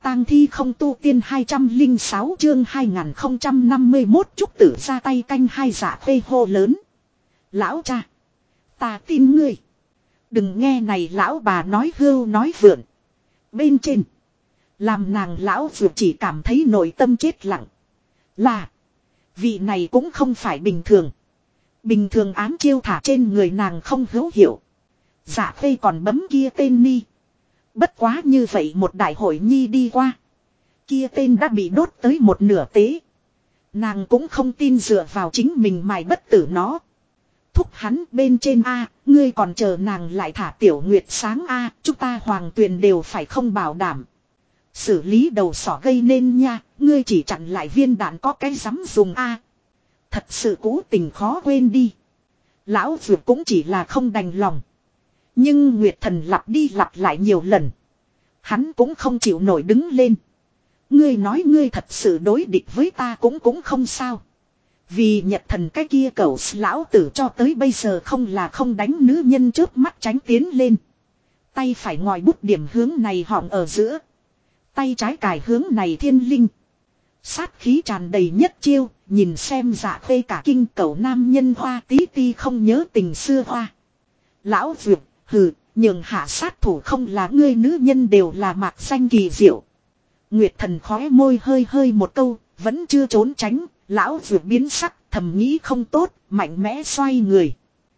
tang thi không tu tiên 206 chương 2051 Trúc Tử ra tay canh hai Dạ Khê hô lớn. Lão cha. Ta tin ngươi. Đừng nghe này lão bà nói hưu nói vượn. Bên trên. Làm nàng lão vượt chỉ cảm thấy nội tâm chết lặng. Là. Vị này cũng không phải bình thường. Bình thường ám chiêu thả trên người nàng không hữu hiệu. Dạ Khê còn bấm kia tên ni. Bất quá như vậy một đại hội nhi đi qua. Kia tên đã bị đốt tới một nửa tế. Nàng cũng không tin dựa vào chính mình mài bất tử nó. Thúc hắn bên trên A, ngươi còn chờ nàng lại thả tiểu nguyệt sáng A, chúng ta hoàng tuyền đều phải không bảo đảm. Xử lý đầu sỏ gây nên nha, ngươi chỉ chặn lại viên đạn có cái dám dùng A. Thật sự cố tình khó quên đi. Lão Dược cũng chỉ là không đành lòng. Nhưng Nguyệt Thần lặp đi lặp lại nhiều lần. Hắn cũng không chịu nổi đứng lên. Ngươi nói ngươi thật sự đối địch với ta cũng không sao. Vì Nhật Thần cái kia cẩu lão tử cho tới bây giờ không là không đánh nữ nhân trước mắt tránh tiến lên. Tay phải ngòi bút điểm hướng này họng ở giữa. Tay trái cài hướng này thiên linh. Sát khí tràn đầy nhất chiêu, nhìn xem Dạ Khê cả kinh cẩu nam nhân hoa tí ti không nhớ tình xưa hoa. Lão Dược, hừ, nhường hạ sát thủ không là ngươi nữ nhân đều là mạc xanh kỳ diệu. Nguyệt Thần khóe môi hơi hơi một câu, vẫn chưa trốn tránh, lão Dược biến sắc, thầm nghĩ không tốt, mạnh mẽ xoay người.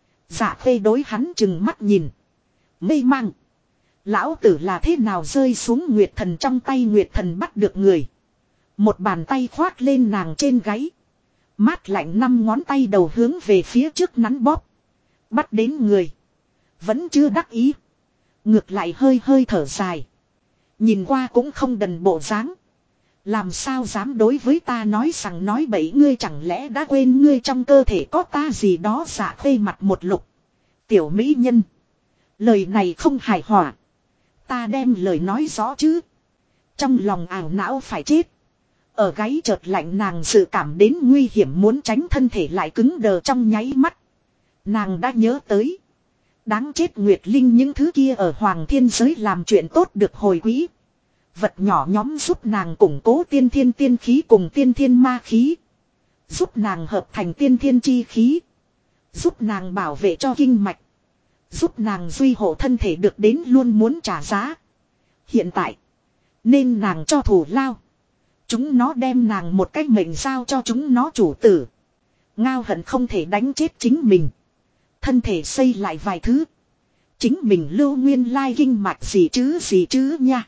Dạ Khê đối hắn chừng mắt nhìn. Mê mang. Lão tử là thế nào rơi xuống Nguyệt Thần trong tay Nguyệt Thần bắt được người. Một bàn tay khoác lên nàng trên gáy. Mát lạnh 5 ngón tay đầu hướng về phía trước nắn bóp. Bắt đến người. Vẫn chưa đắc ý. Ngược lại hơi hơi thở dài. Nhìn qua cũng không đần bộ dáng. Làm sao dám đối với ta nói rằng nói bậy ngươi chẳng lẽ đã quên ngươi trong cơ thể có ta gì đó. Dạ Khê mặt một lục. Tiểu mỹ nhân. Lời này không hài hòa. Ta đem lời nói rõ chứ. Trong lòng ảo não phải chết. Ở gáy chợt lạnh nàng dự cảm đến nguy hiểm muốn tránh thân thể lại cứng đờ trong nháy mắt. Nàng đã nhớ tới. Đáng chết Nguyệt Linh những thứ kia ở Hoàng Thiên Giới làm chuyện tốt được hồi quỹ. Vật nhỏ nhóm giúp nàng củng cố tiên thiên tiên khí cùng tiên thiên ma khí. Giúp nàng hợp thành tiên thiên chi khí. Giúp nàng bảo vệ cho kinh mạch. Giúp nàng duy hộ thân thể được đến luôn muốn trả giá. Hiện tại. Nên nàng cho thủ lao. Chúng nó đem nàng một cách mệnh giao cho chúng nó chủ tử. Ngao hận không thể đánh chết chính mình. Thân thể xây lại vài thứ. Chính mình lưu nguyên lai kinh mạch gì chứ nha.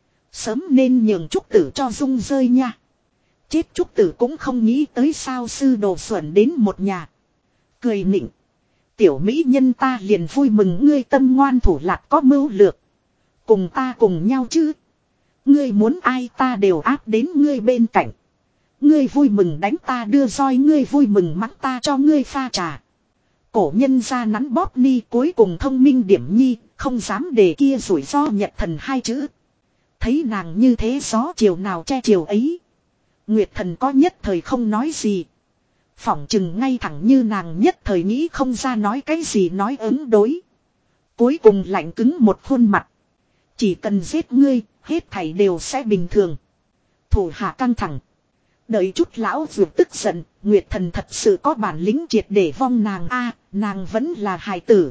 Sớm nên nhường Trúc Tử cho rung rơi nha. Chết Trúc Tử cũng không nghĩ tới sao sư đồ xuẩn đến một nhà. Cười nịnh. Tiểu mỹ nhân ta liền vui mừng ngươi tâm ngoan thủ lạc có mưu lược. Cùng ta cùng nhau chứ. Ngươi muốn ai ta đều áp đến ngươi bên cạnh. Ngươi vui mừng đánh ta đưa roi ngươi vui mừng mắng ta cho ngươi pha trà. Cổ nhân ra nắn bóp ni cuối cùng thông minh điểm nhi, không dám để kia rủi ro Nhật Thần hai chữ. Thấy nàng như thế gió chiều nào che chiều ấy. Nguyệt Thần có nhất thời không nói gì. Phỏng chừng ngay thẳng như nàng nhất thời nghĩ không ra nói cái gì nói ứng đối. Cuối cùng lạnh cứng một khuôn mặt. Chỉ cần giết ngươi, hết thảy đều sẽ bình thường. Thủ hạ căng thẳng. Đợi chút lão vượt tức giận, Nguyệt Thần thật sự có bản lĩnh triệt để vong nàng a, nàng vẫn là hài tử.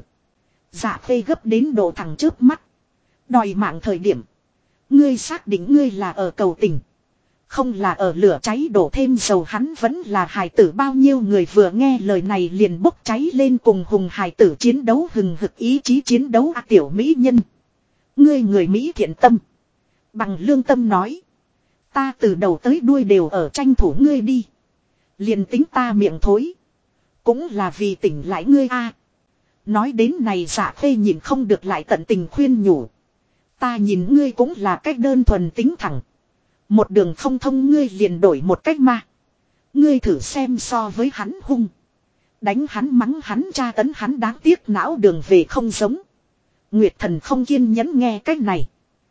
Dạ Khê gấp đến độ thẳng trước mắt. Đòi mạng thời điểm. Ngươi xác định ngươi là ở cầu tình. Không là ở lửa cháy đổ thêm dầu hắn vẫn là hài tử bao nhiêu người vừa nghe lời này liền bốc cháy lên cùng hùng hài tử chiến đấu hừng hực ý chí chiến đấu tiểu mỹ nhân. Ngươi người Mỹ thiện tâm. Bằng lương tâm nói. Ta từ đầu tới đuôi đều ở tranh thủ ngươi đi. Liền tính ta miệng thối. Cũng là vì tỉnh lại ngươi a. Nói đến này Dạ Khê nhìn không được lại tận tình khuyên nhủ. Ta nhìn ngươi cũng là cách đơn thuần tính thẳng. Một đường không thông ngươi liền đổi một cách mà. Ngươi thử xem so với hắn hung. Đánh hắn mắng hắn tra tấn hắn đáng tiếc não đường về không giống. Nguyệt Thần không kiên nhẫn nghe cách này.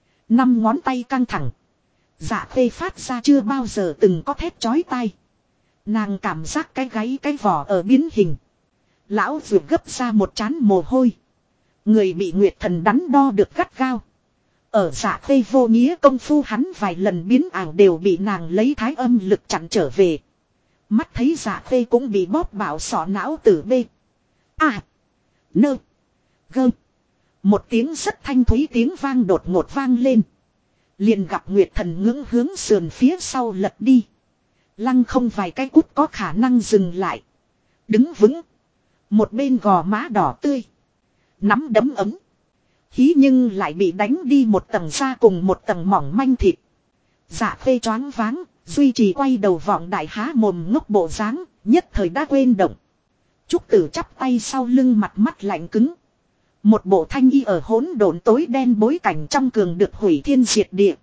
5 ngón tay căng thẳng. Dạ Khê phát ra chưa bao giờ từng có thét chói tai. Nàng cảm giác cái gáy cái vỏ ở biến hình. Lão Dược gấp ra một trán mồ hôi. Người bị Nguyệt Thần đắn đo được gắt gao. Ở Dạ Khê vô nghĩa công phu hắn vài lần biến ảo đều bị nàng lấy thái âm lực chặn trở về. Mắt thấy Dạ Khê cũng bị bóp bảo sọ não tử bê. À. Nơ. Gơ. Một tiếng rất thanh thúy tiếng vang đột ngột vang lên. Liền gặp Nguyệt Thần ngưỡng hướng sườn phía sau lật đi. Lăng không vài cái cút có khả năng dừng lại. Đứng vững. Một bên gò má đỏ tươi. Nắm đấm ấm. Hí nhưng lại bị đánh đi một tầng da cùng một tầng mỏng manh thịt. Dạ Khê choáng váng, duy trì quay đầu vọng đại há mồm ngốc bộ dáng, nhất thời đã quên động. Trúc Tử chắp tay sau lưng mặt mắt lạnh cứng. Một bộ thanh y ở hỗn độn tối đen bối cảnh trong cường được hủy thiên diệt địa.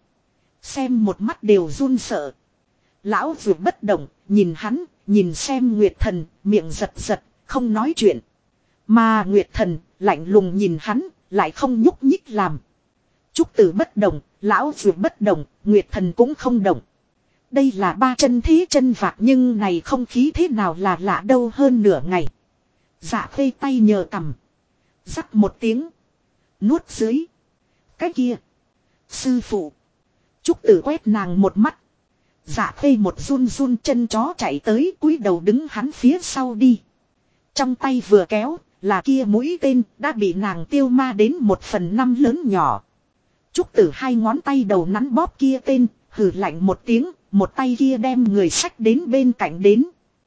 Xem một mắt đều run sợ. Lão vừa bất động, nhìn hắn, nhìn xem Nguyệt Thần, miệng giật giật, không nói chuyện. Mà Nguyệt Thần, lạnh lùng nhìn hắn, lại không nhúc nhích làm. Trúc Tử bất động, lão vừa bất động, Nguyệt Thần cũng không động. Đây là ba chân thế chân vạc nhưng này không khí thế nào là lạ đâu hơn nửa ngày. Dạ Khê tay nhờ cầm. Rắc một tiếng. Nuốt dưới. Cái kia. Sư phụ. Trúc Tử quét nàng một mắt. Dạ Khê một run run chân chó chạy tới cúi đầu đứng hắn phía sau đi. Trong tay vừa kéo là kia mũi tên đã bị nàng tiêu ma đến 1/5 lớn nhỏ. Trúc Tử hai ngón tay đầu nắn bóp kia tên, hừ lạnh một tiếng, một tay kia đem người xách đến bên cạnh đến.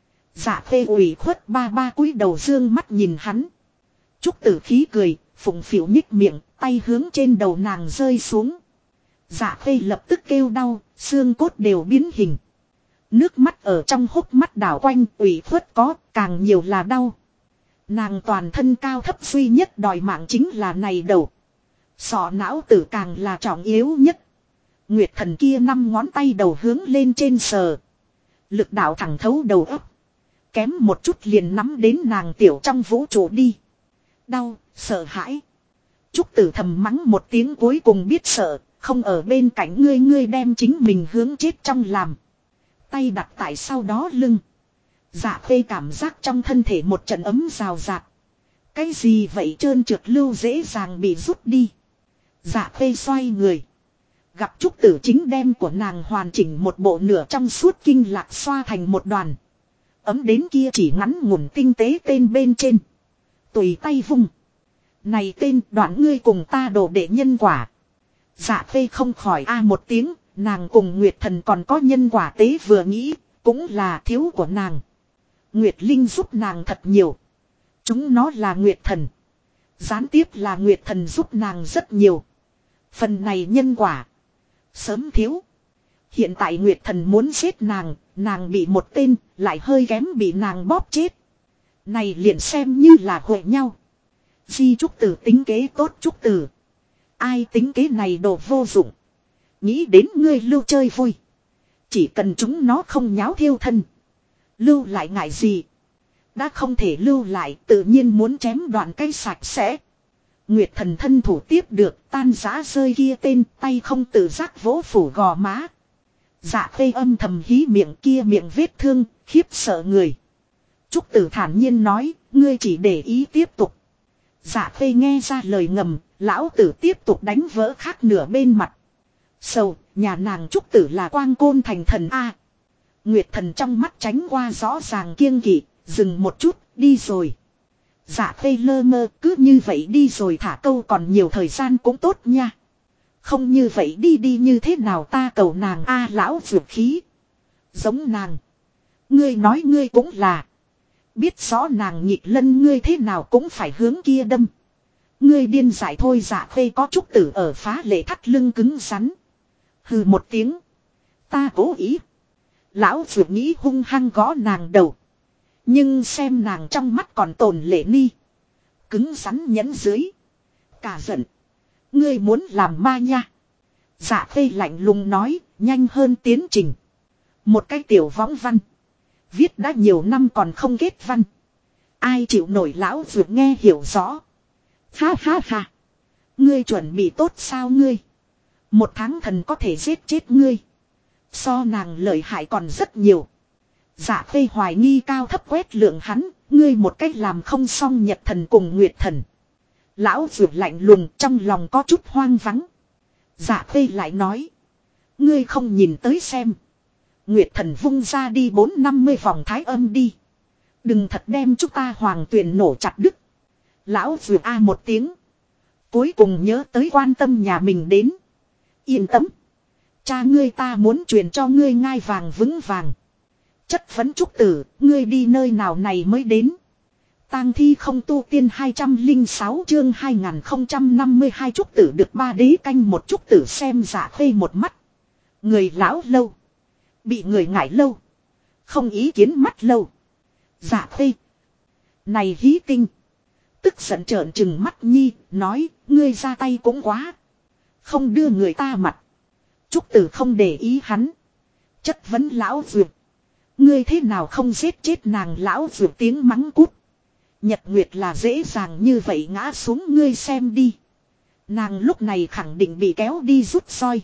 Dạ Khê ủy khuất ba cúi đầu dương mắt nhìn hắn. Trúc Tử khí cười, phụng phịu nhích miệng, tay hướng trên đầu nàng rơi xuống. Dạ Khê lập tức kêu đau, xương cốt đều biến hình. Nước mắt ở trong hốc mắt đảo quanh, ủy khuất có, càng nhiều là đau. Nàng toàn thân cao thấp duy nhất đòi mạng chính là này đầu. Sọ não tử càng là trọng yếu nhất. Nguyệt Thần kia 5 ngón tay đầu hướng lên trên sờ. Lực đạo thẳng thấu đầu óc. Kém một chút liền nắm đến nàng tiểu trong vũ trụ đi. Đau, sợ hãi. Trúc Tử thầm mắng một tiếng cuối cùng biết sợ, không ở bên cạnh ngươi đem chính mình hướng chết trong làm. Tay đặt tại sau đó lưng. Dạ Khê cảm giác trong thân thể một trận ấm rào rạt. Cái gì vậy trơn trượt lưu dễ dàng bị rút đi. Dạ Khê xoay người. Gặp Trúc Tử chính đem của nàng hoàn chỉnh một bộ nửa trong suốt kinh lạc xoa thành một đoàn. Ấm đến kia chỉ ngắn ngủn tinh tế tên bên trên. Tùy tay vung. Này tên đoạn ngươi cùng ta đổ đệ nhân quả. Dạ Khê không khỏi một tiếng. Nàng cùng Nguyệt Thần còn có nhân quả tế vừa nghĩ. Cũng là thiếu của nàng. Nguyệt Linh giúp nàng thật nhiều. Chúng nó là Nguyệt Thần. Gián tiếp là Nguyệt Thần giúp nàng rất nhiều. Phần này nhân quả. Sớm thiếu. Hiện tại Nguyệt Thần muốn giết nàng. Nàng bị một tên lại hơi kém bị nàng bóp chết. Này liền xem như là hội nhau. Di Trúc Tử tính kế tốt Trúc Tử. Ai tính kế này đồ vô dụng. Nghĩ đến ngươi lưu chơi vui. Chỉ cần chúng nó không nháo thiêu thân. Lưu lại ngại gì. Đã không thể lưu lại tự nhiên muốn chém đoạn cây sạch sẽ. Nguyệt Thần thân thủ tiếp được tan rã rơi kia tên tay không tự giác vỗ phủ gò má. Dạ Khê âm thầm hí miệng kia miệng vết thương khiếp sợ người. Trúc Tử thản nhiên nói ngươi chỉ để ý tiếp tục. Dạ Khê nghe ra lời ngầm lão tử tiếp tục đánh vỡ khác nửa bên mặt. Sầu nhà nàng Trúc Tử là Quang Côn thành thần A. Nguyệt Thần trong mắt tránh qua rõ ràng kiêng kỵ. Dừng một chút, đi rồi. Dạ Khê lơ mơ, cứ như vậy đi rồi thả câu còn nhiều thời gian cũng tốt nha. Không như vậy đi như thế nào ta cầu nàng lão vượt khí. Giống nàng. Ngươi nói ngươi cũng là. Biết rõ nàng nhịp lân ngươi thế nào cũng phải hướng kia đâm. Ngươi điên dại thôi Dạ Khê có Trúc Tử ở phá lệ thắt lưng cứng rắn. Hừ một tiếng. Ta cố ý. Lão vượt nghĩ hung hăng gõ nàng đầu. Nhưng xem nàng trong mắt còn tồn lệ ni. Cứng rắn nhẫn dưới. Cả giận. Ngươi muốn làm ma nha. Dạ Khê lạnh lùng nói. Nhanh hơn tiến trình. Một cái tiểu võng văn. Viết đã nhiều năm còn không kết văn. Ai chịu nổi lão vượt nghe hiểu rõ. Ha ha ha. Ngươi chuẩn bị tốt sao ngươi. 1 tháng thần có thể giết chết ngươi. So nàng lợi hại còn rất nhiều. Dạ Khê hoài nghi cao thấp quét lượng hắn, ngươi một cách làm không xong Nhật Thần cùng Nguyệt Thần. Lão vượt lạnh lùng trong lòng có chút hoang vắng. Dạ Khê lại nói. Ngươi không nhìn tới xem. Nguyệt thần vung ra đi 450 vòng thái âm đi. Đừng thật đem chúng ta hoàng tuyền nổ chặt đứt. Lão Dược a một tiếng. Cuối cùng nhớ tới quan tâm nhà mình đến. Yên tâm. Cha ngươi ta muốn truyền cho ngươi ngai vàng vững vàng. Chất vấn Trúc Tử, ngươi đi nơi nào này mới đến. Tang thi không tu tiên 206 chương 2052 Trúc Tử được 3 đế canh một Trúc Tử xem Dạ Khê một mắt. Người lão lâu. Bị người ngại lâu. Không ý kiến mắt lâu. Dạ Khê. Này hí tinh. Tức giận trợn trừng mắt nhi, nói, ngươi ra tay cũng quá. Không đưa người ta mặt. Trúc Tử không để ý hắn. Chất vấn lão Dược. Ngươi thế nào không giết chết nàng lão Dược tiếng mắng cút. Nhật Nguyệt là dễ dàng như vậy ngã xuống ngươi xem đi. Nàng lúc này khẳng định bị kéo đi rút roi.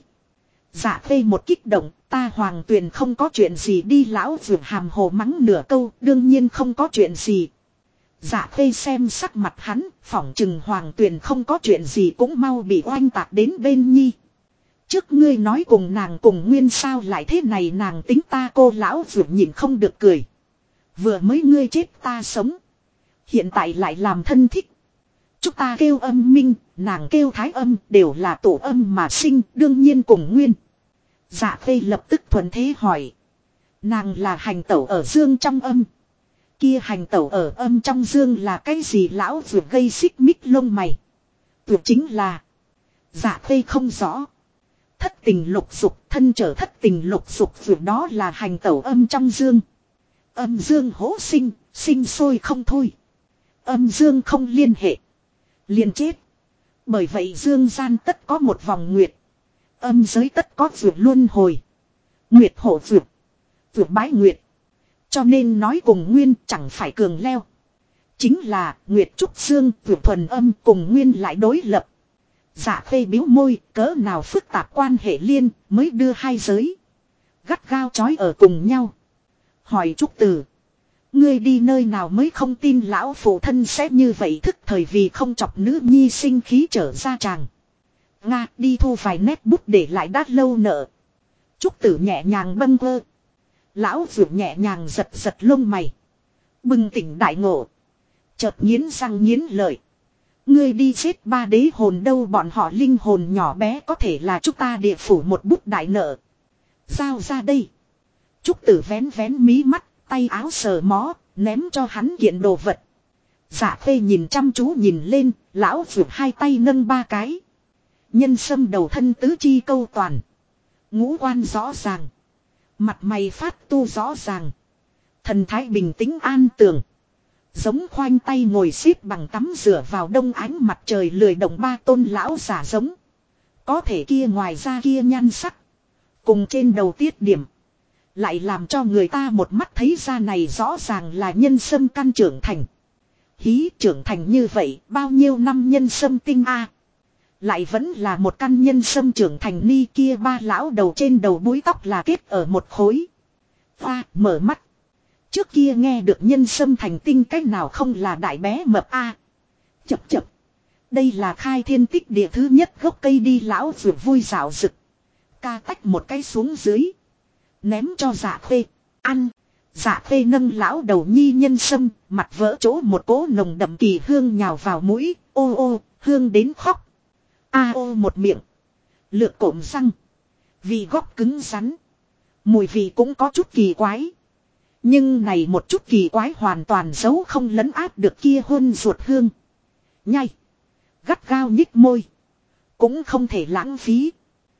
Dạ Khê một kích động, ta hoàng tuyền không có chuyện gì đi lão Dược hàm hồ mắng nửa câu, đương nhiên không có chuyện gì. Dạ Khê xem sắc mặt hắn, phỏng chừng hoàng tuyền không có chuyện gì cũng mau bị oanh tạc đến bên nhi. Trước ngươi nói cùng nàng cùng nguyên sao lại thế này nàng tính ta cô lão Dược nhìn không được cười. Vừa mới ngươi chết ta sống. Hiện tại lại làm thân thích. Chúng ta kêu âm minh, nàng kêu thái âm đều là tổ âm mà sinh đương nhiên cùng nguyên. Dạ Khê lập tức thuần thế hỏi. Nàng là hành tẩu ở dương trong âm. Kia hành tẩu ở âm trong dương là cái gì lão Dược gây xích mích lông mày. Tuyệt chính là. Dạ Khê không rõ. Thất tình lục dục thân trở thất tình lục dục Dược đó là hành tẩu âm trong dương. Âm dương hỗ sinh, sinh sôi không thôi. Âm dương không liên hệ. Liền chết. Bởi vậy dương gian tất có một vòng nguyệt. Âm giới tất có Dược luân hồi. Nguyệt hộ Dược. Dược bái nguyệt. Cho nên nói cùng nguyên chẳng phải cường leo. Chính là nguyệt trúc dương Dược thuần âm cùng nguyên lại đối lập. Dạ Khê biếu môi cỡ nào phức tạp quan hệ liên mới đưa hai giới. Gắt gao chói ở cùng nhau. Hỏi Trúc Tử. Ngươi đi nơi nào mới không tin lão phụ thân sẽ như vậy thức thời vì không chọc nữ nhi sinh khí trở ra tràng. Nga đi thu vài nét bút để lại đát lâu nợ. Trúc Tử nhẹ nhàng bâng vơ. Lão Dược nhẹ nhàng giật giật lông mày. Bừng tỉnh đại ngộ. Chợt nghiến răng nghiến lợi. Ngươi đi giết 3 đế hồn đâu bọn họ linh hồn nhỏ bé có thể là chúng ta địa phủ một bút đại nợ. Giao ra đây. Trúc Tử vén vén mí mắt. Tay áo sờ mó, ném cho hắn kiện đồ vật. Dạ Khê nhìn chăm chú nhìn lên, lão Dược hai tay nâng 3 cái. Nhân sâm đầu thân tứ chi câu toàn. Ngũ quan rõ ràng. Mặt mày phát tu rõ ràng. Thần thái bình tĩnh an tường. Giống khoanh tay ngồi xếp bằng tắm rửa vào đông ánh mặt trời lười động 3 tôn lão giả giống. Có thể kia ngoài ra kia nhan sắc. Cùng trên đầu tiết điểm. Lại làm cho người ta một mắt thấy ra này rõ ràng là nhân sâm căn trưởng thành. Hí trưởng thành như vậy bao nhiêu năm nhân sâm tinh a lại vẫn là một căn nhân sâm trưởng thành ni kia 3 lão đầu trên đầu búi tóc là kết ở một khối. Hoa mở mắt. Trước kia nghe được nhân sâm thành tinh cách nào không là đại bé mập a Chập chập. Đây là khai thiên tích địa thứ nhất gốc cây đi lão Dược vui rạo rực. Ca tách một cái xuống dưới. Ném cho Dạ Khê. Ăn. Dạ Khê nâng lão đầu nhi nhân sâm. Mặt vỡ chỗ một cỗ nồng đậm kỳ hương nhào vào mũi. Ô ô. Hương đến khóc. A ô một miệng. Lược cộm răng. Vị góc cứng rắn. Mùi vị cũng có chút kỳ quái. Nhưng này một chút kỳ quái hoàn toàn giấu không lấn áp được kia hôn ruột hương. Nhai. Gắt gao nhích môi. Cũng không thể lãng phí.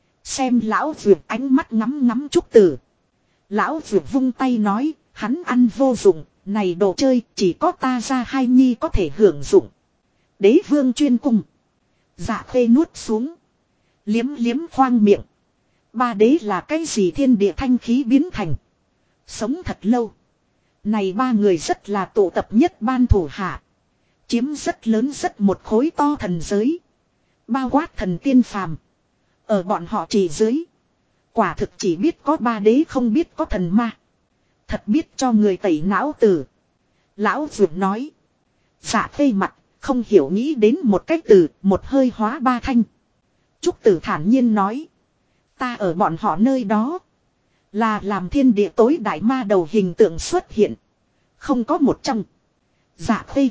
Xem lão Dược ánh mắt ngắm ngắm Trúc Tử. Lão Dược vung tay nói, hắn ăn vô dụng, này đồ chơi chỉ có ta ra hai nhi có thể hưởng dụng. Đế vương chuyên cung. Dạ Khê nuốt xuống. Liếm liếm khoang miệng. 3 đế là cái gì thiên địa thanh khí biến thành. Sống thật lâu. Này 3 người rất là tụ tập nhất ban thủ hạ. Chiếm rất lớn rất một khối to thần giới. Bao quát thần tiên phàm. Ở bọn họ chỉ dưới. Quả thực chỉ biết có 3 đế không biết có thần ma. Thật biết cho người tẩy não tử. Lão Dược nói. Dạ Khê mặt không hiểu nghĩ đến một cách từ một hơi hóa 3 thanh. Trúc Tử thản nhiên nói. Ta ở bọn họ nơi đó. Là làm thiên địa tối đại ma đầu hình tượng xuất hiện. Không có một trong. Dạ Khê.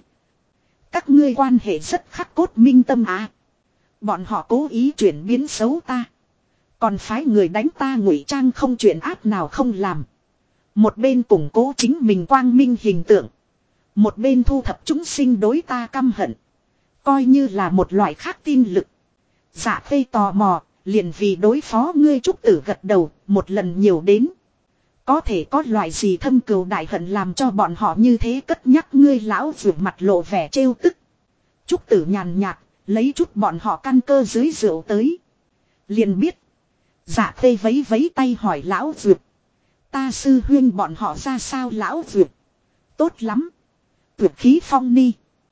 Các ngươi quan hệ rất khắc cốt minh tâm à. Bọn họ cố ý chuyển biến xấu ta. Còn phái người đánh ta ngụy trang không chuyện ác nào không làm. Một bên củng cố chính mình quang minh hình tượng. Một bên thu thập chúng sinh đối ta căm hận. Coi như là một loại khác tin lực. Dạ Khê tò mò, liền vì đối phó ngươi Trúc Tử gật đầu, một lần nhiều đến. Có thể có loại gì thâm cừu đại hận làm cho bọn họ như thế cất nhắc ngươi lão vượt mặt lộ vẻ trêu tức. Trúc Tử nhàn nhạt, lấy chút bọn họ căn cơ dưới rượu tới. Liền biết. Dạ Khê vấy vấy tay hỏi lão vượt. Ta sư huyên bọn họ ra sao lão vượt. Tốt lắm. Tuyệt khí phong ni.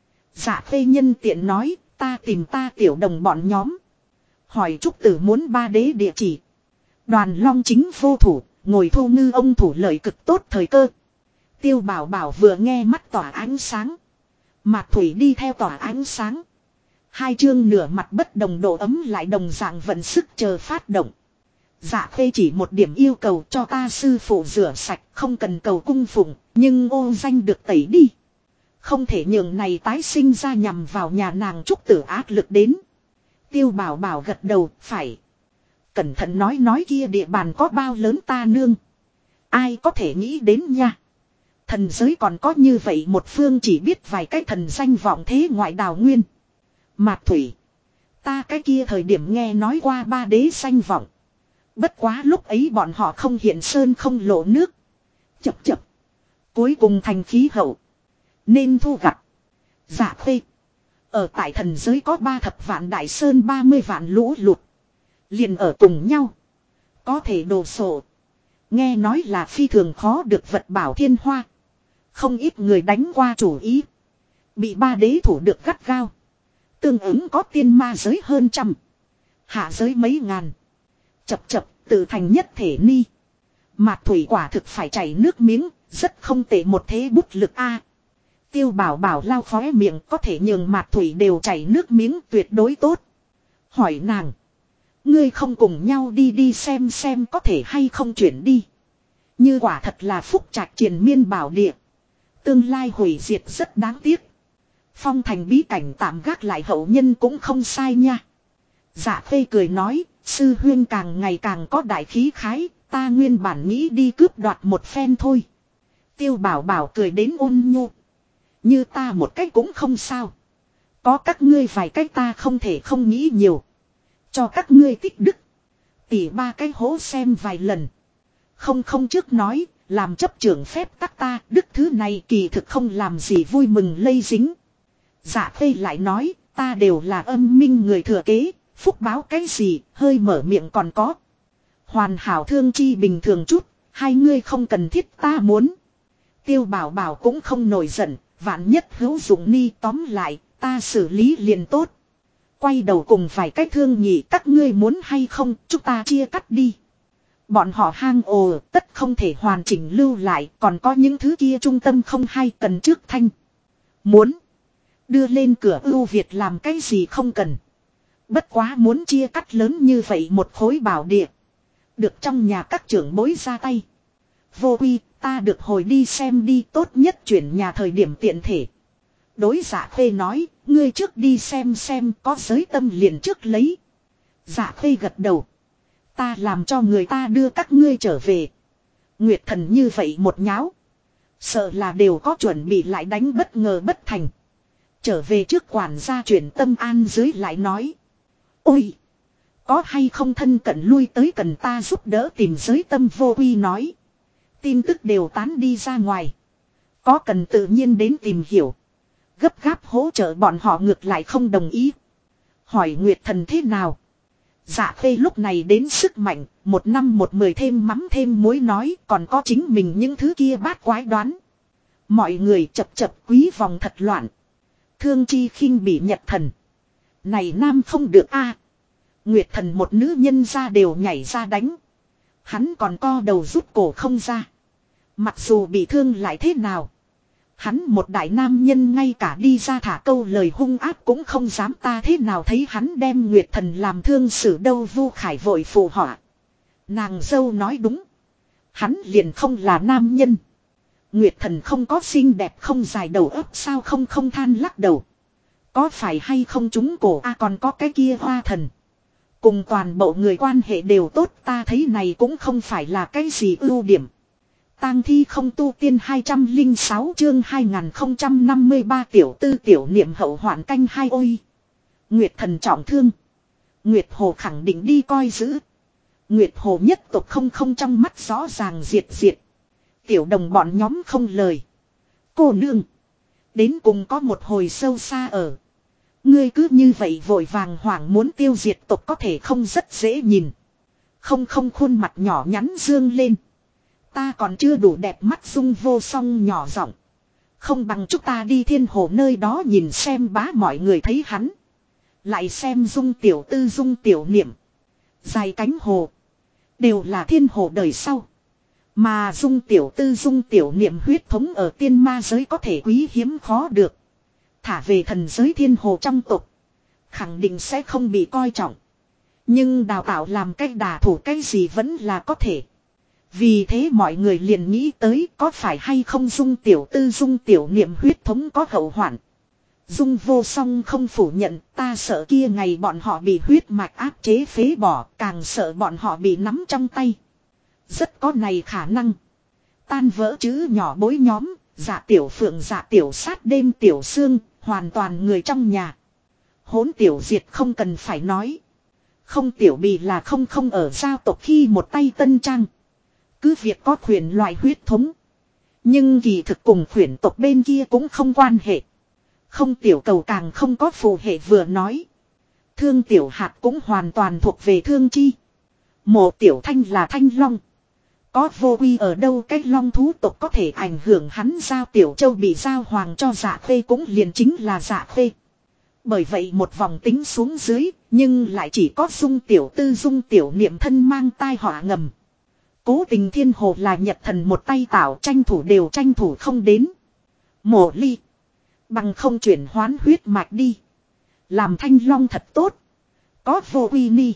Dạ Khê nhân tiện nói, ta tìm ta tiểu đồng bọn nhóm. Hỏi Trúc Tử muốn ba đế địa chỉ. Đoàn Long chính vô thủ, ngồi thu ngư ông thủ lợi cực tốt thời cơ. Tiêu Bảo Bảo vừa nghe mắt tỏa ánh sáng. Mạc Thủy đi theo tỏa ánh sáng. Hai chương nửa mặt bất đồng độ ấm lại đồng dạng vận sức chờ phát động. Dạ Khê chỉ một điểm yêu cầu cho ta sư phụ rửa sạch, không cần cầu cung phụng, nhưng ô danh được tẩy đi. Không thể nhường này tái sinh ra nhằm vào nhà nàng Trúc Tử áp lực đến. Tiêu Bảo Bảo gật đầu, phải. Cẩn thận nói kia địa bàn có bao lớn ta nương. Ai có thể nghĩ đến nha. Thần giới còn có như vậy một phương chỉ biết vài cái thần danh vọng thế ngoại đào nguyên. Mạc Thủy. Ta cái kia thời điểm nghe nói qua ba đế danh vọng. Bất quá lúc ấy bọn họ không hiện sơn không lộ nước. Chập chập. Cuối cùng thành khí hậu. Nên thu gặt. Dạ Khê. Ở tại thần giới có 3 thập vạn đại sơn 30 vạn lũ lụt. Liền ở cùng nhau. Có thể đồ sổ. Nghe nói là phi thường khó được vật bảo thiên hoa. Không ít người đánh qua chủ ý. Bị ba đế thủ được gắt gao. Tương ứng có tiên ma giới hơn trăm. Hạ giới mấy ngàn. Chập chập tự thành nhất thể ni. Mạc Thủy quả thực phải chảy nước miếng. Rất không tệ một thế bút lực a. Tiêu Bảo Bảo lau khóe miệng có thể nhường Mạc Thủy đều chảy nước miếng tuyệt đối tốt. Hỏi nàng. Ngươi không cùng nhau đi xem có thể hay không chuyển đi. Như quả thật là phúc trạch triền miên bảo địa. Tương lai hủy diệt rất đáng tiếc. Phong thành bí cảnh tạm gác lại hậu nhân cũng không sai nha. Dạ Khê cười nói, sư huyên càng ngày càng có đại khí khái, ta nguyên bản nghĩ đi cướp đoạt một phen thôi. Tiêu Bảo Bảo cười đến ôn nhu. Như ta một cách cũng không sao. Có các ngươi vài cách ta không thể không nghĩ nhiều. Cho các ngươi tích đức. Tỉ ba cái hố xem vài lần. Không trước nói, làm chấp trưởng phép tắc ta, đức thứ này kỳ thực không làm gì vui mừng lây dính. Dạ Khê lại nói, ta đều là âm minh người thừa kế, phúc báo cái gì, hơi mở miệng còn có. Hoàn hảo thương chi bình thường chút, hai ngươi không cần thiết ta muốn. Tiêu Bảo Bảo cũng không nổi giận, vạn nhất hữu dụng ni tóm lại, ta xử lý liền tốt. Quay đầu cùng vài cách thương nhị các ngươi muốn hay không, chúng ta chia cắt đi. Bọn họ hang ồ, tất không thể hoàn chỉnh lưu lại, còn có những thứ kia trung tâm không hay cần trước thanh. Muốn đưa lên cửa ưu Việt làm cái gì không cần. Bất quá muốn chia cắt lớn như vậy một khối bảo địa. Được trong nhà các trưởng bối ra tay. Vô quy, ta được hồi đi xem đi, tốt nhất chuyển nhà thời điểm tiện thể. Đối Dạ Khê nói, ngươi trước đi xem có giới tâm liền trước lấy. Dạ Khê gật đầu. Ta làm cho người ta đưa các ngươi trở về. Nguyệt Thần như vậy một nháo. Sợ là đều có chuẩn bị lại đánh bất ngờ bất thành. Trở về trước quản gia chuyển tâm an dưới lại nói. Ôi! Có hay không thân cận lui tới cần ta giúp đỡ tìm giới tâm vô quy nói. Tin tức đều tán đi ra ngoài. Có cần tự nhiên đến tìm hiểu. Gấp gáp hỗ trợ bọn họ ngược lại không đồng ý. Hỏi Nguyệt Thần thế nào? Dạ Khê lúc này đến sức mạnh, 1 năm 1 10 thêm mắm thêm muối nói còn có chính mình những thứ kia bát quái đoán. Mọi người chập quý vòng thật loạn. Thương chi khinh bị Nhật Thần. Này nam không được a. Nguyệt Thần một nữ nhân ra đều nhảy ra đánh. Hắn còn co đầu rút cổ không ra. Mặc dù bị thương lại thế nào. Hắn một đại nam nhân ngay cả đi ra thả câu lời hung ác cũng không dám, ta thế nào thấy hắn đem Nguyệt Thần làm thương xử đâu. Vu Khải vội phụ họa. Nàng dâu nói đúng. Hắn liền không là nam nhân. Nguyệt Thần không có xinh đẹp không dài đầu ấp sao không không than lắc đầu. Có phải hay không chúng cổ còn có cái kia Hoa Thần. Cùng toàn bộ người quan hệ đều tốt, ta thấy này cũng không phải là cái gì ưu điểm. Tang thi không tu tiên 206 chương 2053 tiểu tư tiểu niệm hậu hoạn canh hai. Ôi. Nguyệt Thần trọng thương. Nguyệt Hồ khẳng định đi coi giữ. Nguyệt Hồ nhất tộc không trong mắt rõ ràng diệt. Tiểu đồng bọn nhóm không lời. Cô nương. Đến cùng có một hồi sâu xa ở. Ngươi cứ như vậy vội vàng hoảng muốn tiêu diệt tộc có thể không rất dễ nhìn. Không khuôn mặt nhỏ nhắn dương lên. Ta còn chưa đủ đẹp mắt. Dung Vô Song nhỏ giọng. Không bằng chúng ta đi Thiên Hồ nơi đó nhìn xem. Bá mọi người thấy hắn. Lại xem Dung tiểu tư Dung tiểu niệm. Dài cánh hồ. Đều là Thiên Hồ đời sau. Mà Dung tiểu tư Dung tiểu niệm huyết thống ở tiên ma giới có thể quý hiếm khó được. Thả về thần giới Thiên Hồ trong tộc. Khẳng định sẽ không bị coi trọng. Nhưng đào tạo làm cách đả thủ cái gì vẫn là có thể. Vì thế mọi người liền nghĩ tới có phải hay không Dung tiểu tư Dung tiểu niệm huyết thống có hậu hoạn. Dung Vô Song không phủ nhận, ta sợ kia ngày bọn họ bị huyết mạch áp chế phế bỏ, càng sợ bọn họ bị nắm trong tay. Rất có này khả năng. Tan vỡ chữ nhỏ bối nhóm, Dạ tiểu phượng Dạ tiểu sát đêm tiểu xương, hoàn toàn người trong nhà. Hỗn tiểu diệt không cần phải nói. Không tiểu bì là không ở giao tộc khi một tay tân trang. Cứ việc có khuyển loại huyết thống. Nhưng kỳ thực cùng khuyển tộc bên kia cũng không quan hệ. Không tiểu cầu càng không có phù hệ vừa nói. Thương tiểu hạt cũng hoàn toàn thuộc về thương chi. Mộ tiểu thanh là thanh long. Có vô quy ở đâu cái long thú tộc có thể ảnh hưởng hắn. Giao tiểu châu bị giao hoàng cho Dạ Khê cũng liền chính là Dạ Khê. Bởi vậy một vòng tính xuống dưới, nhưng lại chỉ có Dung tiểu tư Dung tiểu niệm thân mang tai họa ngầm. Cố tình Thiên Hồ là Nhật Thần một tay tạo, tranh thủ đều tranh thủ không đến. Mộ ly. Bằng không chuyển hoán huyết mạch đi. Làm thanh long thật tốt. Có vô quy ni.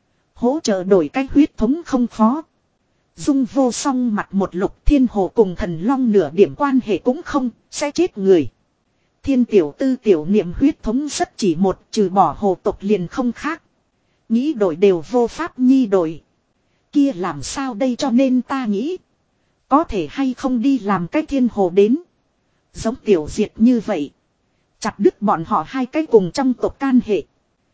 Hỗ trợ đổi cái huyết thống không khó. Dung Vô Song mặt một lục. Thiên Hồ cùng thần long nửa điểm quan hệ cũng không, sẽ chết người. Thiên tiểu tư tiểu niệm huyết thống rất chỉ một, trừ bỏ hồ tộc liền không khác. Nghĩ đổi đều vô pháp nhi đổi. Kia làm sao đây, cho nên ta nghĩ. Có thể hay không đi làm cái Thiên Hồ đến. Giống tiểu diệt như vậy. Chặt đứt bọn họ hai cái cùng trong tộc can hệ.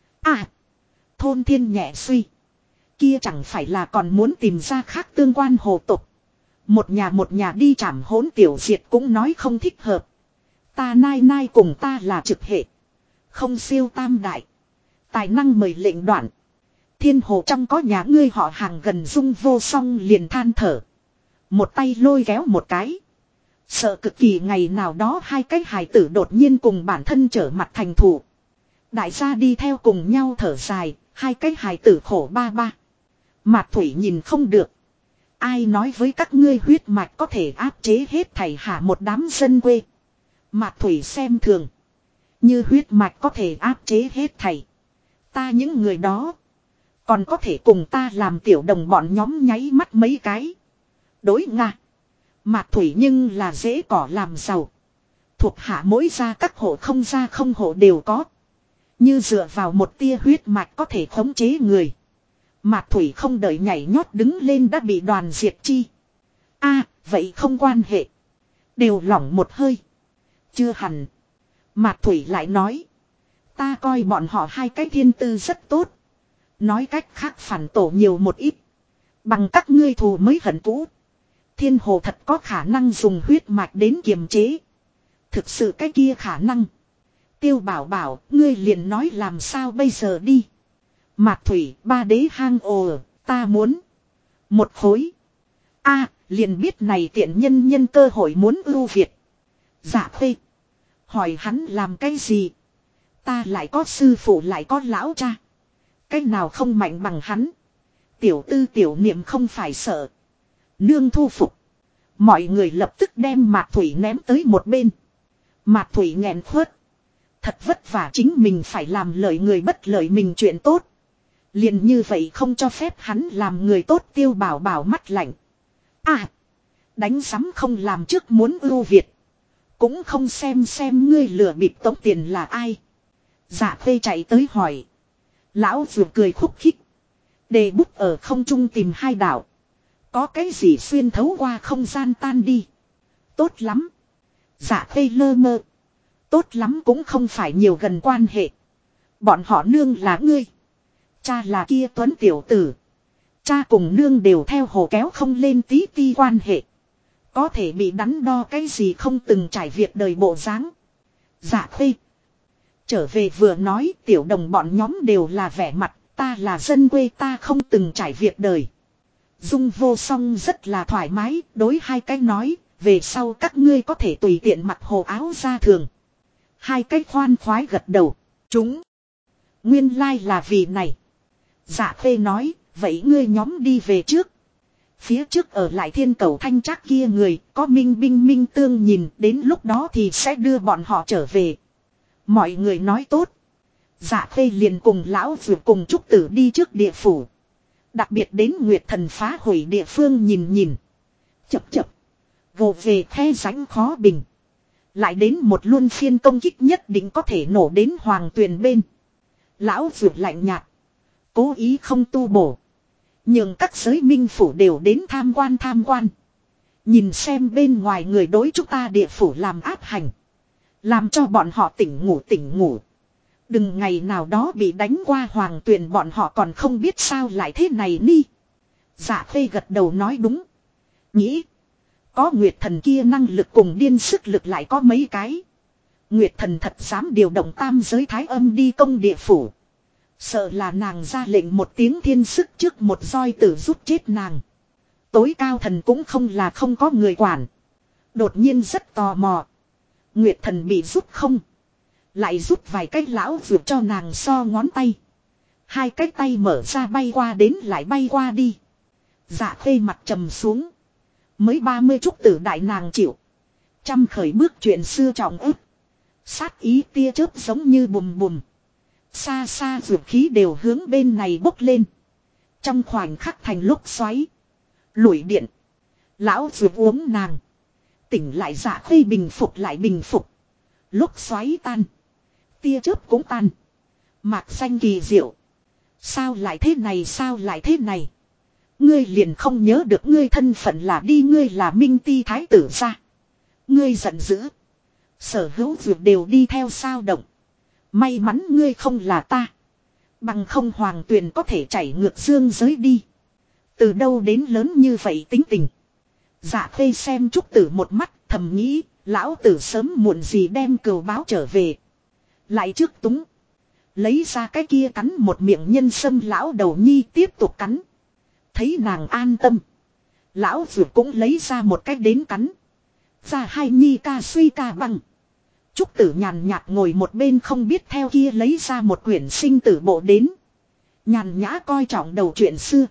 Thôn thiên nhẹ suy. Kia chẳng phải là còn muốn tìm ra khác tương quan hồ tộc. Một nhà đi chảm hỗn tiểu diệt cũng nói không thích hợp. Ta nai cùng ta là trực hệ. Không siêu tam đại. Tài năng mời lệnh đoạn. Thiên Hồ trong có nhà ngươi họ hàng gần. Dung Vô Song liền than thở. Một tay lôi kéo một cái. Sợ cực kỳ ngày nào đó hai cái hài tử đột nhiên cùng bản thân trở mặt thành thù. Đại gia đi theo cùng nhau thở dài. Hai cái hài tử khổ ba. Mạc Thủy nhìn không được. Ai nói với các ngươi huyết mạch có thể áp chế hết thảy hả một đám dân quê. Mạc Thủy xem thường. Như huyết mạch có thể áp chế hết thảy. Ta những người đó. Còn có thể cùng ta làm tiểu đồng bọn nhóm nháy mắt mấy cái. Đối Nga. Mạc Thủy nhưng là dễ cỏ làm giàu. Thuộc hạ mỗi gia các hộ không gia không hộ đều có. Như dựa vào một tia huyết mạch có thể khống chế người. Mạc Thủy không đợi nhảy nhót đứng lên đã bị đoàn diệt chi. Vậy không quan hệ. Đều lỏng một hơi. Chưa hẳn. Mạc Thủy lại nói. Ta coi bọn họ hai cái thiên tư rất tốt. Nói cách khác phản tổ nhiều một ít. Bằng các ngươi thù mới hận cũ. Thiên Hồ thật có khả năng dùng huyết mạch đến kiềm chế. Thực sự cái kia khả năng. Tiêu bảo ngươi liền nói làm sao bây giờ đi. Mạc Thủy ba đế hang ồ ta muốn. Một khối. Liền biết này tiện nhân cơ hội muốn ưu việt. Dạ phê. Hỏi hắn làm cái gì. Ta lại có sư phụ lại có lão cha. Cái nào không mạnh bằng hắn. Tiểu tư tiểu niệm không phải sợ. Nương thu phục. Mọi người lập tức đem Mạc Thủy ném tới một bên. Mạc Thủy nghẹn khuất. Thật vất vả chính mình phải làm lợi người bất lợi mình chuyện tốt. Liền như vậy không cho phép hắn làm người tốt. Tiêu Bảo Bảo mắt lạnh. À. Đánh sắm không làm trước muốn ưu việt. Cũng không xem ngươi lừa bịp tống tiền là ai. Dạ Khê chạy tới hỏi. Lão vừa cười khúc khích. Đề bút ở không trung tìm hai đạo. Có cái gì xuyên thấu qua không gian tan đi. Tốt lắm. Dạ Khê lơ mơ. Tốt lắm cũng không phải nhiều gần quan hệ. Bọn họ nương là ngươi. Cha là kia Tuấn tiểu tử. Cha cùng nương đều theo hồ kéo không lên tí ti quan hệ. Có thể bị đắn đo cái gì không từng trải việc đời bộ dáng. Dạ Khê. Trở về vừa nói tiểu đồng bọn nhóm đều là vẻ mặt. Ta là dân quê ta không từng trải việc đời. Dung Vô Song rất là thoải mái. Đối hai cái nói. Về sau các ngươi có thể tùy tiện mặc hồ áo ra thường. Hai cái khoan khoái gật đầu. Chúng. Nguyên lai là vì này. Dạ Khê nói. Vậy ngươi nhóm đi về trước. Phía trước ở lại Thiên Cầu Thanh Trác kia người. Có Minh Binh Minh Tương nhìn. Đến lúc đó thì sẽ đưa bọn họ trở về. Mọi người nói tốt. Dạ Khê liền cùng lão vừa cùng Trúc Tử đi trước địa phủ. Đặc biệt đến Nguyệt Thần phá hủy địa phương nhìn. Chập. Vồ về the rãnh khó bình. Lại đến một luân phiên công kích nhất định có thể nổ đến Hoàng Tuyền bên. Lão vừa lạnh nhạt. Cố ý không tu bổ. Nhưng các giới minh phủ đều đến tham quan. Nhìn xem bên ngoài người đối chúng ta địa phủ làm áp hành. Làm cho bọn họ tỉnh ngủ. Đừng ngày nào đó bị đánh qua Hoàng Tuyền bọn họ còn không biết sao lại thế này ni. Dạ Khê gật đầu nói đúng. Nghĩ. Có Nguyệt Thần kia năng lực cùng điên sức lực lại có mấy cái. Nguyệt Thần thật dám điều động tam giới thái âm đi công địa phủ. Sợ là nàng ra lệnh một tiếng thiên sức trước một roi tử rút chết nàng. Tối cao thần cũng không là không có người quản. Đột nhiên rất tò mò. Nguyệt Thần bị rút không. Lại rút vài cái lão vượt cho nàng so ngón tay. Hai cái tay mở ra bay qua đến lại bay qua đi. Dạ Khê mặt trầm xuống. Mới 30 Trúc Tử đại nàng chịu. Trăm khởi bước chuyện xưa trọng ức. Sát ý tia chớp giống như bùm. Xa dược khí đều hướng bên này bốc lên. Trong khoảnh khắc thành lúc xoáy. Lủi điện. Lão dược uống nàng. Tỉnh lại Dạ Khê bình phục. Lúc xoáy tan. Tia chớp cũng tan. Mạc xanh kỳ diệu. Sao lại thế này. Ngươi liền không nhớ được ngươi thân phận là đi ngươi là Minh Ti thái tử ra. Ngươi giận dữ. Sở hữu dược đều đi theo sao động. May mắn ngươi không là ta. Bằng không Hoàng Tuyền có thể chảy ngược dương giới đi. Từ đâu đến lớn như vậy tính tình. Dạ Khê xem Trúc Tử một mắt thầm nghĩ. Lão tử sớm muộn gì đem cừu báo trở về. Lại trước túng. Lấy ra cái kia cắn một miệng nhân sâm lão đầu nhi tiếp tục cắn. Thấy nàng an tâm. Lão vừa cũng lấy ra một cách đến cắn. Ra hai nhi ca suy ca băng. Trúc Tử nhàn nhạt ngồi một bên không biết theo kia lấy ra một quyển sinh tử bộ đến. Nhàn nhã coi trọng đầu chuyện xưa.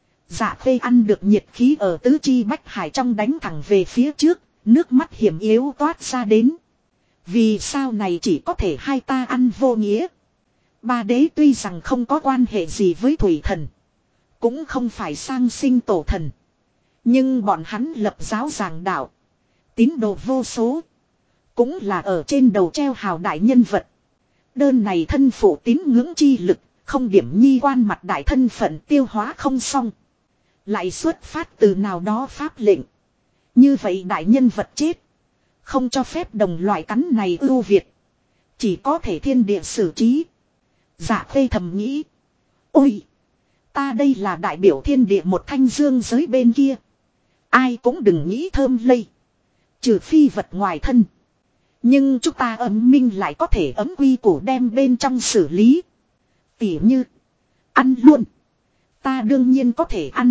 Dạ Khê ăn được nhiệt khí ở tứ chi bách hải trong đánh thẳng về phía trước. Nước mắt hiểm yếu toát ra đến. Vì sao này chỉ có thể hai ta ăn vô nghĩa. Ba đế tuy rằng không có quan hệ gì với thủy thần. Cũng không phải sang sinh tổ thần. Nhưng bọn hắn lập giáo giảng đạo. Tín đồ vô số. Cũng là ở trên đầu treo hào đại nhân vật. Đơn này thân phụ tín ngưỡng chi lực. Không điểm nhi quan mặt đại thân phận tiêu hóa không xong. Lại xuất phát từ nào đó pháp lệnh. Như vậy đại nhân vật chết. Không cho phép đồng loại cắn này ưu việt. Chỉ có thể thiên địa xử trí. Dạ Khê thầm nghĩ. Ôi! Ta đây là đại biểu thiên địa một thanh dương giới bên kia. Ai cũng đừng nghĩ thơm lây. Trừ phi vật ngoài thân. Nhưng chúng ta ấm minh lại có thể ấm quy củ đem bên trong xử lý. Tỉ như. Ăn luôn. Ta đương nhiên có thể ăn.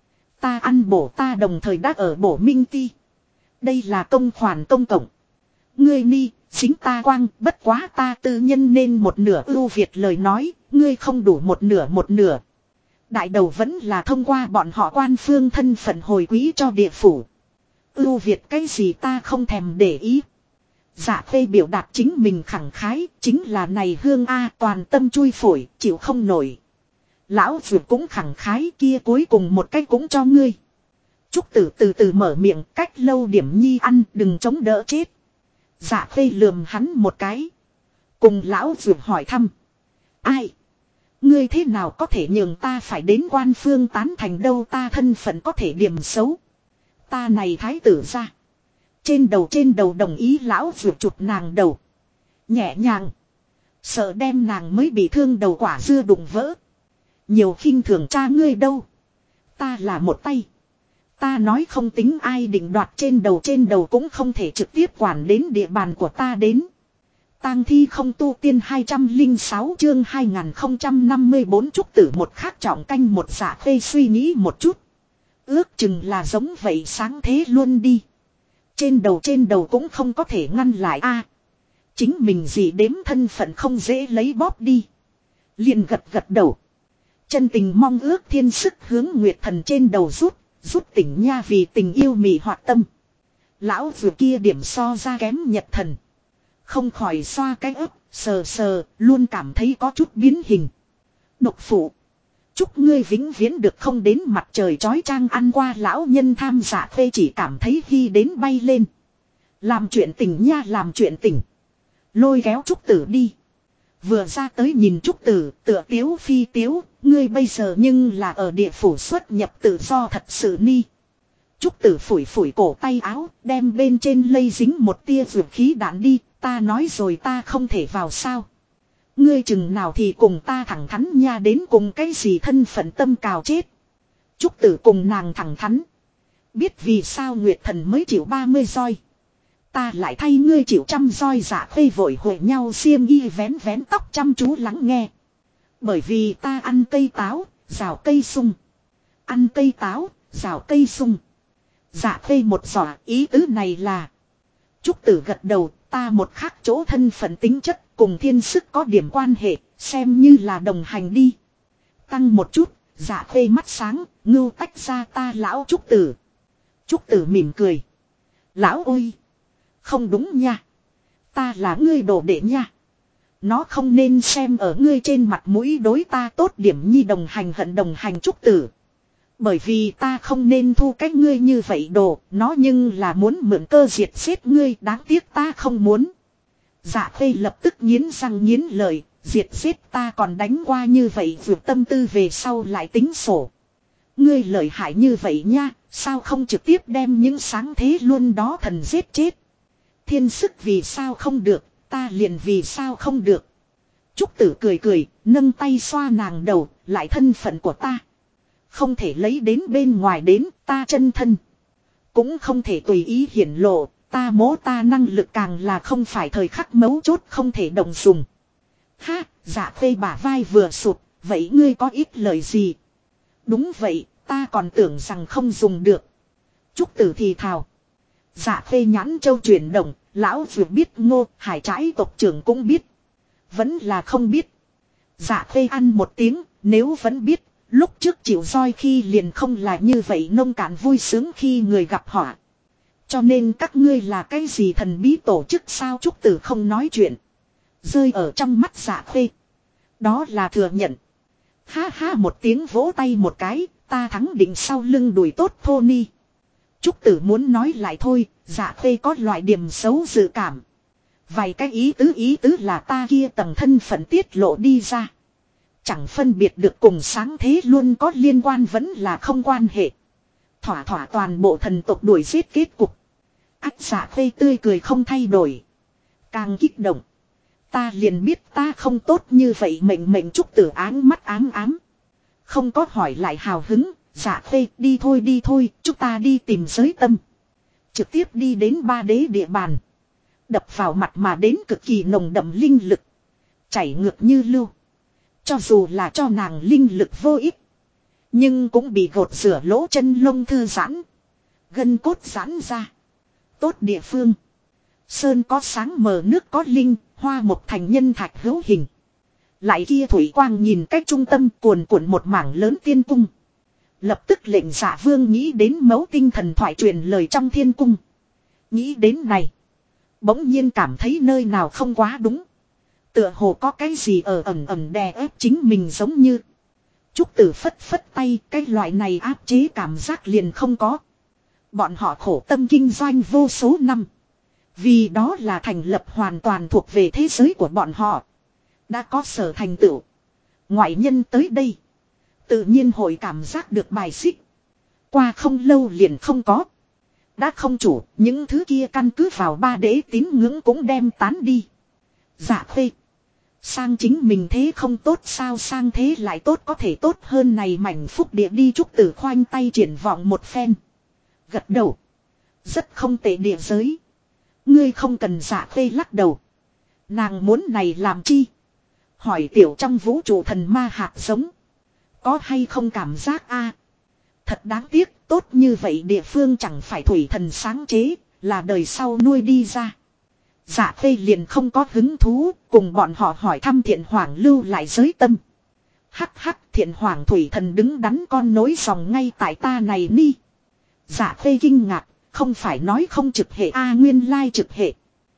Ta ăn bổ ta đồng thời đã ở bổ minh ti. Đây là công khoản công cộng. Ngươi ni, chính ta quang, bất quá ta tư nhân nên một nửa ưu việt lời nói, ngươi không đủ một nửa. Đại đầu vẫn là thông qua bọn họ quan phương thân phận hồi quý cho địa phủ. Ưu Việt cái gì ta không thèm để ý. Dạ khê biểu đạt chính mình khẳng khái, chính là này hương A toàn tâm chui phổi, chịu không nổi. Lão Dược cũng khẳng khái, kia cuối cùng một cái cũng cho ngươi. Trúc Tử từ từ mở miệng, cách lâu điểm nhi ăn, đừng chống đỡ chết. Dạ khê lườm hắn một cái. Cùng lão Dược hỏi thăm. Ai? Ngươi thế nào có thể nhường ta phải đến quan phương tán thành đâu, ta thân phận có thể điểm xấu. Ta này thái tử ra. Trên đầu đồng ý. Lão Dược chụp nàng đầu. Nhẹ nhàng. Sợ đem nàng mới bị thương đầu quả dưa đụng vỡ. Nhiều khinh thường cha ngươi đâu. Ta là một tay. Ta nói không tính ai định đoạt trên đầu cũng không thể trực tiếp quản đến địa bàn của ta đến. Tang thi không tu tiên 206 chương 2054 Trúc Tử một khắc trọng canh một Dạ khê suy nghĩ một chút. Ước chừng là giống vậy sáng thế luôn đi. Trên đầu cũng không có thể ngăn lại a. Chính mình gì đếm thân phận không dễ lấy bóp đi. Liền gật đầu. Chân tình mong ước thiên sức hướng Nguyệt Thần trên đầu rút tỉnh nha, vì tình yêu mị hoạt tâm. Lão vừa kia điểm so ra kém Nhật Thần. Không khỏi xoa cái ấp, sờ, luôn cảm thấy có chút biến hình. Độc phụ. Chúc ngươi vĩnh viễn được không đến mặt trời chói chang ăn qua lão nhân tham. Dạ khê chỉ cảm thấy khi đến bay lên. Làm chuyện tình nha, làm chuyện tình. Lôi kéo Trúc Tử đi. Vừa ra tới nhìn Trúc Tử, tựa tiếu phi tiếu, ngươi bây giờ nhưng là ở địa phủ xuất nhập tự do thật sự ni. Trúc Tử phủi cổ tay áo, đem bên trên lây dính một tia dược khí đạn đi, ta nói rồi ta không thể vào sao. Ngươi chừng nào thì cùng ta thẳng thắn nha, đến cùng cái gì thân phận tâm cào chết. Trúc Tử cùng nàng thẳng thắn. Biết vì sao Nguyệt Thần mới chịu 30 roi. Ta lại thay ngươi chịu 100 roi. Dạ khê vội hội nhau xiêm y vén tóc chăm chú lắng nghe. Bởi vì ta ăn cây táo, rào cây sung. Ăn cây táo, rào cây sung. Dạ khê một giỏ, ý tứ này là. Trúc Tử gật đầu, ta một khác chỗ thân phận tính chất cùng thiên sức có điểm quan hệ, xem như là đồng hành đi. Tăng một chút, dạ khê mắt sáng, ngưu tách ra ta lão Trúc Tử. Trúc Tử mỉm cười. Lão ôi! Không đúng nha. Ta là ngươi đồ đệ nha. Nó không nên xem ở ngươi trên mặt mũi đối ta tốt điểm nhi, đồng hành hận đồng hành Trúc Tử. Bởi vì ta không nên thu cách ngươi như vậy đồ, nó nhưng là muốn mượn cơ diệt giết ngươi, đáng tiếc ta không muốn. Dạ khê lập tức nghiến răng nghiến lợi, diệt giết ta còn đánh qua như vậy, vượt tâm tư về sau lại tính sổ. Ngươi lợi hại như vậy nha, sao không trực tiếp đem những sáng thế luôn đó thần giết chết. Thiên sức vì sao không được, ta liền vì sao không được. Trúc Tử cười, nâng tay xoa nàng đầu, lại thân phận của ta. Không thể lấy đến bên ngoài đến, ta chân thân. Cũng không thể tùy ý hiển lộ, ta ta năng lực càng là không phải thời khắc mấu chốt không thể động dùng. Ha, dạ khê bả vai vừa sụp, vậy ngươi có ít lời gì? Đúng vậy, ta còn tưởng rằng không dùng được. Trúc Tử thì thào. Dạ khê nhãn châu chuyển động, lão vừa biết Ngô Hải Trãi tộc trưởng cũng biết. Vẫn là không biết. Dạ khê ăn một tiếng, nếu vẫn biết, lúc trước chịu roi khi liền không là như vậy nông cạn vui sướng khi người gặp họa. Cho nên các ngươi là cái gì thần bí tổ chức sao? Trúc Tử không nói chuyện. Rơi ở trong mắt Dạ khê. Đó là thừa nhận. Ha ha một tiếng vỗ tay một cái, ta thắng định sau lưng đùi tốt Tony. Trúc Tử muốn nói lại thôi, Dạ khê có loại điểm xấu dự cảm. Vài cái ý tứ là ta kia tầng thân phận tiết lộ đi ra. Chẳng phân biệt được cùng sáng thế luôn có liên quan vẫn là không quan hệ. Thỏa toàn bộ thần tộc đuổi giết kết cục. Ách Dạ khê tươi cười không thay đổi. Càng kích động. Ta liền biết ta không tốt như vậy, mệnh Trúc Tử áng mắt ám. Không có hỏi lại hào hứng. Dạ khê đi thôi, chúng ta đi tìm giới tâm. Trực tiếp đi đến Ba Đế địa bàn. Đập vào mặt mà đến cực kỳ nồng đậm linh lực. Chảy ngược như lưu. Cho dù là cho nàng linh lực vô ích. Nhưng cũng bị gột rửa lỗ chân lông thư giãn. Gân cốt giãn ra. Tốt địa phương. Sơn có sáng mờ nước có linh. Hoa một thành nhân thạch hữu hình. Lại kia thủy quang nhìn cách trung tâm cuồn cuộn một mảng lớn tiên cung. Lập tức lệnh Dạ Vương nghĩ đến mẫu tinh thần thoại truyền lời trong thiên cung. Nghĩ đến này. Bỗng nhiên cảm thấy nơi nào không quá đúng. Tựa hồ có cái gì ở ẩn ẩn đè ép chính mình giống như. Trúc Tử phất phất tay, cái loại này áp chế cảm giác liền không có. Bọn họ khổ tâm kinh doanh vô số năm. Vì đó là thành lập hoàn toàn thuộc về thế giới của bọn họ. Đã có sở thành tựu. Ngoại nhân tới đây. Tự nhiên hội cảm giác được bài xích. Qua không lâu liền không có. Đã không chủ, những thứ kia căn cứ vào ba đế tín ngưỡng cũng đem tán đi. Dạ khê. Sang chính mình thế không tốt sao, sang thế lại tốt, có thể tốt hơn này mảnh phúc địa đi. Trúc Tử khoanh tay triển vọng một phen. Gật đầu. Rất không tệ địa giới. Ngươi không cần. Dạ khê lắc đầu. Nàng muốn này làm chi? Hỏi tiểu trong vũ trụ thần ma hạt giống. Có hay không cảm giác a? Thật đáng tiếc, tốt như vậy địa phương chẳng phải thủy thần sáng chế, là đời sau nuôi đi ra. Dạ khê liền không có hứng thú, cùng bọn họ hỏi thăm Thiện Hoàng lưu lại giới tâm. Hắc hắc, Thiện Hoàng thủy thần đứng đắn con nối dòng ngay tại ta này ni. Dạ khê kinh ngạc, không phải nói không trực hệ a, nguyên lai trực hệ.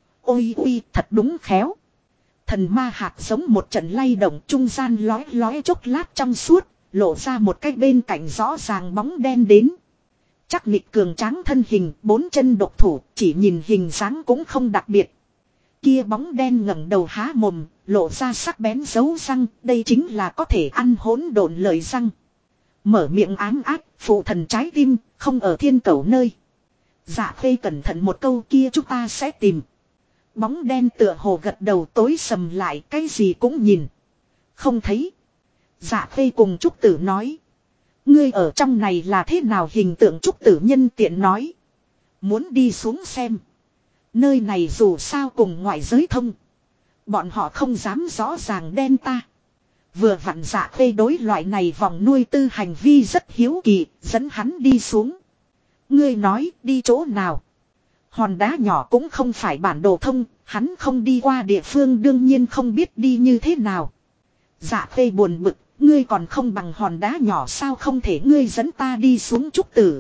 Ôi ôi, thật đúng khéo. Thần ma hạt giống một trận lay động, trung gian lói lói chốc lát trong suốt, lộ ra một cái bên cạnh rõ ràng bóng đen đến. Chắc nịch cường tráng thân hình, bốn chân độc thủ, chỉ nhìn hình dáng cũng không đặc biệt. Kia bóng đen ngẩng đầu há mồm, lộ ra sắc bén dấu răng, đây chính là có thể ăn hỗn độn lời răng. Mở miệng ám áp, phụ thần trái tim, không ở thiên cẩu nơi. Dạ khê cẩn thận một câu, kia chúng ta sẽ tìm. Bóng đen tựa hồ gật đầu, tối sầm lại, cái gì cũng nhìn. Không thấy. Dạ khê cùng Trúc Tử nói. Ngươi ở trong này là thế nào hình tượng? Trúc Tử nhân tiện nói. Muốn đi xuống xem. Nơi này dù sao cùng ngoại giới thông. Bọn họ không dám rõ ràng đen ta. Vừa vặn Dạ khê đối loại này vòng nuôi tư hành vi rất hiếu kỳ, dẫn hắn đi xuống. Ngươi nói đi chỗ nào? Hòn đá nhỏ cũng không phải bản đồ thông, hắn không đi qua địa phương đương nhiên không biết đi như thế nào. Dạ khê buồn bực, ngươi còn không bằng hòn đá nhỏ sao, không thể ngươi dẫn ta đi xuống. Trúc Tử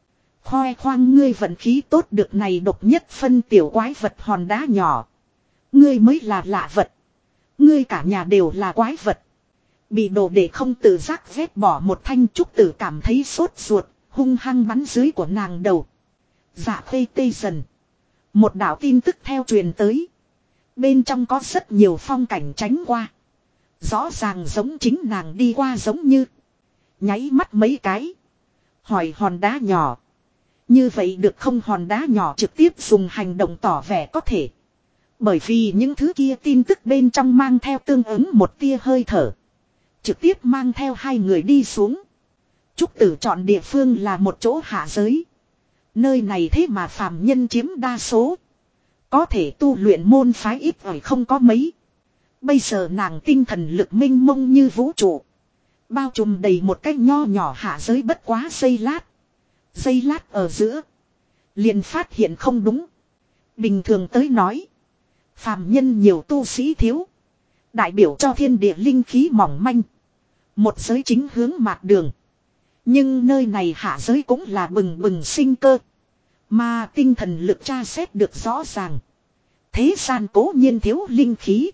khoe khoang, ngươi vận khí tốt được này độc nhất phân tiểu quái vật hòn đá nhỏ. Ngươi mới là lạ vật. Ngươi cả nhà đều là quái vật. Bị đồ để không tự giác vét bỏ một thanh. Trúc Tử cảm thấy sốt ruột, hung hăng bắn dưới của nàng đầu. Dạ khê tê dần. Một đạo tin tức theo truyền tới. Bên trong có rất nhiều phong cảnh tránh qua. Rõ ràng giống chính nàng đi qua giống như. Nháy mắt mấy cái. Hỏi hòn đá nhỏ. Như vậy được không? Hòn đá nhỏ trực tiếp dùng hành động tỏ vẻ có thể. Bởi vì những thứ kia tin tức bên trong mang theo tương ứng một tia hơi thở. Trực tiếp mang theo hai người đi xuống. Trúc Tử chọn địa phương là một chỗ hạ giới. Nơi này thế mà phàm nhân chiếm đa số. Có thể tu luyện môn phái ít ỏi không có mấy. Bây giờ nàng tinh thần lực minh mông như vũ trụ. Bao trùm đầy một cái nho nhỏ hạ giới, bất quá giây lát. Giây lát ở giữa. Liền phát hiện không đúng. Bình thường tới nói. Phàm nhân nhiều, tu sĩ thiếu. Đại biểu cho thiên địa linh khí mỏng manh. Một giới chính hướng mạt đường. Nhưng nơi này hạ giới cũng là bừng bừng sinh cơ. Mà tinh thần lực tra xét được rõ ràng. Thế gian cố nhiên thiếu linh khí.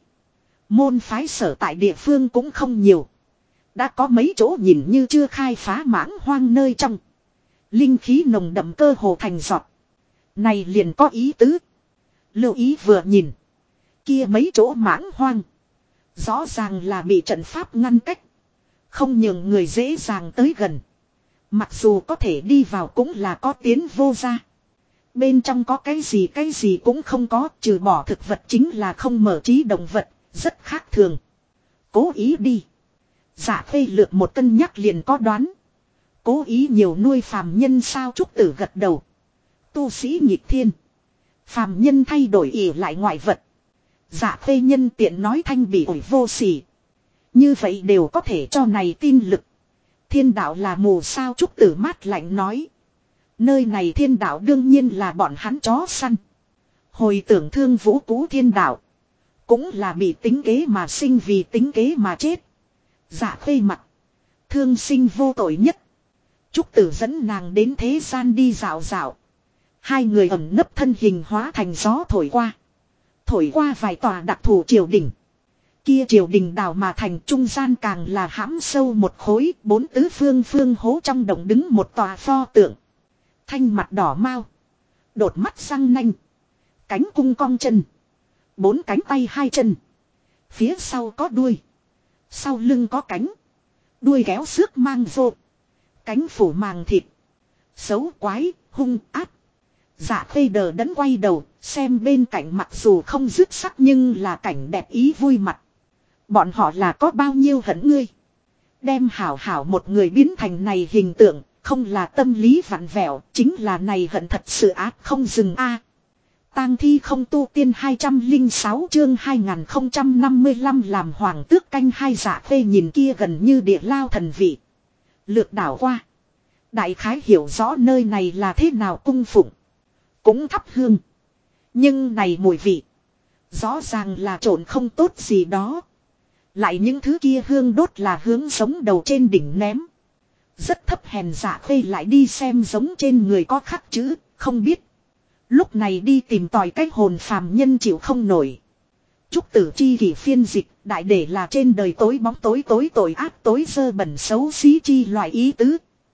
Môn phái sở tại địa phương cũng không nhiều. Đã có mấy chỗ nhìn như chưa khai phá mãng hoang nơi trong. Linh khí nồng đậm cơ hồ thành giọt. Này liền có ý tứ. Lưu ý vừa nhìn. Kia mấy chỗ mãng hoang. Rõ ràng là bị trận pháp ngăn cách. Không nhường người dễ dàng tới gần. Mặc dù có thể đi vào cũng là có tiến vô ra. Bên trong có cái gì cũng không có, trừ bỏ thực vật chính là không mở trí động vật, rất khác thường. Cố ý đi. Dạ khê lược một cân nhắc liền có đoán. Cố ý nhiều nuôi phàm nhân sao? Trúc Tử gật đầu. Tu sĩ nghịch thiên. Phàm nhân thay đổi ỉ lại ngoại vật. Dạ khê nhân tiện nói thanh bị ổi vô sỉ. Như vậy đều có thể cho này tin lực. Thiên đạo là mù sao? Trúc Tử mát lạnh nói. Nơi này thiên đạo đương nhiên là bọn hắn chó săn. Hồi tưởng Thương Vũ cú thiên đạo. Cũng là bị tính kế mà sinh, vì tính kế mà chết. Dạ khê mặt. Thương sinh vô tội nhất. Trúc Tử dẫn nàng đến thế gian đi dạo dạo. Hai người ẩn nấp thân hình hóa thành gió thổi qua. Thổi qua vài tòa đặc thù triều đình. Kia triều đình đào mà thành trung gian càng là hãm sâu một khối, bốn tứ phương phương hố trong động đứng một tòa pho tượng. Thanh mặt đỏ mau. Đột mắt răng nanh. Cánh cung cong chân. Bốn cánh tay hai chân. Phía sau có đuôi. Sau lưng có cánh. Đuôi kéo xước mang vô. Cánh phủ màng thịt. Xấu quái, hung ác. Dạ Khê đờ đẫn quay đầu, xem bên cạnh mặc dù không dứt sắc nhưng là cảnh đẹp ý vui mặt. Bọn họ là có bao nhiêu hận ngươi. Đem hảo hảo một người biến thành này hình tượng, không là tâm lý vặn vẹo, chính là này hận thật sự ác không dừng a. Tang thi không tu tiên 206 chương 2055 làm hoàng tước canh hai. Dạ Khê nhìn kia gần như địa lao thần vị. Lược đảo qua. Đại khái hiểu rõ nơi này là thế nào cung phụng. Cũng thắp hương. Nhưng này mùi vị. Rõ ràng là trộn không tốt gì đó. Lại những thứ kia hương đốt là hướng giống đầu trên đỉnh ném. Rất thấp hèn. Dạ Khê lại đi xem giống trên người có khắc chữ, không biết. Lúc này đi tìm tòi cái hồn phàm nhân chịu không nổi. Trúc Tử chi kỷ phiên dịch, đại để là trên đời tối bóng tối tội ác tối dơ bẩn xấu xí chi loại ý tứ.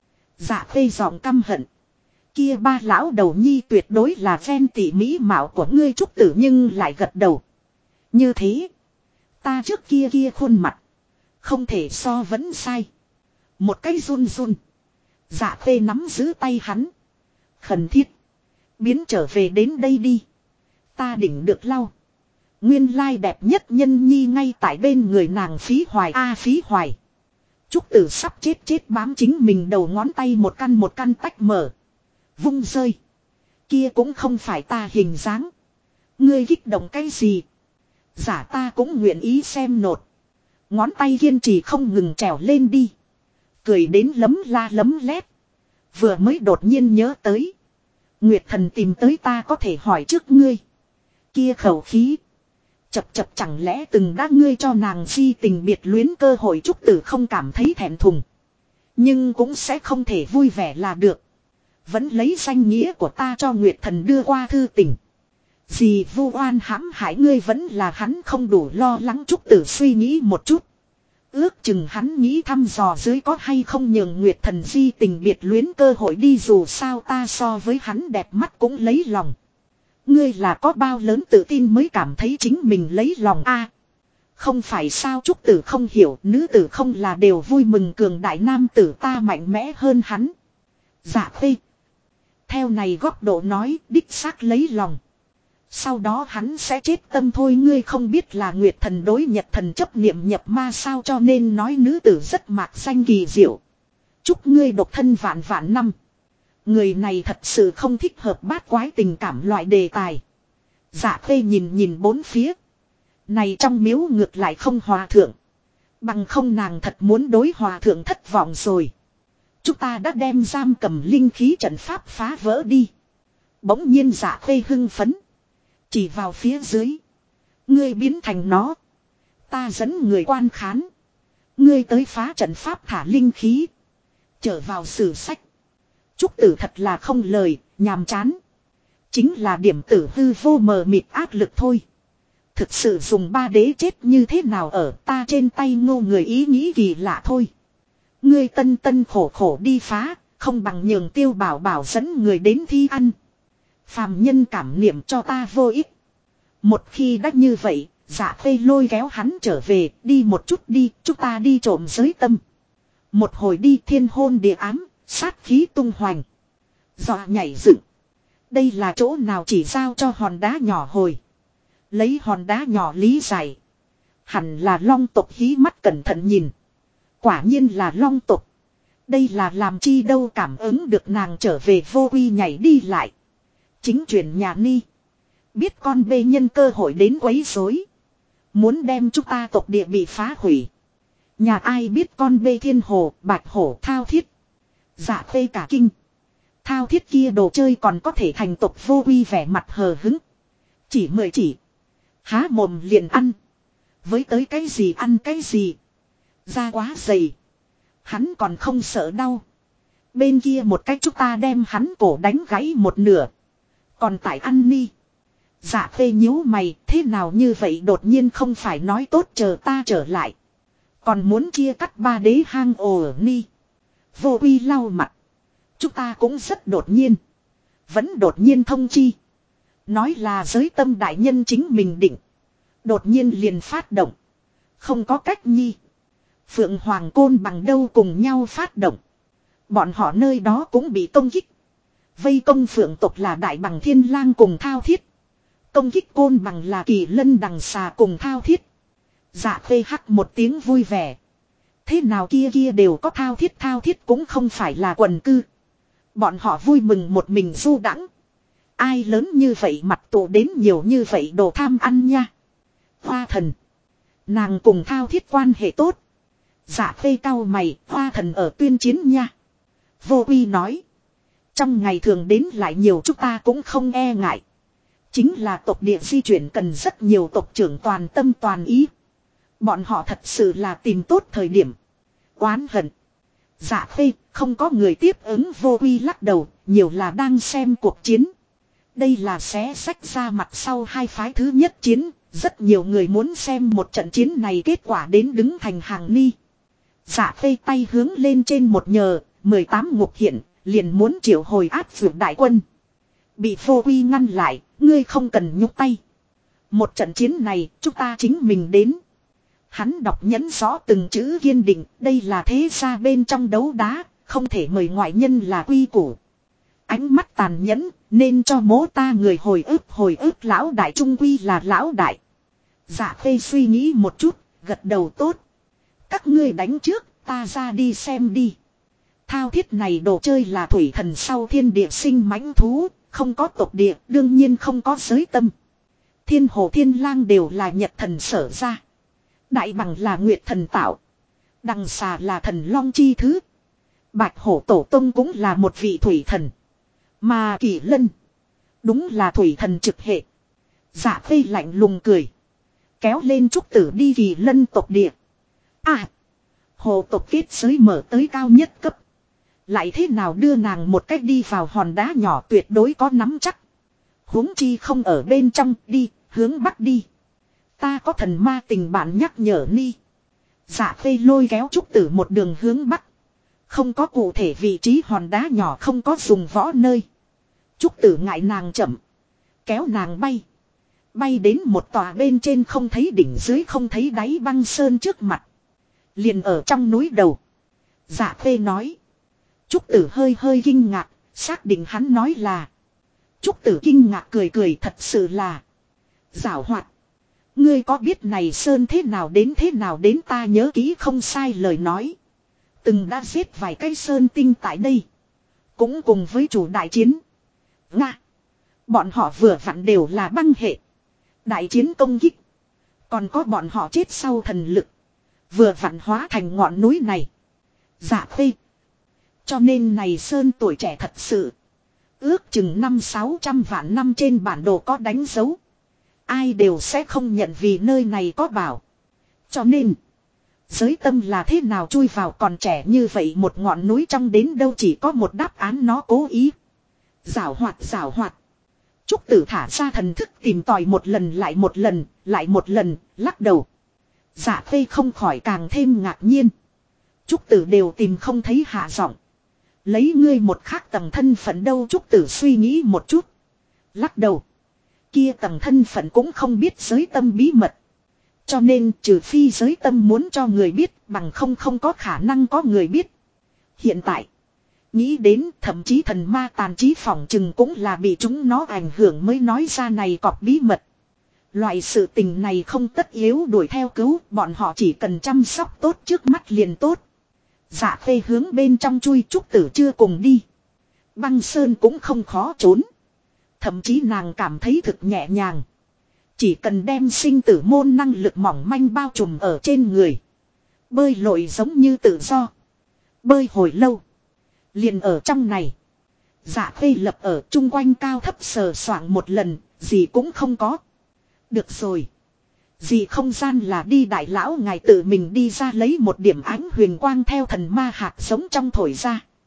Dạ Khê giọng căm hận. Kia ba lão đầu nhi tuyệt đối là ven tỉ mỹ mạo của ngươi Trúc Tử nhưng lại gật đầu. Như thế. Ta trước kia khuôn mặt. Không thể so vẫn sai. Một cái run run. Dạ Khê nắm giữ tay hắn. Khẩn thiết. Biến trở về đến đây đi. Ta đỉnh được lau. Nguyên lai đẹp nhất nhân nhi ngay tại bên người nàng Phí Hoài Phí Hoài. Trúc Tử sắp chết bám chính mình đầu ngón tay một căn tách mở. Vung rơi. Kia cũng không phải ta hình dáng. Ngươi kích động cái gì? Giả ta cũng nguyện ý xem nột. Ngón tay kiên trì không ngừng trèo lên đi. Cười đến lấm la lấm lét. Vừa mới đột nhiên nhớ tới. Nguyệt thần tìm tới ta có thể hỏi trước ngươi. Kia khẩu khí. Chập chẳng lẽ từng đã ngươi cho nàng si tình biệt luyến cơ hội. Trúc Tử không cảm thấy thẹn thùng. Nhưng cũng sẽ không thể vui vẻ là được. Vẫn lấy danh nghĩa của ta cho Nguyệt thần đưa qua thư tình. Gì vu oan hãm hại ngươi vẫn là hắn không đủ lo lắng. Trúc Tử suy nghĩ một chút. Ước chừng hắn nghĩ thăm dò dưới có hay không nhường Nguyệt thần di tình biệt luyến cơ hội đi, dù sao ta so với hắn đẹp mắt cũng lấy lòng. Ngươi là có bao lớn tự tin mới cảm thấy chính mình lấy lòng không phải sao. Trúc Tử không hiểu, nữ tử không là đều vui mừng cường đại nam tử ta mạnh mẽ hơn hắn. Dạ Khê. Theo này góc độ nói đích xác lấy lòng. Sau đó hắn sẽ chết tâm thôi. Ngươi không biết là Nguyệt thần đối Nhật thần chấp niệm nhập ma sao, cho nên nói nữ tử rất mạc danh kỳ diệu. Chúc ngươi độc thân vạn vạn năm. Người này thật sự không thích hợp bát quái tình cảm loại đề tài. Dạ Khê nhìn bốn phía. Này trong miếu ngược lại không hòa thượng. Bằng không nàng thật muốn đối hòa thượng thất vọng rồi. Chúng ta đã đem giam cầm linh khí trận pháp phá vỡ đi. Bỗng nhiên Dạ Khê hưng phấn. Chỉ vào phía dưới. Ngươi biến thành nó. Ta dẫn người quan khán. Ngươi tới phá trận pháp thả linh khí. Trở vào sử sách. Trúc Tử thật là không lời, nhàm chán. Chính là điểm tử hư vô mờ mịt áp lực thôi. Thực sự dùng ba đế chết như thế nào ở ta trên tay ngô người ý nghĩ kỳ lạ thôi. Ngươi tân khổ đi phá, không bằng nhường Tiêu Bảo Bảo dẫn người đến thi ăn. Phàm nhân cảm niệm cho ta vô ích. Một khi đã như vậy, Dạ Khê lôi kéo hắn trở về, đi một chút đi, chúng ta đi trộm giới tâm. Một hồi đi thiên hôn địa ám, sát khí tung hoành. Dọa nhảy dựng. Đây là chỗ nào chỉ giao cho hòn đá nhỏ hồi. Lấy hòn đá nhỏ lý giải. Hẳn là long tộc hí mắt cẩn thận nhìn. Quả nhiên là long tộc. Đây là làm chi đâu, cảm ứng được nàng trở về vô uy nhảy đi lại. Chính truyền nhà ni. Biết con bê nhân cơ hội đến quấy rối. Muốn đem chúng ta tộc địa bị phá hủy. Nhà ai biết con bê thiên hồ, bạch hổ, thao thiết. Dạ Khê cả kinh. Thao thiết kia đồ chơi còn có thể thành tộc vô uy vẻ mặt hờ hứng. Chỉ. Há mồm liền ăn. Với tới cái gì ăn cái gì. Da quá dày. Hắn còn không sợ đau. Bên kia một cách chúng ta đem hắn cổ đánh gãy một nửa. Còn tại ăn ni. Dạ phê nhíu mày, thế nào như vậy đột nhiên không phải nói tốt chờ ta trở lại. Còn muốn chia cắt ba đế hang ồ ở ni. Vô uy lau mặt. Chúng ta cũng rất đột nhiên. Vẫn đột nhiên thông chi. Nói là giới tâm đại nhân chính mình định. Đột nhiên liền phát động. Không có cách nhi. Phượng Hoàng Côn Bằng đâu cùng nhau phát động. Bọn họ nơi đó cũng bị công kích. Vây công Phượng tộc là Đại Bằng Thiên Lang cùng Thao Thiết. Công kích Côn Bằng là Kỳ Lân Đằng Xà cùng Thao Thiết. Dạ phê hắc một tiếng vui vẻ. Thế nào kia đều có Thao Thiết cũng không phải là quần cư. Bọn họ vui mừng một mình du đãng. Ai lớn như vậy mặt tụ đến nhiều như vậy đồ tham ăn nha. Hoa thần. Nàng cùng Thao Thiết quan hệ tốt. Dạ phê cau mày, Hoa thần ở tuyên chiến nha. Vô uy nói. Trong ngày thường đến lại nhiều chúng ta cũng không e ngại. Chính là tộc địa di chuyển cần rất nhiều tộc trưởng toàn tâm toàn ý. Bọn họ thật sự là tìm tốt thời điểm. Oán hận. Dạ phê, không có người tiếp ứng vô uy lắc đầu, nhiều là đang xem cuộc chiến. Đây là xé sách ra mặt sau hai phái thứ nhất chiến, rất nhiều người muốn xem một trận chiến này kết quả đến đứng thành hàng ni. Dạ phê tay hướng lên trên một nhờ, 18 ngục hiện, liền muốn triệu hồi áp vượt đại quân. Bị vô uy ngăn lại, ngươi không cần nhúc tay. Một trận chiến này, chúng ta chính mình đến. Hắn đọc nhẫn rõ từng chữ kiên định, đây là thế gia bên trong đấu đá, không thể mời ngoại nhân là quy củ. Ánh mắt tàn nhẫn, nên cho mố ta người hồi ức lão đại trung quy là lão đại. Dạ phê suy nghĩ một chút, gật đầu tốt. Các ngươi đánh trước, ta ra đi xem đi. Thao thiết này đồ chơi là thủy thần sau thiên địa sinh mãnh thú, không có tộc địa, đương nhiên không có giới tâm. Thiên hồ thiên lang đều là nhật thần sở ra. Đại bằng là nguyệt thần tạo. Đằng xà là thần long chi thứ. Bạch hổ tổ tông cũng là một vị thủy thần. Mà Kỳ Lân đúng là thủy thần trực hệ. Dạ phê lạnh lùng cười. Kéo lên trúc tử đi Kỳ Lân tộc địa. À, hồ tộc kết giới mở tới cao nhất cấp. Lại thế nào đưa nàng một cách đi vào hòn đá nhỏ tuyệt đối có nắm chắc. Huống chi không ở bên trong, đi, hướng bắc đi. Ta có thần ma tình bạn nhắc nhở ni. Dạ phê lôi kéo trúc tử một đường hướng bắc. Không có cụ thể vị trí hòn đá nhỏ, không có dùng võ nơi. Trúc tử ngại nàng chậm. Kéo nàng bay. Bay đến một tòa bên trên không thấy đỉnh dưới không thấy đáy băng sơn trước mặt. Liền ở trong núi đầu. Dạ phê nói. Trúc tử hơi kinh ngạc, xác định hắn nói là. Trúc tử kinh ngạc cười thật sự là. Giảo hoạt. Ngươi có biết này sơn thế nào đến ta nhớ kỹ không sai lời nói. Từng đã giết vài cây sơn tinh tại đây. Cũng cùng với chủ đại chiến. Nga. Bọn họ vừa vặn đều là băng hệ. Đại chiến công kích. Còn có bọn họ chết sau thần lực. Vừa vặn hóa thành ngọn núi này. Dạ phê. Cho nên này sơn tuổi trẻ thật sự. Ước chừng 500-600 vạn năm trên bản đồ có đánh dấu. Ai đều sẽ không nhận vì nơi này có bảo. Cho nên. Giới tâm là thế nào chui vào còn trẻ như vậy một ngọn núi trong đến đâu chỉ có một đáp án nó cố ý. Giảo hoạt. Trúc tử thả ra thần thức tìm tòi một lần, lắc đầu. Dạ phê không khỏi càng thêm ngạc nhiên. Trúc tử đều tìm không thấy hạ giọng. Lấy ngươi một khác tầng thân phận đâu. Trúc tử suy nghĩ một chút. Lắc đầu. Kia tầng thân phận cũng không biết giới tâm bí mật. Cho nên trừ phi giới tâm muốn cho người biết, bằng không có khả năng có người biết. Hiện tại, nghĩ đến thậm chí thần ma tàn trí phỏng chừng cũng là bị chúng nó ảnh hưởng mới nói ra này cọp bí mật. Loại sự tình này không tất yếu đuổi theo cứu, bọn họ chỉ cần chăm sóc tốt trước mắt liền tốt. Dạ phê hướng bên trong chui, Trúc tử chưa cùng đi. Băng sơn cũng không khó trốn. Thậm chí nàng cảm thấy thực nhẹ nhàng. Chỉ cần đem sinh tử môn năng lực mỏng manh bao trùm ở trên người. Bơi lội giống như tự do. Bơi hồi lâu. Liền ở trong này. Dạ phê lập ở chung quanh cao thấp sờ soạng một lần. Gì cũng không có. Được rồi. Gì không gian là đi đại lão ngài tự mình đi ra lấy một điểm ánh huyền quang theo thần ma hạt giống trong thổi ra.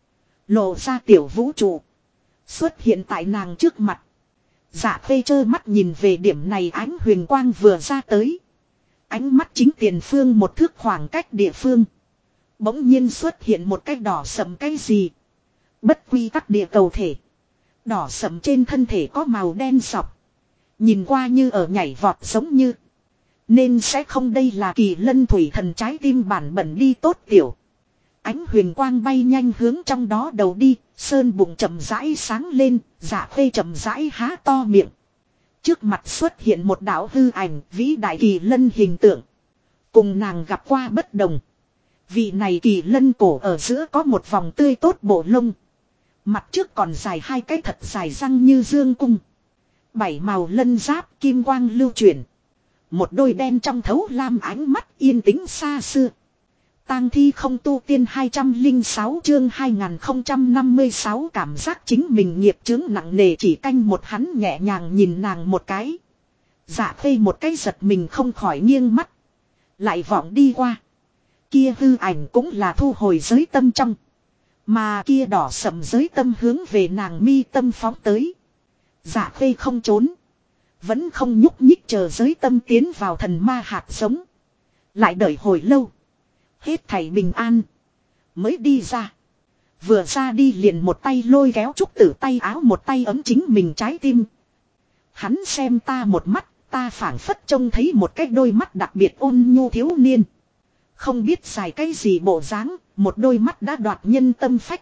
Lộ ra tiểu vũ trụ. Xuất hiện tại nàng trước mặt. Dạ khê trơ mắt nhìn về điểm này, ánh huyền quang vừa ra tới. Ánh mắt chính tiền phương một thước khoảng cách địa phương. Bỗng nhiên xuất hiện một cái đỏ sẫm cái gì. Bất quy tắc địa cầu thể. Đỏ sẫm trên thân thể có màu đen sọc. Nhìn qua như ở nhảy vọt giống như. Nên sẽ không, đây là Kỳ Lân thủy thần trái tim bản bẩn đi tốt tiểu. Ánh huyền quang bay nhanh hướng trong đó đầu đi, sơn bụng chậm rãi sáng lên, Dạ khê chậm rãi há to miệng. Trước mặt xuất hiện một đạo hư ảnh, vĩ đại Kỳ Lân hình tượng. Cùng nàng gặp qua bất đồng. Vị này Kỳ Lân cổ ở giữa có một vòng tươi tốt bộ lông. Mặt trước còn dài hai cái thật dài răng như dương cung. 7 màu lân giáp kim quang lưu chuyển. Một đôi đen trong thấu lam ánh mắt yên tĩnh xa xưa. Tang thi không tu tiên 206 chương 2056 cảm giác chính mình nghiệp chướng nặng nề, chỉ canh một hắn nhẹ nhàng nhìn nàng một cái. Dạ khê một cái giật mình không khỏi nghiêng mắt. Lại vọng đi qua. Kia hư ảnh cũng là thu hồi giới tâm trong. Mà kia đỏ sầm giới tâm hướng về nàng mi tâm phóng tới. Dạ khê không trốn. Vẫn không nhúc nhích chờ giới tâm tiến vào thần ma hạt giống. Lại đợi hồi lâu. Hết thảy bình an. Mới đi ra. Vừa ra đi liền một tay lôi kéo Trúc Tử tay áo, một tay ấm chính mình trái tim. Hắn xem ta một mắt, ta phảng phất trông thấy một cái đôi mắt đặc biệt ôn nhu thiếu niên. Không biết xài cái gì bộ dáng, một đôi mắt đã đoạt nhân tâm phách.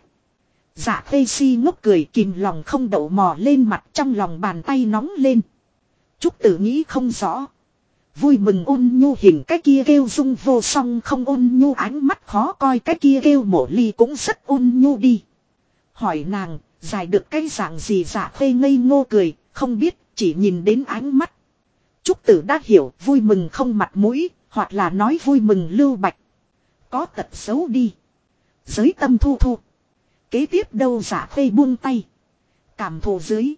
Dạ khê si ngốc cười, kìm lòng không đậu mò lên mặt, trong lòng bàn tay nóng lên. Trúc Tử nghĩ không rõ. Vui mừng ôn nhu hình cái kia kêu dung vô song không ôn nhu, ánh mắt khó coi cái kia kêu Mộ Ly cũng rất ôn nhu đi. Hỏi nàng, giải được cái dạng gì? Dạ khê ngây ngô cười, không biết, chỉ nhìn đến ánh mắt. Trúc Tử đã hiểu, vui mừng không mặt mũi, hoặc là nói vui mừng lưu bạch. Có tật xấu đi. Giới tâm thu thu. Kế tiếp đâu? Dạ khê buông tay. Cảm thụ dưới.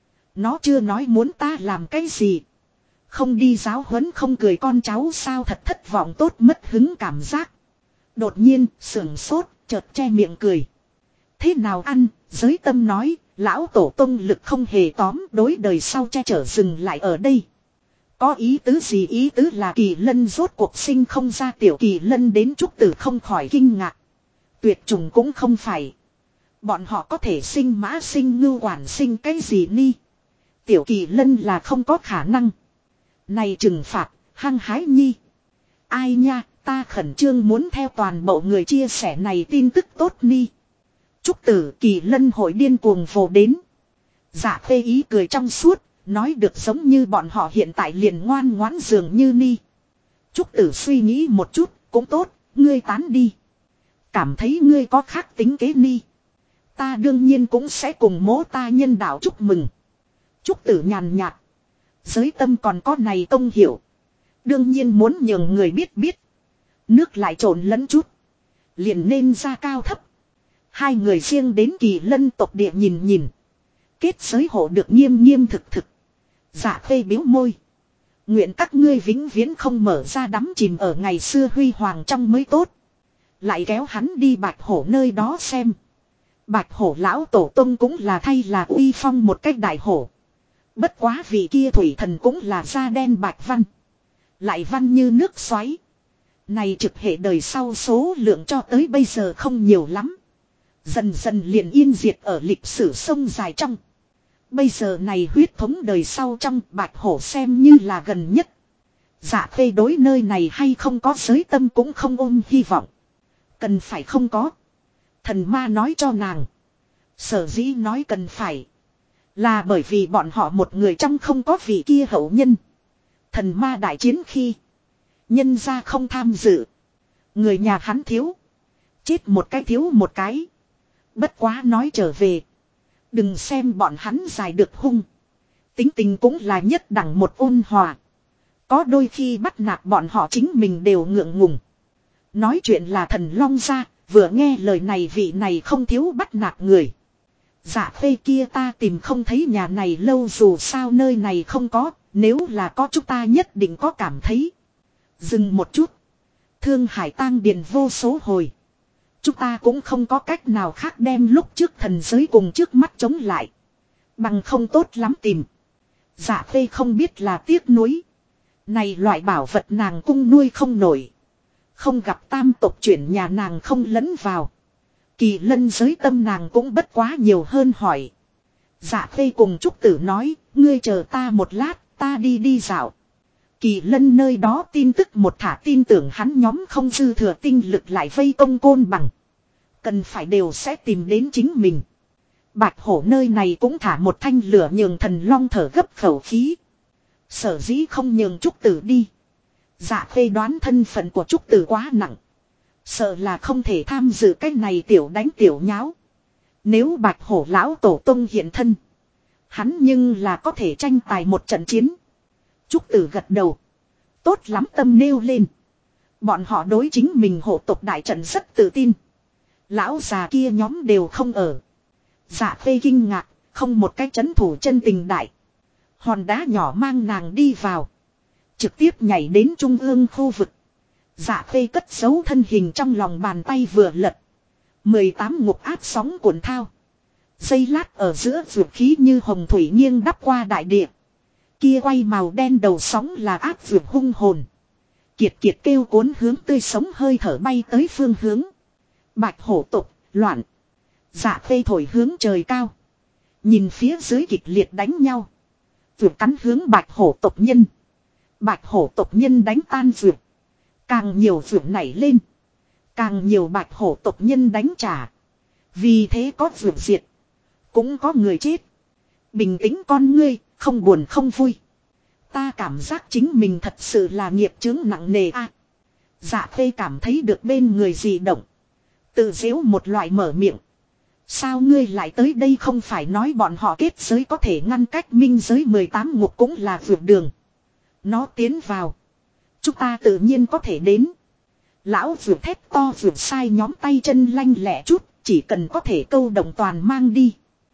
Nó chưa nói muốn ta làm cái gì. Không đi giáo huấn, không cười con cháu sao? Thật thất vọng, tốt mất hứng cảm giác. Đột nhiên sưởng sốt, chợt che miệng cười. Thế nào ăn? Giới tâm nói, lão tổ tông lực không hề tóm, đối đời sau che chở dừng lại ở đây. Có ý tứ gì? Ý tứ là Kỳ Lân rốt cuộc sinh không ra tiểu Kỳ Lân. Đến Trúc Tử không khỏi kinh ngạc. Tuyệt chủng cũng không phải. Bọn họ có thể sinh mã sinh ngưu quản sinh cái gì ni. Tiểu Kỳ Lân là không có khả năng. Này trừng phạt, hăng hái nhi. Ai nha, ta khẩn trương muốn theo toàn bộ người chia sẻ này tin tức tốt ni. Trúc Tử, Kỳ Lân hội điên cuồng vồ đến. Dạ khê ý cười trong suốt, nói được giống như bọn họ hiện tại liền ngoan ngoãn dường như ni. Trúc Tử suy nghĩ một chút, cũng tốt, ngươi tán đi. Cảm thấy ngươi có khác tính kế ni. Ta đương nhiên cũng sẽ cùng mố ta nhân đạo chúc mừng. Trúc Tử nhàn nhạt. Giới tâm còn có này công hiểu. Đương nhiên muốn nhường người biết biết. Nước lại trộn lẫn chút. Liền nên ra cao thấp. Hai người riêng đến Kỳ Lân tộc địa nhìn nhìn. Kết giới hộ được nghiêm nghiêm thực thực. Dạ khê biếu môi. Nguyện các ngươi vĩnh viễn không mở ra, đắm chìm ở ngày xưa huy hoàng trong mới tốt. Lại kéo hắn đi Bạch Hổ nơi đó xem. Bạch Hổ lão tổ tông cũng là thay là uy phong một cách đại hổ. Bất quá vị kia thủy thần cũng là da đen bạch văn. Lại văn như nước xoáy. Này trực hệ đời sau số lượng cho tới bây giờ không nhiều lắm. Dần dần liền yên diệt ở lịch sử sông dài trong. Bây giờ này huyết thống đời sau trong Bạch Hổ xem như là gần nhất. Dạ khê đối nơi này hay không có giới tâm cũng không ôm hy vọng. Cần phải không có. Thần ma nói cho nàng. Sở dĩ nói cần phải. Là bởi vì bọn họ một người trong không có vị kia hậu nhân. Thần ma đại chiến khi. Nhân ra không tham dự. Người nhà hắn thiếu. Chết một cái thiếu một cái. Bất quá nói trở về. Đừng xem bọn hắn dài được hung. Tính tình cũng là nhất đẳng một ôn hòa. Có đôi khi bắt nạt bọn họ chính mình đều ngượng ngùng. Nói chuyện là thần long ra. Vừa nghe lời này vị này không thiếu bắt nạt người. Dạ khê kia ta tìm không thấy nhà này lâu, dù sao nơi này không có. Nếu là có chúng ta nhất định có cảm thấy. Dừng một chút. Thương Hải tang điền vô số hồi. Chúng ta cũng không có cách nào khác đem lúc trước thần giới cùng trước mắt chống lại. Bằng không tốt lắm tìm. Dạ khê không biết là tiếc nuối. Này loại bảo vật nàng cung nuôi không nổi. Không gặp tam tộc chuyển nhà nàng không lẫn vào. Kỳ lân giới tâm nàng cũng bất quá nhiều hơn hỏi. Dạ khê cùng trúc tử nói, ngươi chờ ta một lát, ta đi dạo. Kỳ lân nơi đó tin tức một thả tin tưởng hắn nhóm không dư thừa tinh lực lại vây công côn bằng. Cần phải đều sẽ tìm đến chính mình. Bạch hổ nơi này cũng thả một thanh lửa nhường thần long thở gấp khẩu khí. Sở dĩ không nhường trúc tử đi. Dạ khê đoán thân phận của trúc tử quá nặng. Sợ là không thể tham dự cái này tiểu đánh tiểu nháo. Nếu bạch hổ lão tổ tông hiện thân. Hắn nhưng là có thể tranh tài một trận chiến. Trúc tử gật đầu. Tốt lắm tâm nêu lên. Bọn họ đối chính mình hộ tộc đại trận rất tự tin. Lão già kia nhóm đều không ở. Dạ khê kinh ngạc. Không một cái chấn thủ chân tình đại. Hòn đá nhỏ mang nàng đi vào. Trực tiếp nhảy đến trung ương khu vực. Dạ khê cất giấu thân hình trong lòng bàn tay vừa lật. 18 ngục áp sóng cuộn thao. Dây lát ở giữa vượt khí như hồng thủy nghiêng đắp qua đại địa. Kia quay màu đen đầu sóng là áp vượt hung hồn. Kiệt kiệt kêu cuốn hướng tươi sống hơi thở bay tới phương hướng. Bạch hổ tục, loạn. Dạ khê thổi hướng trời cao. Nhìn phía dưới kịch liệt đánh nhau. Vượt cắn hướng bạch hổ tộc nhân. Bạch hổ tộc nhân đánh tan vượt. Càng nhiều vượt nảy lên. Càng nhiều bạch hổ tộc nhân đánh trả. Vì thế có vượt diệt. Cũng có người chết. Bình tĩnh con ngươi, không buồn không vui. Ta cảm giác chính mình thật sự là nghiệp chướng nặng nề a. Dạ khê cảm thấy được bên người dị động. Tự giễu một loại mở miệng. Sao ngươi lại tới đây không phải nói bọn họ kết giới có thể ngăn cách minh giới 18 ngục cũng là vượt đường. Nó tiến vào. Chúng ta tự nhiên có thể đến. Lão vượt thét to vượt sai nhóm tay chân lanh lẹ chút. Chỉ cần có thể câu động toàn mang đi.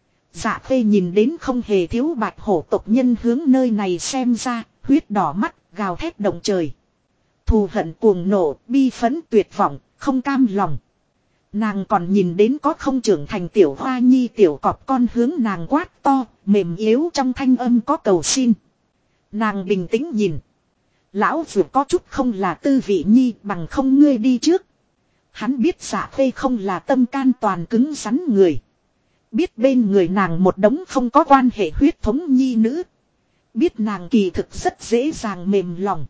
Dạ khê nhìn đến không hề thiếu bạch hổ tộc nhân hướng nơi này xem ra. Huyết đỏ mắt gào thét động trời. Thù hận cuồng nổ bi phấn tuyệt vọng không cam lòng. Nàng còn nhìn đến có không trưởng thành tiểu hoa nhi tiểu cọp con hướng nàng quát to, mềm yếu trong thanh âm có cầu xin. Nàng bình tĩnh nhìn. Lão vượt có chút không là tư vị nhi bằng không ngươi đi trước. Hắn biết dạ khê không là tâm can toàn cứng rắn người. Biết bên người nàng một đống không có quan hệ huyết thống nhi nữ. Biết nàng kỳ thực rất dễ dàng mềm lòng.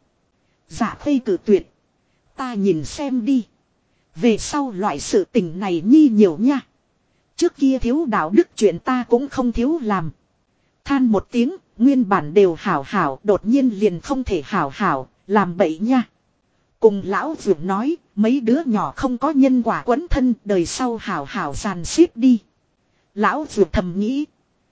Dạ khê cử tuyệt. Ta nhìn xem đi. Về sau loại sự tình này nhi nhiều nha. Trước kia thiếu đạo đức chuyện ta cũng không thiếu làm. Than một tiếng, nguyên bản đều hảo hảo, đột nhiên liền không thể hảo hảo, làm bậy nha. Cùng lão vượt nói, mấy đứa nhỏ không có nhân quả quấn thân, đời sau hảo hảo giàn xếp đi. Lão vượt thầm nghĩ.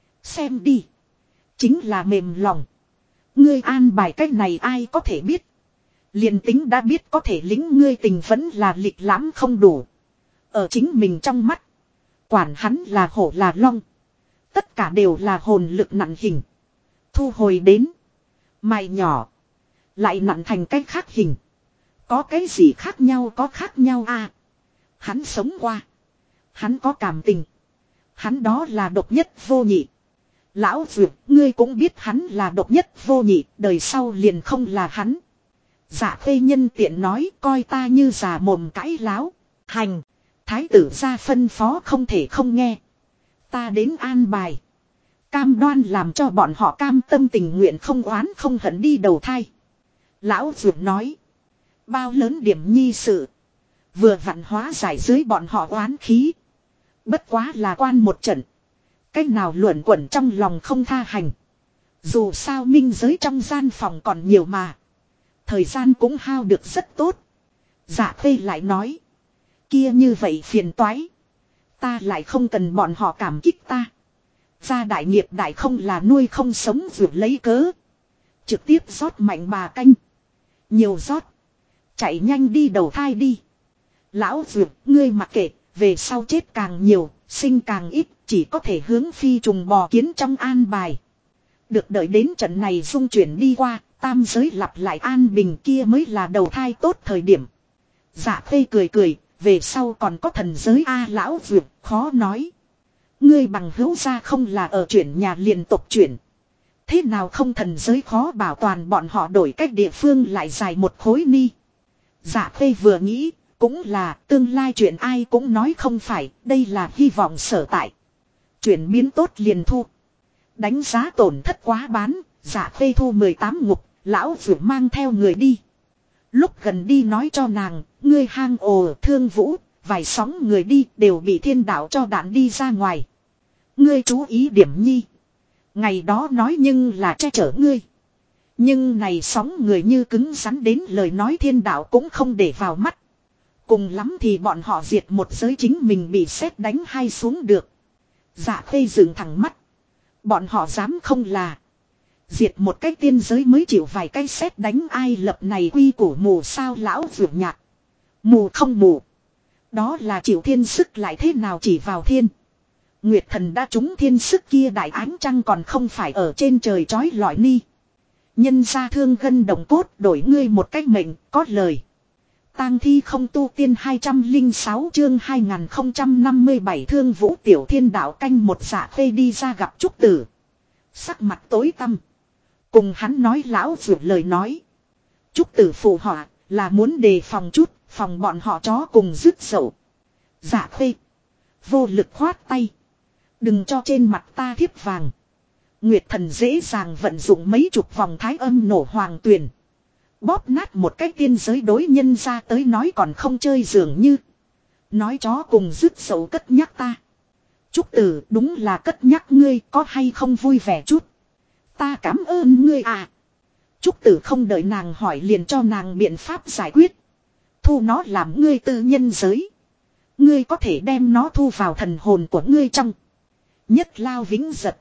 Xem đi. Chính là mềm lòng. Ngươi an bài cách này ai có thể biết. Liền tính đã biết có thể lính ngươi tình vẫn là lịch lãm không đủ. Ở chính mình trong mắt. Quản hắn là hổ là long. Tất cả đều là hồn lực nặng hình. Thu hồi đến. Mày nhỏ. Lại nặng thành cách khác hình. Có cái gì khác nhau có khác nhau à. Hắn sống qua. Hắn có cảm tình. Hắn đó là độc nhất vô nhị. Lão Dược, ngươi cũng biết hắn là độc nhất vô nhị, đời sau liền không là hắn. Dạ khê nhân tiện nói coi ta như già mồm cãi láo. Hành, thái tử ra phân phó không thể không nghe. Ta đến an bài. Cam đoan làm cho bọn họ cam tâm tình nguyện không oán không hận đi đầu thai. Lão Dược nói. Bao lớn điểm nhi sự. Vừa vặn hóa giải dưới bọn họ oán khí. Bất quá là quan một trận. Cách nào luẩn quẩn trong lòng không tha hành. Dù sao minh giới trong gian phòng còn nhiều mà. Thời gian cũng hao được rất tốt. Dạ khê lại nói. Kia như vậy phiền toái. Ta lại không cần bọn họ cảm kích ta. Gia đại nghiệp đại không là nuôi không sống vượt lấy cớ. Trực tiếp rót mạnh bà canh. Nhiều rót. Chạy nhanh đi đầu thai đi. Lão vượt ngươi mặc kệ. Về sau chết càng nhiều. Sinh càng ít. Chỉ có thể hướng phi trùng bò kiến trong an bài. Được đợi đến trận này dung chuyển đi qua. Tam giới lặp lại an bình kia mới là đầu thai tốt thời điểm. Dạ khê cười cười. Về sau còn có thần giới A lão vượt khó nói. Ngươi bằng hữu ra không là ở chuyển nhà liền tục chuyển. Thế nào không thần giới khó bảo toàn bọn họ đổi cách địa phương lại dài một khối ni. Dạ khê vừa nghĩ, cũng là tương lai chuyện ai cũng nói không phải, đây là hy vọng sở tại. Chuyển biến tốt liền thu. Đánh giá tổn thất quá bán, dạ khê thu 18 ngục, lão vừa mang theo người đi. Lúc gần đi nói cho nàng, ngươi hang ồ thương vũ, vài sóng người đi đều bị thiên đạo cho đạn đi ra ngoài. Ngươi chú ý điểm nhi. Ngày đó nói nhưng là che chở ngươi. Nhưng này sóng người như cứng rắn đến lời nói thiên đạo cũng không để vào mắt. Cùng lắm thì bọn họ diệt một giới chính mình bị sét đánh hay xuống được. Dạ khê dựng thẳng mắt. Bọn họ dám không là. Diệt một cái tiên giới mới chịu vài cái sét đánh ai lập này quy củ mù sao lão vượt nhạc. Mù không mù. Đó là chịu thiên sức lại thế nào chỉ vào thiên. Nguyệt thần đã trúng thiên sức kia đại ánh trăng còn không phải ở trên trời trói lọi ni. Nhân ra thương gân đồng cốt đổi ngươi một cách mệnh có lời. Tang thi không tu tiên 206 chương 2057 thương vũ tiểu thiên đạo canh một dạ khê đi ra gặp trúc tử. Sắc mặt tối tăm. Cùng hắn nói lão vượt lời nói. Trúc tử phụ họa là muốn đề phòng chút, phòng bọn họ chó cùng dứt sầu. Dạ khê. Vô lực khoát tay. Đừng cho trên mặt ta thiếp vàng. Nguyệt thần dễ dàng vận dụng mấy chục vòng thái âm nổ hoàng tuyền. Bóp nát một cái tiên giới đối nhân ra tới nói còn không chơi dường như. Nói chó cùng dứt sầu cất nhắc ta. Trúc tử đúng là cất nhắc ngươi có hay không vui vẻ chút. Ta cảm ơn ngươi à. Trúc tử không đợi nàng hỏi liền cho nàng biện pháp giải quyết. Thu nó làm ngươi tư nhân giới. Ngươi có thể đem nó thu vào thần hồn của ngươi trong. Nhất lao vĩnh giật.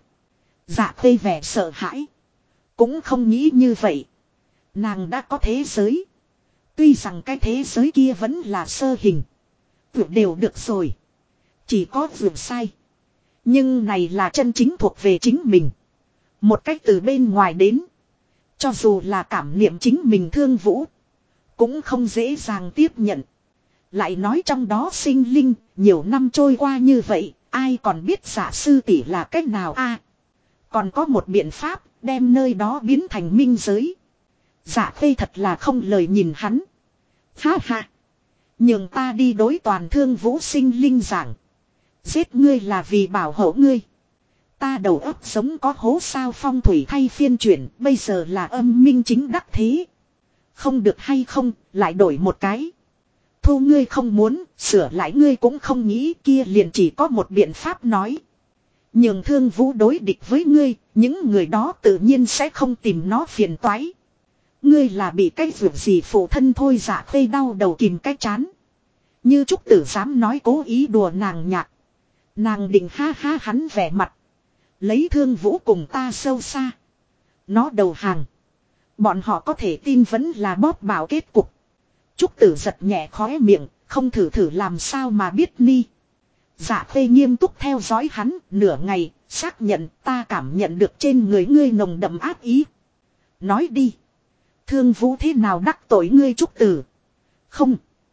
Dạ khê vẻ sợ hãi. Cũng không nghĩ như vậy. Nàng đã có thế giới. Tuy rằng cái thế giới kia vẫn là sơ hình. Vượt đều được rồi. Chỉ có vượt sai. Nhưng này là chân chính thuộc về chính mình. Một cách từ bên ngoài đến. Cho dù là cảm niệm chính mình thương vũ. Cũng không dễ dàng tiếp nhận. Lại nói trong đó sinh linh. Nhiều năm trôi qua như vậy. Ai còn biết giả sư tỷ là cách nào a? Còn có một biện pháp. Đem nơi đó biến thành minh giới. Dạ khê thật là không lời nhìn hắn. Ha ha. Nhường ta đi đối toàn thương vũ sinh linh giảng. Giết ngươi là vì bảo hộ ngươi. Ta đầu óc giống có hố sao phong thủy thay phiên chuyển. Bây giờ là âm minh chính đắc thế. Không được hay không. Lại đổi một cái. Thu ngươi không muốn. Sửa lại ngươi cũng không nghĩ. Kia liền chỉ có một biện pháp nói. Nhường thương vũ đối địch với ngươi. Những người đó tự nhiên sẽ không tìm nó phiền toái. Ngươi là bị cái vượt gì phụ thân thôi dạ khê đau đầu kìm cái chán. Như trúc tử dám nói cố ý đùa nàng nhạc. Nàng định ha ha hắn vẻ mặt. Lấy thương vũ cùng ta sâu xa. Nó đầu hàng. Bọn họ có thể tin vẫn là bóp bảo kết cục. Trúc tử giật nhẹ khóe miệng. Không thử thử làm sao mà biết ni. Dạ khê nghiêm túc theo dõi hắn nửa ngày. Xác nhận ta cảm nhận được trên người ngươi nồng đậm ác ý. Nói đi. Thương vũ thế nào đắc tội ngươi trúc tử? Không.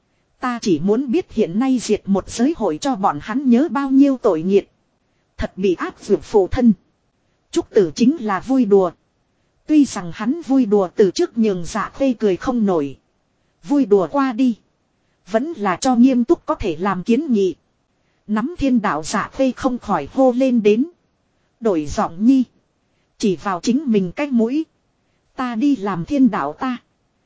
Ta chỉ muốn biết hiện nay diệt một giới hội cho bọn hắn nhớ bao nhiêu tội nghiệt. Thật bị áp vượt phụ thân. Trúc tử chính là vui đùa. Tuy rằng hắn vui đùa từ trước nhường dạ khê cười không nổi. Vui đùa qua đi. Vẫn là cho nghiêm túc có thể làm kiến nghị. Nắm thiên đạo dạ khê không khỏi hô lên đến. Đổi giọng nhi. Chỉ vào chính mình cái mũi. Ta đi làm thiên đạo ta.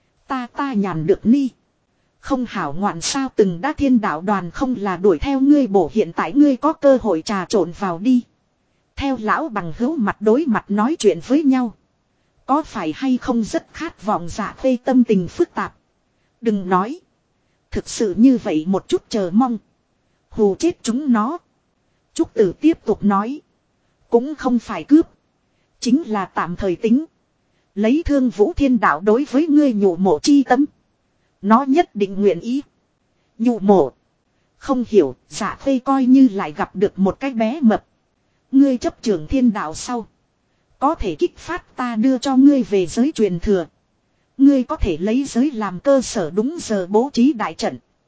Ta nhàn được ni. Không hảo ngoạn sao từng đã thiên đạo đoàn không là đuổi theo ngươi bổ hiện tại ngươi có cơ hội trà trộn vào đi. Theo lão bằng hữu mặt đối mặt nói chuyện với nhau. Có phải hay không rất khát vọng dạ khê tâm tình phức tạp. Đừng nói. Thực sự như vậy một chút chờ mong. Hù chết chúng nó. Trúc tử tiếp tục nói. Cũng không phải cướp. Chính là tạm thời tính. Lấy thương vũ thiên đạo đối với ngươi nhủ mộ chi tâm. Nó nhất định nguyện ý. Nhủ mộ. Không hiểu, giả khê coi như lại gặp được một cái bé mập. Ngươi chấp trường thiên đạo sau. Có thể kích phát ta đưa cho ngươi về giới truyền thừa. Ngươi có thể lấy giới làm cơ sở đúng giờ bố trí đại trận.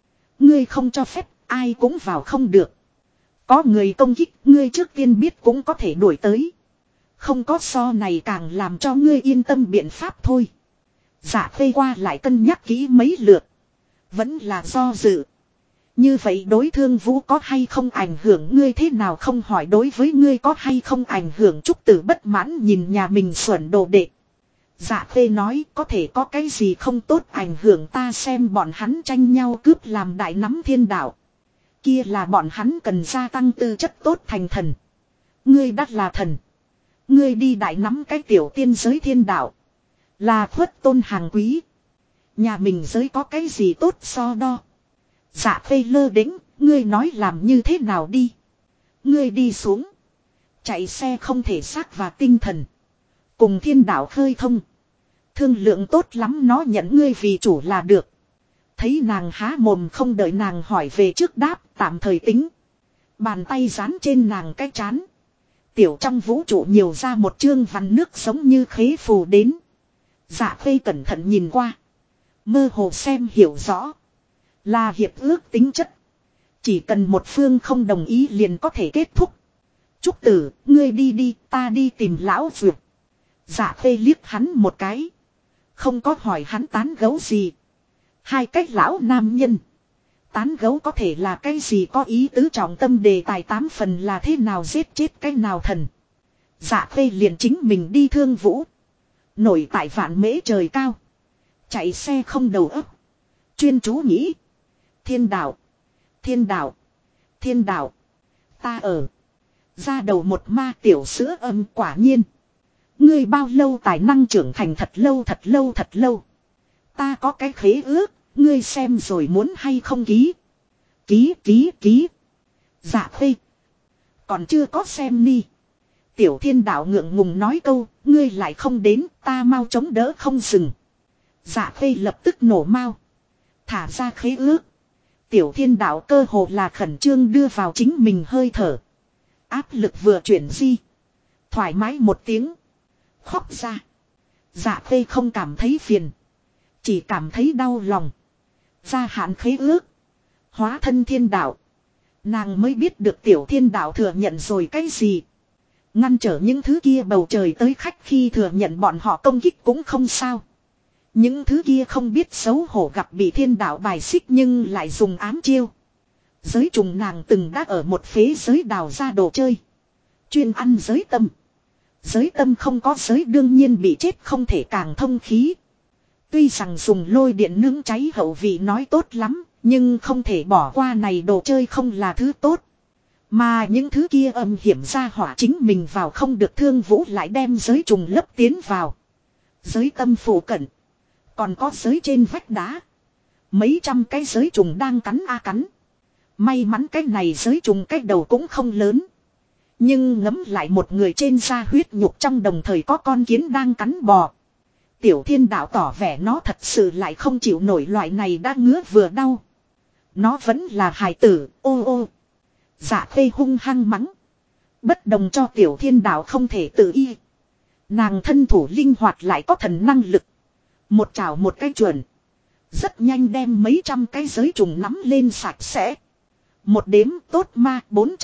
Ngươi không cho phép, ai cũng vào không được. Có người công kích, ngươi trước tiên biết cũng có thể đuổi tới. Không có so này càng làm cho ngươi yên tâm biện pháp thôi. Dạ Khê qua lại cân nhắc kỹ mấy lượt. Vẫn là do dự. Như vậy đối Thương Vũ có hay không ảnh hưởng ngươi thế nào không hỏi đối với ngươi có hay không ảnh hưởng. Trúc Tử bất mãn nhìn nhà mình xuẩn đồ đệ. Dạ Khê nói có thể có cái gì không tốt ảnh hưởng ta xem bọn hắn tranh nhau cướp làm đại nắm thiên đạo. Kia là bọn hắn cần gia tăng tư chất tốt thành thần. Ngươi đắt là thần. Ngươi đi đại nắm cái tiểu tiên giới thiên đạo. Là khuất tôn hàng quý. Nhà mình giới có cái gì tốt so đo. Dạ Khê lơ đĩnh, ngươi nói làm như thế nào đi. Ngươi đi xuống. Chạy xe không thể xác và tinh thần. Cùng thiên đạo khơi thông. Thương lượng tốt lắm nó nhận ngươi vì chủ là được. Thấy nàng há mồm không đợi nàng hỏi về trước đáp tạm thời tính. Bàn tay dán trên nàng cái chán. Tiểu trong vũ trụ nhiều ra một chương vằn nước giống như khế phù đến. Dạ Khê cẩn thận nhìn qua. Mơ hồ xem hiểu rõ. Là hiệp ước tính chất. Chỉ cần một phương không đồng ý liền có thể kết thúc. Trúc Tử, ngươi đi đi, ta đi tìm lão Dược. Dạ Khê liếc hắn một cái. Không có hỏi hắn tán gấu gì. Hai cách lão nam nhân. Tán gấu có thể là cái gì có ý tứ trọng tâm đề tài 8 phần là thế nào giết chết cái nào thần. Dạ Khê liền chính mình đi Thương Vũ. Nổi tại vạn mễ trời cao. Chạy xe không đầu óc. Chuyên chú nghĩ. Thiên đạo. Thiên đạo. Thiên đạo. Ta ở. Ra đầu một ma tiểu sữa âm quả nhiên. Ngươi bao lâu tài năng trưởng thành thật lâu thật lâu thật lâu. Ta có cái khế ước. Ngươi xem rồi muốn hay không ký. Ký. Dạ Khê. Còn chưa có xem ni. Tiểu thiên đạo ngượng ngùng nói câu. Ngươi lại không đến ta mau chống đỡ không dừng. Dạ Khê lập tức nổ mau. Thả ra khế ước. Tiểu thiên đạo cơ hồ là khẩn trương đưa vào chính mình hơi thở. Áp lực vừa chuyển di. Thoải mái một tiếng. Khóc ra. Dạ Khê không cảm thấy phiền. Chỉ cảm thấy đau lòng. Gia hạn khế ước. Hóa thân thiên đạo. Nàng mới biết được tiểu thiên đạo thừa nhận rồi cái gì. Ngăn trở những thứ kia bầu trời tới khách khi thừa nhận bọn họ công kích cũng không sao. Những thứ kia không biết xấu hổ gặp bị thiên đạo bài xích nhưng lại dùng ám chiêu. Giới trùng nàng từng đã ở một phế giới đào ra đồ chơi. Chuyên ăn giới tâm. Giới tâm không có giới đương nhiên bị chết không thể càng thông khí. Tuy rằng dùng lôi điện nướng cháy hậu vị nói tốt lắm. Nhưng không thể bỏ qua này đồ chơi không là thứ tốt. Mà những thứ kia âm hiểm ra hỏa chính mình vào không được Thương Vũ lại đem giới trùng lấp tiến vào. Giới tâm phủ cận. Còn có giới trên vách đá. Mấy trăm cái giới trùng đang cắn cắn. May mắn cái này giới trùng cái đầu cũng không lớn. Nhưng ngấm lại một người trên da huyết nhục trong đồng thời có con kiến đang cắn bò. Tiểu thiên đạo tỏ vẻ nó thật sự lại không chịu nổi loại này đã ngứa vừa đau. Nó vẫn là hài tử, ô. Dạ Khê hung hăng mắng. Bất đồng cho tiểu thiên đạo không thể tự y. Nàng thân thủ linh hoạt lại có thần năng lực. Một chảo một cái chuẩn. Rất nhanh đem mấy trăm cái giới trùng nắm lên sạch sẽ. Một đếm tốt ma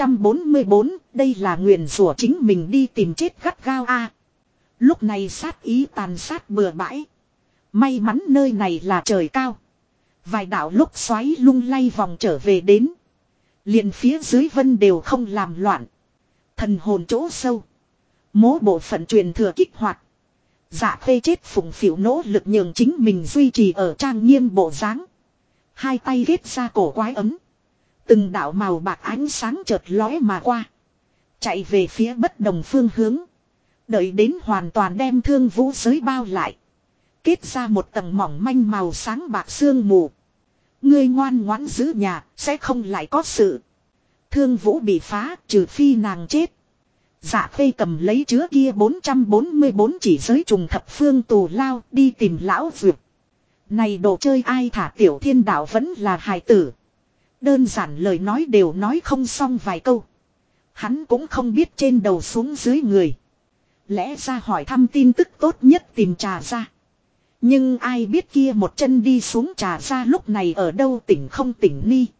444, đây là nguyền rủa chính mình đi tìm chết gắt gao a. Lúc này sát ý tàn sát bừa bãi. May mắn nơi này là trời cao. Vài đạo lúc xoáy lung lay vòng trở về đến. Liền phía dưới vân đều không làm loạn. Thần hồn chỗ sâu. Mố bộ phận truyền thừa kích hoạt. Dạ Khê chết phụng phịu nỗ lực nhường chính mình duy trì ở trang nghiêm bộ dáng. Hai tay ghét ra cổ quái ấm. Từng đạo màu bạc ánh sáng chợt lóe mà qua. Chạy về phía bất đồng phương hướng. Đợi đến hoàn toàn đem Thương Vũ giới bao lại. Kết ra một tầng mỏng manh màu sáng bạc sương mù. Ngươi ngoan ngoãn giữ nhà, sẽ không lại có sự. Thương Vũ bị phá, trừ phi nàng chết. Dạ Khê cầm lấy chứa kia 444 chỉ giới trùng thập phương tù lao đi tìm lão Dược. Này đồ chơi ai thả tiểu thiên đạo vẫn là hài tử. Đơn giản lời nói đều nói không xong vài câu. Hắn cũng không biết trên đầu xuống dưới người. Lẽ ra hỏi thăm tin tức tốt nhất tìm Trà Gia. Nhưng ai biết kia một chân đi xuống Trà Gia lúc này ở đâu tỉnh không tỉnh ni.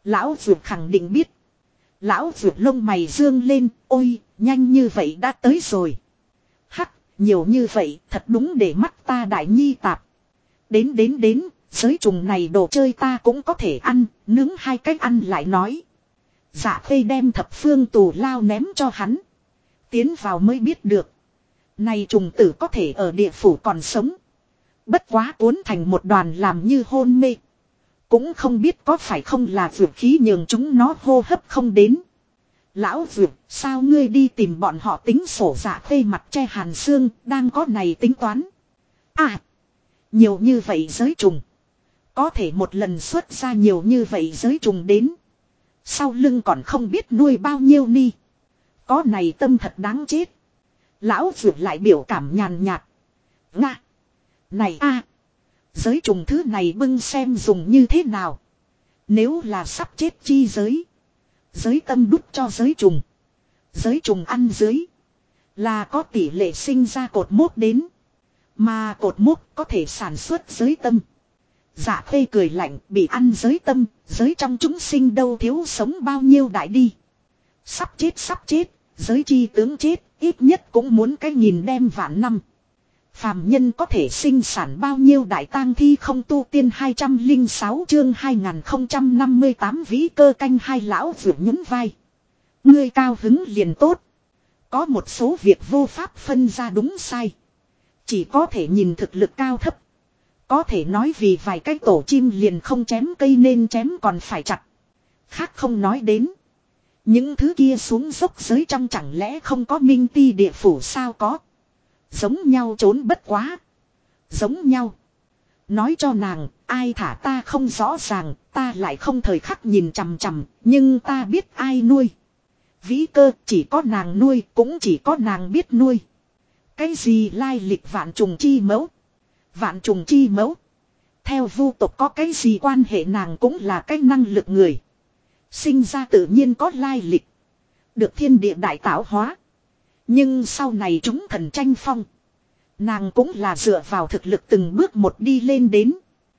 Lão Dược khẳng định biết. Lão Dược lông mày dương lên, ôi, nhanh như vậy đã tới rồi. Hắc, nhiều như vậy, thật đúng để mắt ta đại nhi tạp. Đến, giới trùng này đồ chơi ta cũng có thể ăn, nướng hai cách ăn lại nói. Dạ Khê đem thập phương tù lao ném cho hắn. Tiến vào mới biết được. Này trùng tử có thể ở địa phủ còn sống. Bất quá cuốn thành một đoàn làm như hôn mê. Cũng không biết có phải không là vượt khí nhường chúng nó hô hấp không đến. Lão vượt, sao ngươi đi tìm bọn họ tính sổ? Dạ Khê mặt che hàn xương, đang có này tính toán. À, nhiều như vậy giới trùng. Có thể một lần xuất ra nhiều như vậy giới trùng đến. Sau lưng còn không biết nuôi bao nhiêu ni. Có này tâm thật đáng chết. Lão vượt lại biểu cảm nhàn nhạt. Nga. Này a, giới trùng thứ này bưng xem dùng như thế nào. Nếu là sắp chết chi giới. Giới tâm đút cho giới trùng. Giới trùng ăn dưới. Là có tỷ lệ sinh ra cột mốt đến. Mà cột mốt có thể sản xuất giới tâm. Dạ Khê cười lạnh, bị ăn giới tâm, giới trong chúng sinh đâu thiếu sống bao nhiêu đại đi. Sắp chết, giới chi tướng chết, ít nhất cũng muốn cái nghìn đem vạn năm. Phàm nhân có thể sinh sản bao nhiêu đại tang thi không? Tu tiên 206 chương 2058 vĩ cơ canh hai. Lão vượt nhún vai. Ngươi cao hứng liền tốt. Có một số việc vô pháp phân ra đúng sai. Chỉ có thể nhìn thực lực cao thấp. Có thể nói vì vài cái tổ chim liền không chém cây nên chém còn phải chặt. Khác không nói đến. Những thứ kia xuống dốc giới trong chẳng lẽ không có minh ti địa phủ sao? Có. Giống nhau trốn bất quá. Giống nhau. Nói cho nàng, ai thả ta không rõ ràng, ta lại không thời khắc nhìn chằm chằm, nhưng ta biết ai nuôi. Vĩ cơ chỉ có nàng nuôi, cũng chỉ có nàng biết nuôi. Cái gì lai lịch vạn trùng chi mẫu? Vạn trùng chi mẫu. Theo vu tộc có cái gì quan hệ? Nàng cũng là cái năng lực người. Sinh ra tự nhiên có lai lịch. Được thiên địa đại tạo hóa. Nhưng sau này chúng thần tranh phong. Nàng cũng là dựa vào thực lực từng bước một đi lên đến.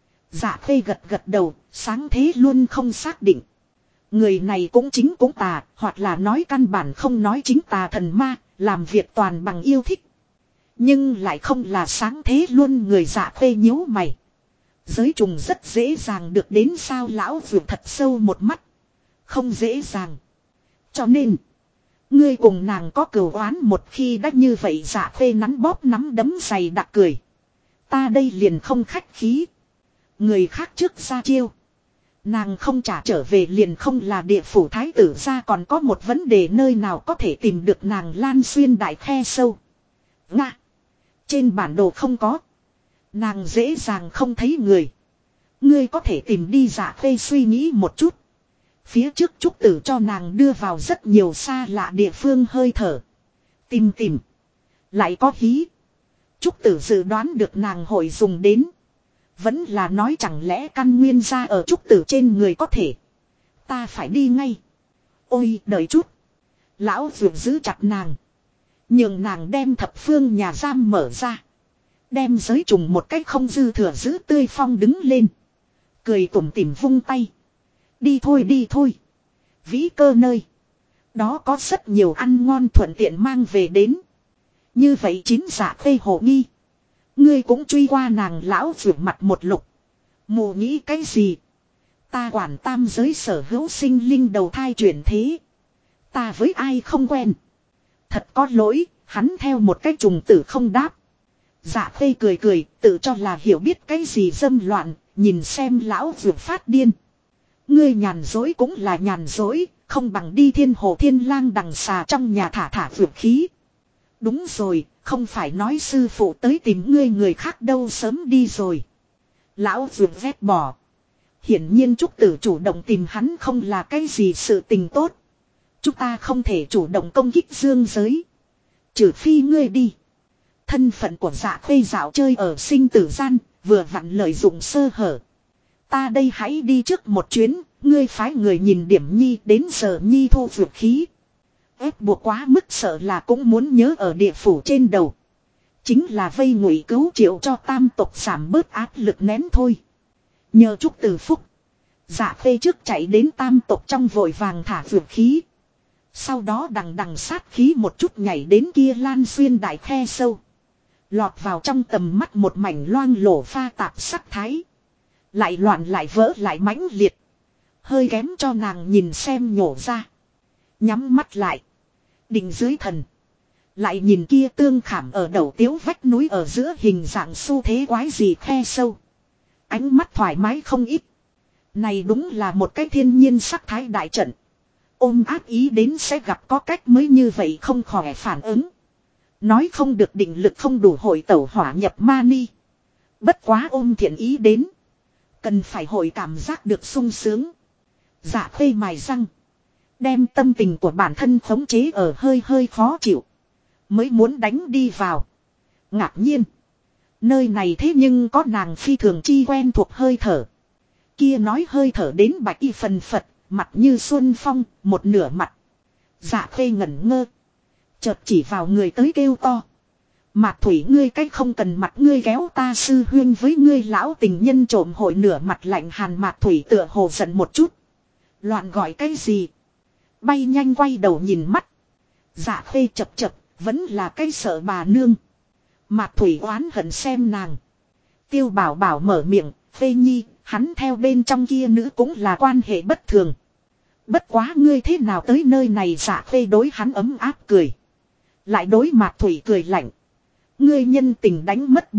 Dạ Khê gật đầu, sáng thế luôn không xác định. Người này cũng chính cũng tà, hoặc là nói căn bản không nói chính tà thần ma, làm việc toàn bằng yêu thích. Nhưng lại không là sáng thế luôn người. Dạ Khê nhíu mày. Giới trùng rất dễ dàng được đến sao? Lão vượt thật sâu một mắt. Không dễ dàng. Cho nên, ngươi cùng nàng có cừu oán một khi đã như vậy. Dạ Khê nắn bóp nắm đấm dày đặc cười. Ta đây liền không khách khí. Người khác trước ra chiêu. Nàng không trả trở về liền không là địa phủ thái tử. Ra còn có một vấn đề, nơi nào có thể tìm được nàng? Lan xuyên đại khe sâu. Nga. Trên bản đồ không có. Nàng dễ dàng không thấy người. Ngươi có thể tìm đi. Dạ Khê suy nghĩ một chút. Phía trước trúc tử cho nàng đưa vào rất nhiều xa lạ địa phương hơi thở. Tìm. Lại có hí. Trúc tử dự đoán được nàng hội dùng đến. Vẫn là nói chẳng lẽ căn nguyên ra ở trúc tử trên người? Có thể. Ta phải đi ngay. Ôi đợi chút. Lão vượt giữ chặt nàng. Nhường nàng đem thập phương nhà giam mở ra. Đem giới trùng một cách không dư thừa giữ tươi phong đứng lên. Cười tủm tỉm vung tay. Đi thôi. Vĩ cơ nơi. Đó có rất nhiều ăn ngon thuận tiện mang về đến. Như vậy chín. Dạ Khê hồ nghi. Ngươi cũng truy qua nàng? Lão vượt mặt một lục. Mù nghĩ cái gì? Ta quản tam giới sở hữu sinh linh đầu thai chuyển thế. Ta với ai không quen. Thật có lỗi, hắn theo một cái trùng tử không đáp. Dạ Khê cười, tự cho là hiểu biết cái gì dâm loạn, nhìn xem lão vượt phát điên. Ngươi nhàn dối cũng là nhàn dối, không bằng đi Thiên Hồ Thiên Lang đằng xà trong nhà thả vượt khí. Đúng rồi, không phải nói sư phụ tới tìm ngươi, người khác đâu sớm đi rồi. Lão vượt vét bỏ. Hiển nhiên trúc tử chủ động tìm hắn không là cái gì sự tình tốt. Chúng ta không thể chủ động công kích dương giới. Trừ phi ngươi đi. Thân phận của Dạ Khê dạo chơi ở sinh tử gian, vừa vặn lợi dụng sơ hở. Ta đây hãy đi trước một chuyến, ngươi phái người nhìn điểm nhi, đến giờ nhi thu vượt khí. Ép buộc quá mức sợ là cũng muốn nhớ ở địa phủ trên đầu. Chính là vây ngụy cứu triệu cho tam tộc giảm bớt áp lực nén thôi. Nhờ chúc từ phúc. Dạ Khê trước chạy đến tam tộc trong vội vàng thả dược khí. Sau đó đằng đằng sát khí một chút nhảy đến kia lan xuyên đại khe sâu. Lọt vào trong tầm mắt một mảnh loang lổ pha tạp sắc thái. Lại loạn lại vỡ lại mãnh liệt. Hơi kém cho nàng nhìn xem nhổ ra. Nhắm mắt lại. Định dưới thần. Lại nhìn kia tương khảm ở đầu tiếu vách núi ở giữa hình dạng xu thế quái gì khe sâu. Ánh mắt thoải mái không ít. Này đúng là một cái thiên nhiên sắc thái đại trận. Ôm ác ý đến sẽ gặp có cách mới như vậy không khỏe phản ứng. Nói không được định lực không đủ hội tẩu hỏa nhập mani. Bất quá ôm thiện ý đến. Cần phải hội cảm giác được sung sướng. Dạ Khê mài răng. Đem tâm tình của bản thân khống chế ở hơi hơi khó chịu. Mới muốn đánh đi vào. Ngạc nhiên. Nơi này thế nhưng có nàng phi thường chi quen thuộc hơi thở. Kia nói hơi thở đến bạch y phần phật. Mặt như xuân phong, một nửa mặt. Dạ Khê ngẩn ngơ. Chợt chỉ vào người tới kêu to. Mạc Thủy ngươi cách không cần mặt ngươi kéo ta sư huyên với ngươi lão tình nhân trộm hội nửa mặt lạnh hàn. Mạc Thủy tựa hồ giận một chút. Loạn gọi cái gì? Bay nhanh quay đầu nhìn mắt. Dạ Khê chập chập, vẫn là cái sợ bà nương. Mạc Thủy oán hận xem nàng. Tiêu Bảo Bảo mở miệng, Phê Nhi, hắn theo bên trong kia nữ cũng là quan hệ bất thường. Bất quá ngươi thế nào tới nơi này? Dạ Khê đối hắn ấm áp cười. Lại đối Mạc Thủy cười lạnh. Ngươi nhân tình đánh mất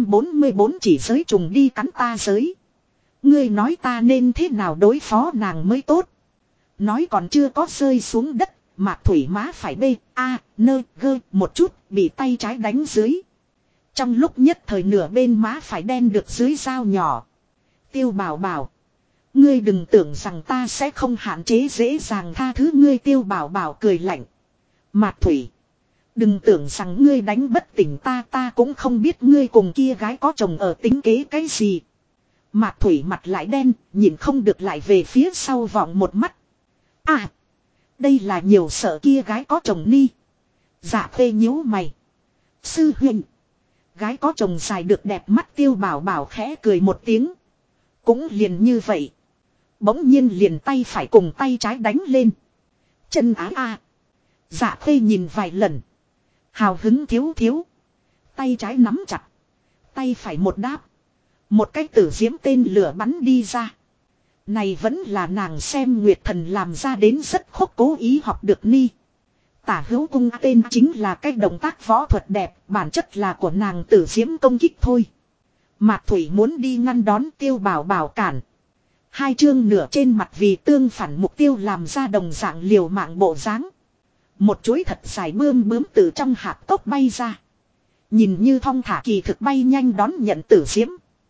444 chỉ giới trùng đi cắn ta giới. Ngươi nói ta nên thế nào đối phó nàng mới tốt. Nói còn chưa có rơi xuống đất. Mạc Thủy má phải bê, a, nơ, gơ, một chút, bị tay trái đánh dưới. Trong lúc nhất thời nửa bên má phải đen được dưới dao nhỏ. Tiêu Bảo Bảo. Ngươi đừng tưởng rằng ta sẽ không hạn chế dễ dàng tha thứ ngươi. Tiêu Bảo Bảo cười lạnh. Mạc Thủy. Đừng tưởng rằng ngươi đánh bất tỉnh ta cũng không biết ngươi cùng kia gái có chồng ở tính kế cái gì. Mạc Thủy mặt lại đen, nhìn không được lại về phía sau vọng một mắt. À, đây là nhiều sợ kia gái có chồng ni. Dạ Khê nhíu mày. Sư huynh. Gái có chồng dài được đẹp mắt. Tiêu Bảo Bảo khẽ cười một tiếng. Cũng liền như vậy. Bỗng nhiên liền tay phải cùng tay trái đánh lên. Chân á a. Dạ Khê nhìn vài lần. Hào hứng thiếu thiếu. Tay trái nắm chặt. Tay phải một đáp. Một cái tử diễm tên lửa bắn đi ra. Này vẫn là nàng xem Nguyệt Thần làm ra đến rất khốc cố ý học được ni. Tả hữu cung tên chính là cái động tác võ thuật đẹp. Bản chất là của nàng tử diễm công kích thôi. Mạc Thủy muốn đi ngăn đón Tiêu Bảo Bảo cản. Hai chương nửa trên mặt vì tương phản mục tiêu làm ra đồng dạng liều mạng bộ dáng. Một chuỗi thật dài bướm từ trong hạp cốc bay ra. Nhìn như thong thả kỳ thực bay nhanh đón nhận tử diễm.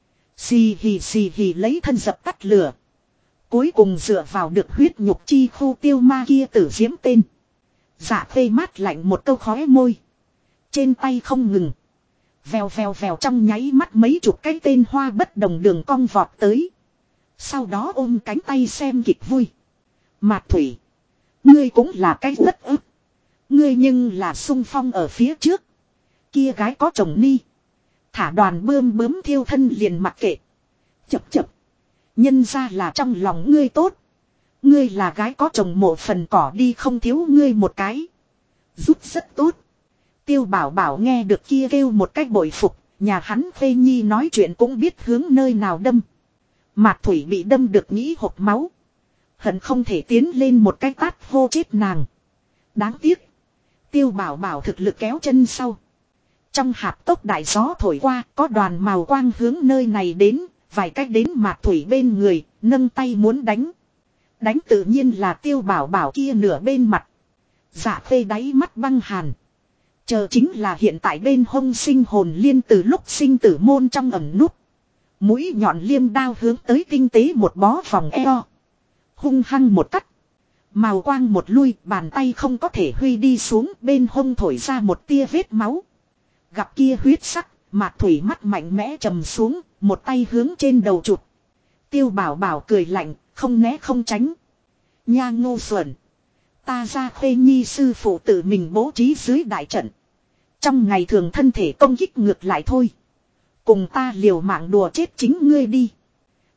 Xì hì lấy thân dập tắt lửa. Cuối cùng dựa vào được huyết nhục chi khu tiêu ma kia tử diễm tên. Dạ Khê mát lạnh một câu khóe môi. Trên tay không ngừng. Vèo trong nháy mắt mấy chục cái tên hoa bất đồng đường cong vọt tới. Sau đó ôm cánh tay xem kịch vui. Mạc Thủy. Ngươi cũng là cái rất ức. Ngươi nhưng là sung phong ở phía trước. Kia gái có chồng ni. Thả đoàn bướm thiêu thân liền mặc kệ. Chập. Nhân ra là trong lòng ngươi tốt. Ngươi là gái có chồng mộ phần cỏ đi không thiếu ngươi một cái. Giúp rất tốt. Tiêu Bảo Bảo nghe được kia kêu một cách bội phục. Nhà hắn Phê Nhi nói chuyện cũng biết hướng nơi nào đâm. Mạc Thủy bị đâm được nghĩ hộc máu. Hận không thể tiến lên một cái tát hô chết nàng. Đáng tiếc. Tiêu Bảo Bảo thực lực kéo chân sau. Trong hạp tốc đại gió thổi qua, có đoàn màu quang hướng nơi này đến, vài cách đến Mạc Thủy bên người, nâng tay muốn đánh. Đánh tự nhiên là Tiêu Bảo Bảo kia nửa bên mặt. Dạ Khê đáy mắt băng hàn. Chờ chính là hiện tại bên hông sinh hồn liên từ lúc sinh tử môn trong ẩm nút. Mũi nhọn liêm đao hướng tới tinh tế một bó vòng eo. Hung hăng một cắt. Màu quang một lui, bàn tay không có thể huy đi xuống, bên hông thổi ra một tia vết máu. Gặp kia huyết sắc, Mạc Thủy mắt mạnh mẽ trầm xuống, một tay hướng trên đầu chụp. Tiêu Bảo Bảo cười lạnh, không né không tránh. Nha ngu xuẩn. Ta ra Khê Nhi sư phụ tự mình bố trí dưới đại trận. Trong ngày thường thân thể công kích ngược lại thôi. Cùng ta liều mạng đùa chết chính ngươi đi.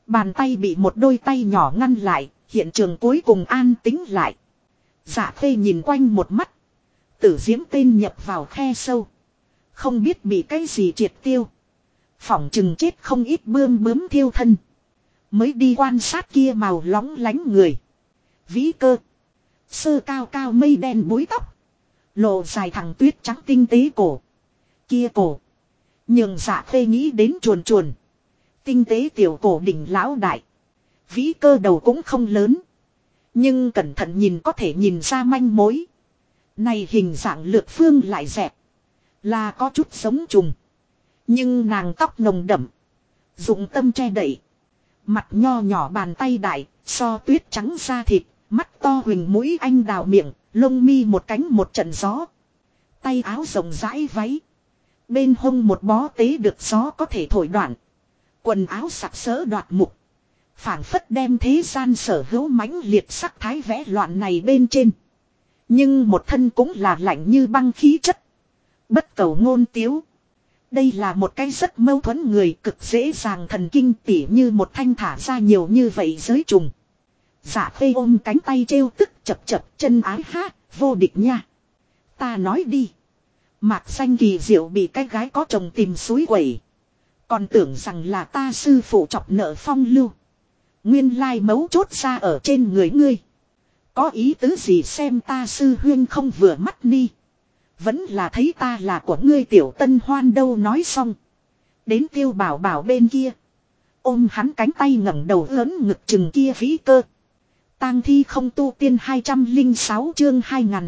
Bàn tay bị một đôi tay nhỏ ngăn lại, hiện trường cuối cùng an tĩnh lại. Dạ Khê nhìn quanh một mắt. Tử diễm tên nhập vào khe sâu. Không biết bị cái gì triệt tiêu. Phỏng chừng chết không ít bướm thiêu thân. Mới đi quan sát kia màu lóng lánh người. Vĩ Cơ. Sơ cao cao mây đen búi tóc. Lộ dài thẳng tuyết trắng tinh tế cổ. Kia cổ. Nhường Dạ Khê nghĩ đến chuồn chuồn. Tinh tế tiểu cổ đỉnh lão đại. Vĩ Cơ đầu cũng không lớn. Nhưng cẩn thận nhìn có thể nhìn ra manh mối. Này hình dạng lược phương lại dẹp. Là có chút giống trùng. Nhưng nàng tóc nồng đậm. Dụng tâm che đậy. Mặt nho nhỏ bàn tay đại. So tuyết trắng da thịt. Mắt to huỳnh mũi anh đào miệng. Lông mi một cánh một trận gió. Tay áo rộng rãi váy. Bên hông một bó tế được gió có thể thổi đoạn. Quần áo sặc sỡ đoạt mục. Phảng phất đem thế gian sở hữu mãnh liệt sắc thái vẽ loạn này bên trên. Nhưng một thân cũng là lạnh như băng khí chất. Bất cầu ngôn tiếu. Đây là một cái rất mâu thuẫn người, cực dễ dàng thần kinh tỉ như một thanh thả ra nhiều như vậy giới trùng. Dạ Khê ôm cánh tay trêu tức chập chập chân ái ha, vô địch nha. Ta nói đi. Mạc Xanh kỳ diệu bị cái gái có chồng tìm suối quẩy. Còn tưởng rằng là ta sư phụ chọc nợ phong lưu. Nguyên lai mấu chốt ra ở trên người ngươi. Có ý tứ gì xem ta sư huyên không vừa mắt ni. Vẫn là thấy ta là của ngươi tiểu tân hoan đâu nói xong. Đến Tiêu Bảo Bảo bên kia. Ôm hắn cánh tay ngẩng đầu lớn ngực chừng kia Vĩ Cơ. Tang thi không tu tiên 206 chương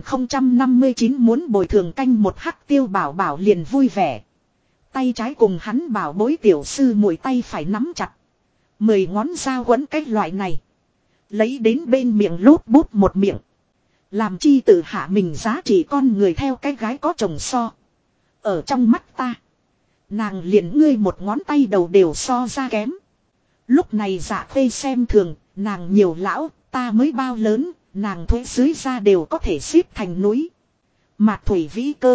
2059 muốn bồi thường canh một hắc Tiêu Bảo Bảo liền vui vẻ. Tay trái cùng hắn bảo bối tiểu sư muội tay phải nắm chặt. 10 ngón dao quấn cái loại này. Lấy đến bên miệng lút bút một miệng. Làm chi tự hạ mình giá trị con người theo cái gái có chồng so. Ở trong mắt ta. Nàng liền ngươi một ngón tay đầu đều so ra kém. Lúc này Dạ Khê xem thường. Nàng nhiều lão, ta mới bao lớn. Nàng thuế dưới ra đều có thể xếp thành núi. Mạc Thủy Vĩ Cơ.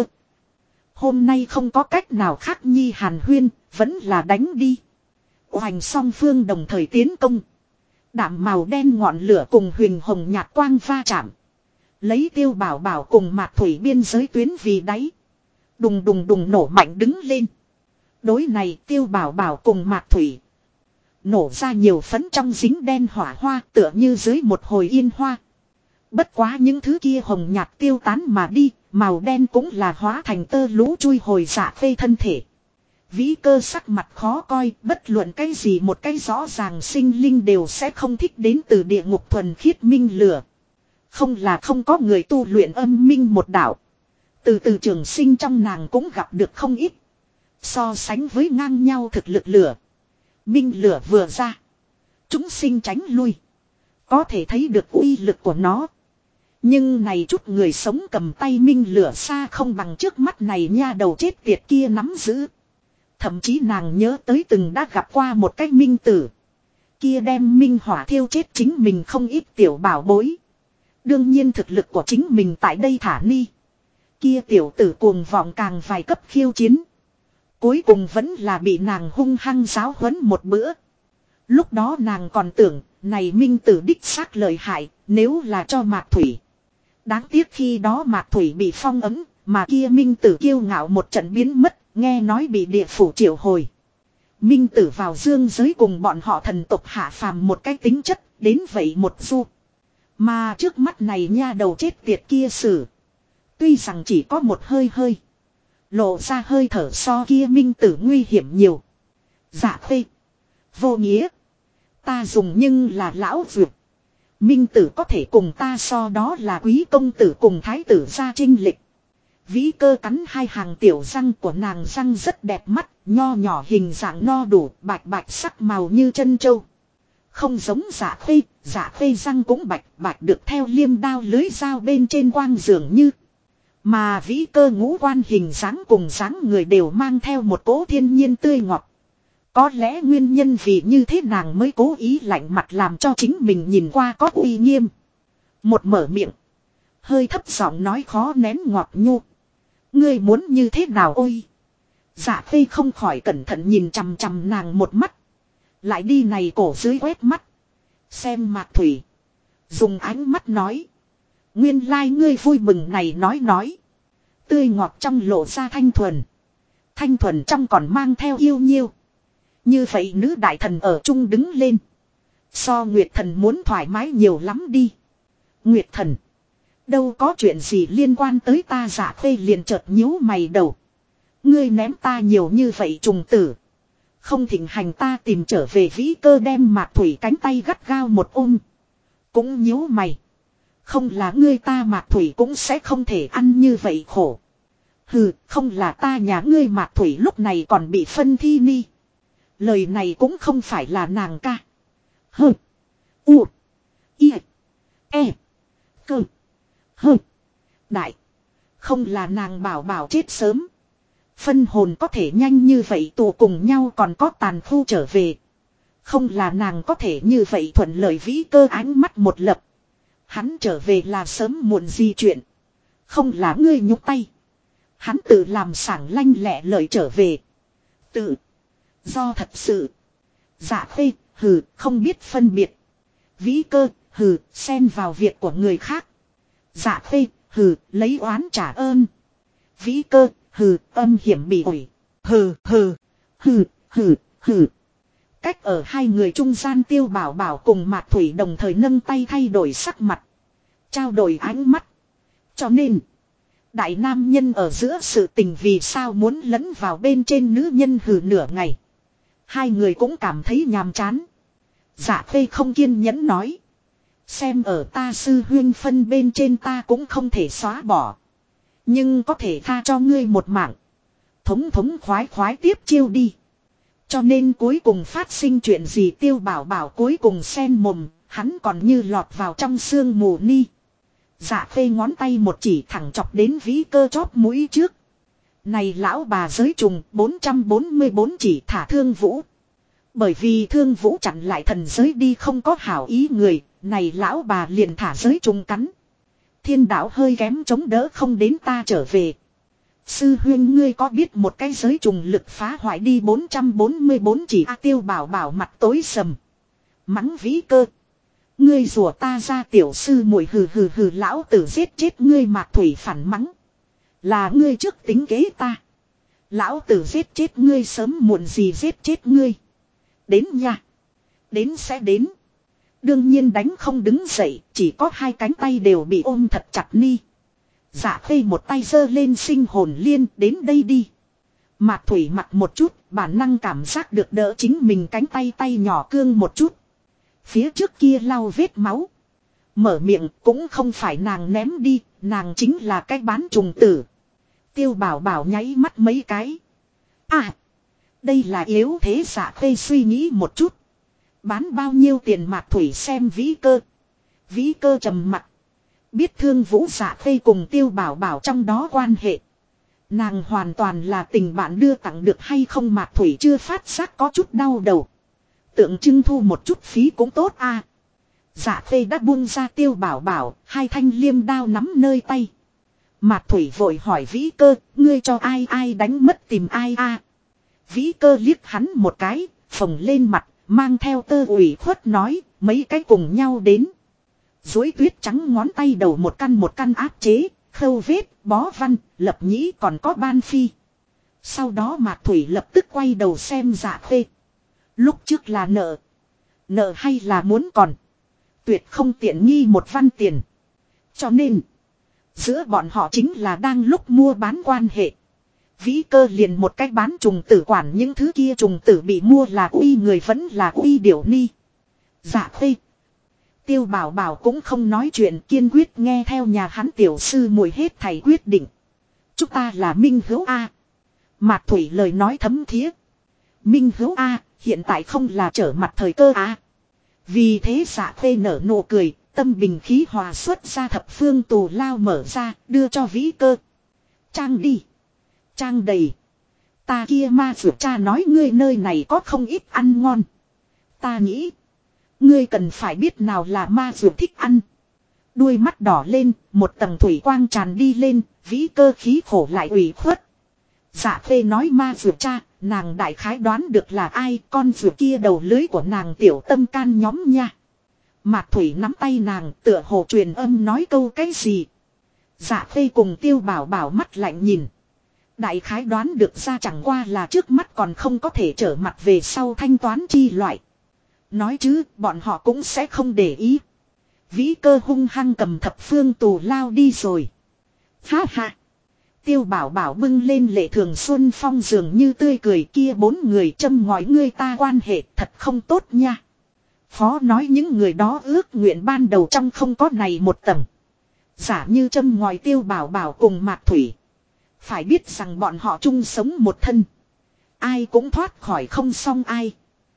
Hôm nay không có cách nào khác nhi hàn huyên. Vẫn là đánh đi. Hoành song phương đồng thời tiến công. Đạm màu đen ngọn lửa cùng huyền hồng nhạt quang va chạm. Lấy Tiêu Bảo Bảo cùng Mạc Thủy biên giới tuyến vì đáy. Đùng đùng đùng nổ mạnh đứng lên. Đối này Tiêu Bảo Bảo cùng Mạc Thủy. Nổ ra nhiều phấn trong dính đen hỏa hoa tựa như dưới một hồi yên hoa. Bất quá những thứ kia hồng nhạt tiêu tán mà đi. Màu đen cũng là hóa thành tơ lũ chui hồi Dạ Khê thân thể. Vĩ Cơ sắc mặt khó coi, bất luận cái gì một cái rõ ràng sinh linh đều sẽ không thích đến từ địa ngục thuần khiết minh lửa. Không là không có người tu luyện âm minh một đạo. Từ trường sinh trong nàng cũng gặp được không ít. So sánh với ngang nhau thực lực lửa. Minh lửa vừa ra. Chúng sinh tránh lui. Có thể thấy được uy lực của nó. Nhưng này chút người sống cầm tay minh lửa xa không bằng trước mắt này nha đầu chết tiệt kia nắm giữ. Thậm chí nàng nhớ tới từng đã gặp qua một cái minh tử. Kia đem minh hỏa thiêu chết chính mình không ít tiểu bảo bối. Đương nhiên thực lực của chính mình tại đây thả ni. Kia tiểu tử cuồng vọng càng vài cấp khiêu chiến. Cuối cùng vẫn là bị nàng hung hăng giáo huấn một bữa. Lúc đó nàng còn tưởng, này minh tử đích xác lợi hại, nếu là cho Mạc Thủy. Đáng tiếc khi đó Mạc Thủy bị phong ấm, mà kia minh tử kiêu ngạo một trận biến mất, nghe nói bị địa phủ triệu hồi. Minh tử vào dương giới cùng bọn họ thần tộc hạ phàm một cái tính chất, đến vậy một du. Mà trước mắt này nha đầu chết tiệt kia xử. Tuy rằng chỉ có một hơi hơi. Lộ ra hơi thở so kia minh tử nguy hiểm nhiều. Dạ Khê. Vô nghĩa. Ta dùng nhưng là lão dược. Minh tử có thể cùng ta so đó là quý công tử cùng thái tử gia trinh lịch. Vĩ Cơ cắn hai hàng tiểu răng của nàng răng rất đẹp mắt, nho nhỏ hình dạng no đủ, bạch bạch sắc màu như chân châu. Không giống Dạ Khê răng cũng bạch bạch được theo liêm đao lưới dao bên trên quang dường như. Mà Vĩ Cơ ngũ quan hình dáng cùng dáng người đều mang theo một cỗ thiên nhiên tươi ngọt. Có lẽ nguyên nhân vì như thế nàng mới cố ý lạnh mặt làm cho chính mình nhìn qua có uy nghiêm. Một mở miệng. Hơi thấp giọng nói khó nén ngọt nhu. Ngươi muốn như thế nào ôi? Dạ Khê không khỏi cẩn thận nhìn chằm chằm nàng một mắt. Lại đi này cổ dưới quét mắt. Xem Mạc Thủy. Dùng ánh mắt nói. Nguyên lai ngươi vui mừng này nói. Tươi ngọt trong lộ ra thanh thuần. Thanh thuần trong còn mang theo yêu nhiêu. Như vậy nữ đại thần ở chung đứng lên. So Nguyệt thần muốn thoải mái nhiều lắm đi. Nguyệt thần. Đâu có chuyện gì liên quan tới ta. Dạ Khê liền chợt nhíu mày đầu. Ngươi ném ta nhiều như vậy trùng tử. Không thịnh hành ta tìm trở về Vĩ Cơ đem Mạc Thủy cánh tay gắt gao một ôm. Cũng nhíu mày. Không là ngươi ta Mạc Thủy cũng sẽ không thể ăn như vậy khổ. Hừ, không là ta nhà ngươi Mạc Thủy lúc này còn bị phân thi ni. Lời này cũng không phải là nàng ca. Hừ. U. I. E. Cơ. Hừ. Đại. Không là nàng bảo chết sớm. Phân hồn có thể nhanh như vậy tụ cùng nhau còn có tàn khu trở về. Không là nàng có thể như vậy thuận lợi. Vĩ Cơ ánh mắt một lập. Hắn trở về là sớm muộn gì chuyện. Không là ngươi nhúc tay. Hắn tự làm sảng lanh lẹ lợi trở về. Tự. Do thật sự. Dạ Khê, hừ, không biết phân biệt. Vĩ Cơ, hừ, xen vào việc của người khác. Dạ Khê, hừ, lấy oán trả ơn. Vĩ Cơ, hừ, âm hiểm bị ủi. Hừ. Cách ở hai người trung gian Tiêu Bảo Bảo cùng Mạc Thủy đồng thời nâng tay thay đổi sắc mặt. Trao đổi ánh mắt. Cho nên. Đại nam nhân ở giữa sự tình vì sao muốn lẫn vào bên trên nữ nhân hừ nửa ngày. Hai người cũng cảm thấy nhàm chán. Dạ Khê không kiên nhẫn nói. Xem ở ta sư huyên phân bên trên ta cũng không thể xóa bỏ. Nhưng có thể tha cho ngươi một mạng. Thống khoái tiếp chiêu đi. Cho nên cuối cùng phát sinh chuyện gì Tiêu Bảo Bảo cuối cùng sen mồm. Hắn còn như lọt vào trong sương mù ni. Dạ Khê ngón tay một chỉ thẳng chọc đến Vĩ Cơ chóp mũi trước. Này lão bà giới trùng 444 chỉ thả Thương Vũ. Bởi vì Thương Vũ chặn lại thần giới đi không có hảo ý người. Này lão bà liền thả giới trùng cắn. Thiên đạo hơi kém chống đỡ không đến ta trở về. Sư huyên ngươi có biết một cái giới trùng lực phá hoại đi 444 chỉ Tiêu Bảo Bảo mặt tối sầm. Mắng Vĩ Cơ. Ngươi rủa ta ra tiểu sư muội hừ lão tử giết chết ngươi Mạc Thủy phản mắng. Là ngươi trước tính kế ta. Lão tử giết chết ngươi sớm muộn gì giết chết ngươi. Đến nha. Đến sẽ đến. Đương nhiên đánh không đứng dậy, chỉ có hai cánh tay đều bị ôm thật chặt ni. Dạ Khê một tay giơ lên sinh hồn liên, đến đây đi. Mạc Thủy mặt một chút, bản năng cảm giác được đỡ chính mình cánh tay nhỏ cương một chút. Phía trước kia lau vết máu. Mở miệng cũng không phải nàng ném đi, nàng chính là cái bán trùng tử. Tiêu Bảo Bảo nháy mắt mấy cái. À, đây là yếu thế. Dạ Khê suy nghĩ một chút. Bán bao nhiêu tiền Mạc Thủy xem Vĩ Cơ. Vĩ Cơ trầm mặt. Biết Thương Vũ Dạ Khê cùng Tiêu Bảo Bảo trong đó quan hệ. Nàng hoàn toàn là tình bạn đưa tặng được hay không Mạc Thủy chưa phát giác có chút đau đầu. Tượng trưng thu một chút phí cũng tốt a. Dạ Khê đã buông ra Tiêu Bảo Bảo, hai thanh liêm đao nắm nơi tay. Mạc Thủy vội hỏi Vĩ Cơ, ngươi cho ai đánh mất tìm ai a? Vĩ Cơ liếc hắn một cái, phồng lên mặt, mang theo tơ ủy khuất nói, mấy cái cùng nhau đến. Dối tuyết trắng ngón tay đầu một căn áp chế, khâu vết, bó văn, lập nhĩ còn có ban phi. Sau đó Mạc Thủy lập tức quay đầu xem Dạ Khê. Lúc trước là nợ. Nợ hay là muốn còn. Tuyệt không tiện nghi một văn tiền. Cho nên. Giữa bọn họ chính là đang lúc mua bán quan hệ. Vĩ Cơ liền một cách bán trùng tử quản những thứ kia trùng tử bị mua là uy người vẫn là uy điểu ni. Dạ Khê. Tiêu Bảo Bảo cũng không nói chuyện kiên quyết nghe theo nhà hắn tiểu sư muội hết thầy quyết định. Chúng ta là minh hữu A. Mạc Thủy lời nói thấm thía. Minh hữu A, hiện tại không là trở mặt thời cơ A. Vì thế Dạ Khê nở nụ cười, tâm bình khí hòa xuất ra thập phương tù lao mở ra, đưa cho Vĩ Cơ. Trang đi. Trang đầy. Ta kia ma vượt cha nói ngươi nơi này có không ít ăn ngon. Ta nghĩ. Ngươi cần phải biết nào là ma vượt thích ăn. Đuôi mắt đỏ lên, một tầng thủy quang tràn đi lên, Vĩ Cơ khí khổ lại ủy khuất. Dạ Khê nói ma vượt cha, nàng đại khái đoán được là ai, con vượt kia đầu lưới của nàng tiểu tâm can nhóm nha. Mạc Thủy nắm tay nàng tựa hồ truyền âm nói câu cái gì. Dạ Khê cùng Tiêu Bảo Bảo mắt lạnh nhìn. Đại khái đoán được ra chẳng qua là trước mắt còn không có thể trở mặt về sau thanh toán chi loại. Nói chứ bọn họ cũng sẽ không để ý. Vĩ Cơ hung hăng cầm thập phương tù lao đi rồi. Ha ha. Tiêu Bảo Bảo bưng lên Lệ Thường Xuân Phong dường như tươi cười kia 4 người châm ngòi ngươi ta quan hệ thật không tốt nha. Phó nói những người đó ước nguyện ban đầu trong không có này một tầng. Giả như châm ngòi Tiêu Bảo Bảo cùng Mạc Thủy. Phải biết rằng bọn họ chung sống một thân. Ai cũng thoát khỏi không xong ai.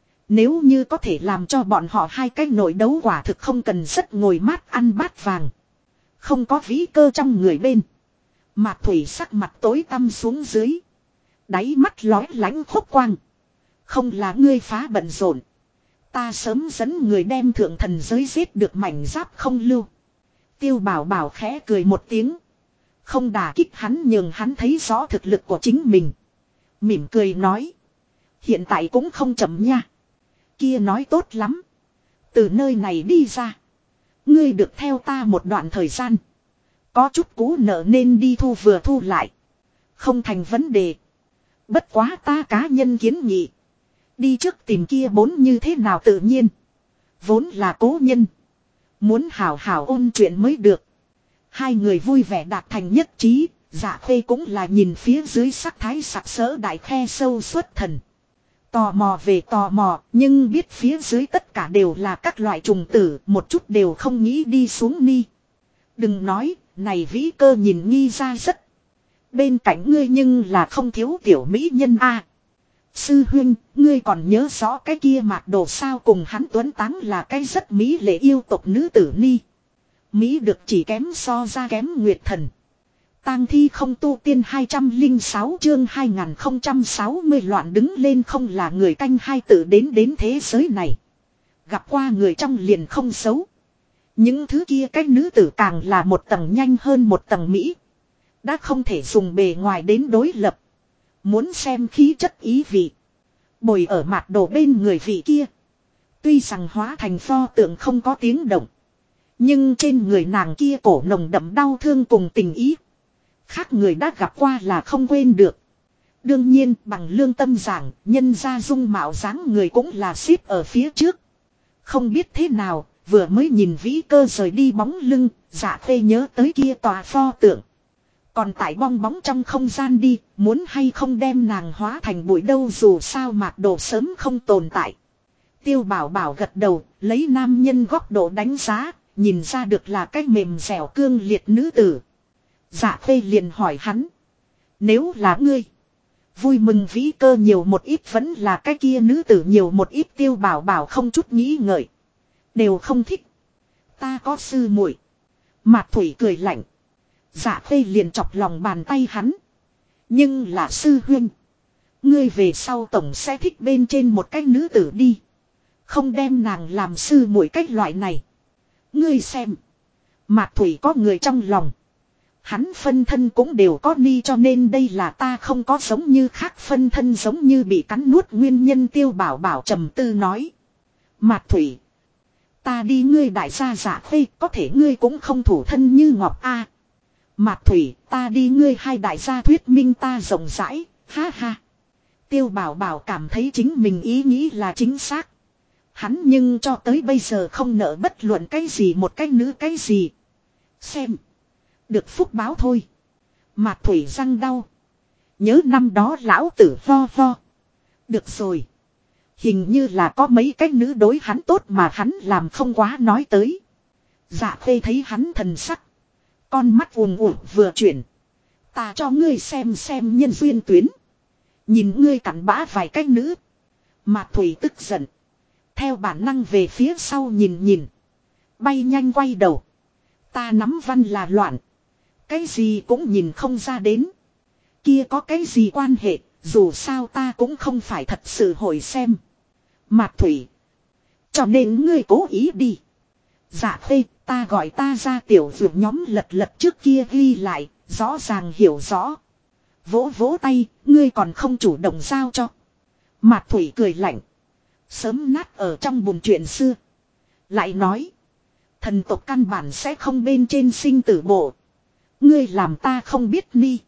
Nếu như có thể làm cho bọn họ hai cái nội đấu quả thực không cần rất ngồi mát ăn bát vàng. Không có Vĩ Cơ trong người bên. Mạc Thủy sắc mặt tối tăm xuống dưới. Đáy mắt lóe lánh khốc quang. Không là ngươi phá bận rộn. Ta sớm dẫn người đem thượng thần giới giết được mảnh giáp không lưu. Tiêu Bảo Bảo khẽ cười một tiếng. Không đả kích hắn nhường hắn thấy rõ thực lực của chính mình. Mỉm cười nói. Hiện tại cũng không chậm nha. Kia nói tốt lắm. Từ nơi này đi ra. Ngươi được theo ta một đoạn thời gian. Có chút cú nợ nên đi thu vừa thu lại. Không thành vấn đề. Bất quá ta cá nhân kiến nghị. Đi trước tìm kia 4 như thế nào tự nhiên. Vốn là cố nhân. Muốn hảo hảo ôn chuyện mới được. Hai người vui vẻ đạt thành nhất trí. Dạ Khê cũng là nhìn phía dưới sắc thái sặc sỡ đại khe sâu xuất thần. Tò mò về tò mò, nhưng biết phía dưới tất cả đều là các loại trùng tử, một chút đều không nghĩ đi xuống ni. Đừng nói, này Vĩ Cơ nhìn nghi ra rất. Bên cạnh ngươi nhưng là không thiếu tiểu mỹ nhân a. Sư huynh, ngươi còn nhớ rõ cái kia Mạc Đồ sao cùng hắn Tuấn Táng là cái rất mỹ lệ yêu tộc nữ tử ni. Mỹ được chỉ kém so ra kém Nguyệt Thần. Tang thi không tu tiên 206 chương 2060 loạn đứng lên không là người canh hai tự đến thế giới này. Gặp qua người trong liền không xấu. Những thứ kia cái nữ tử càng là một tầng nhanh hơn một tầng Mỹ. Đã không thể dùng bề ngoài đến đối lập. Muốn xem khí chất ý vị. Bồi ở Mạc Đồ bên người vị kia. Tuy rằng hóa thành pho tượng không có tiếng động. Nhưng trên người nàng kia cổ nồng đậm đau thương cùng tình ý. Khác người đã gặp qua là không quên được. Đương nhiên bằng lương tâm giảng, nhân gia dung mạo dáng người cũng là xếp ở phía trước. Không biết thế nào, vừa mới nhìn Vĩ Cơ rời đi bóng lưng, Dạ Khê nhớ tới kia tòa pho tượng. Còn tại bong bóng trong không gian đi, muốn hay không đem nàng hóa thành bụi đâu dù sao Mạc Đồ sớm không tồn tại. Tiêu Bảo Bảo gật đầu, lấy nam nhân góc độ đánh giá, nhìn ra được là cái mềm dẻo cương liệt nữ tử. Dạ Khê liền hỏi hắn. Nếu là ngươi, vui mừng Vĩ Cơ nhiều một ít vẫn là cái kia nữ tử nhiều một ít. Tiêu Bảo Bảo không chút nghĩ ngợi. Đều không thích. Ta có sư muội. Mạc Thủy cười lạnh. Dạ Khê liền chọc lòng bàn tay hắn. Nhưng là sư huynh. Ngươi về sau tổng sẽ thích bên trên một cái nữ tử đi. Không đem nàng làm sư muội cách loại này. Ngươi xem. Mạc Thủy có người trong lòng. Hắn phân thân cũng đều có ni cho nên đây là ta không có giống như khác phân thân giống như bị cắn nuốt nguyên nhân. Tiêu Bảo Bảo trầm tư nói. Mạc Thủy. Ta đi ngươi đại gia Dạ Khê có thể ngươi cũng không thủ thân như ngọc a. Mạc Thủy ta đi ngươi hai đại gia thuyết minh ta rộng rãi. Ha ha. Tiêu Bảo Bảo cảm thấy chính mình ý nghĩ là chính xác. Hắn nhưng cho tới bây giờ không nợ bất luận cái gì một cái nữ cái gì. Xem. Được phúc báo thôi. Mạc Thủy răng đau. Nhớ năm đó lão tử vo vo. Được rồi. Hình như là có mấy cái nữ đối hắn tốt mà hắn làm không quá nói tới. Dạ Khê thấy hắn thần sắc. Con mắt ùn ùn vừa chuyển. Ta cho ngươi xem nhân duyên tuyến. Nhìn ngươi cặn bã vài cái nữ. Mạc Thủy tức giận. Theo bản năng về phía sau nhìn. Bay nhanh quay đầu. Ta nắm văn là loạn. Cái gì cũng nhìn không ra đến. Kia có cái gì quan hệ, dù sao ta cũng không phải thật sự hồi xem. Mạc Thủy. Cho nên ngươi cố ý đi. Dạ Khê, ta gọi ta ra tiểu vượt nhóm lật trước kia ghi lại, rõ ràng hiểu rõ. Vỗ vỗ tay, ngươi còn không chủ động giao cho. Mạc Thủy cười lạnh. Sớm nát ở trong bùn chuyện xưa. Lại nói. Thần tộc căn bản sẽ không bên trên sinh tử bộ. Ngươi làm ta không biết ni.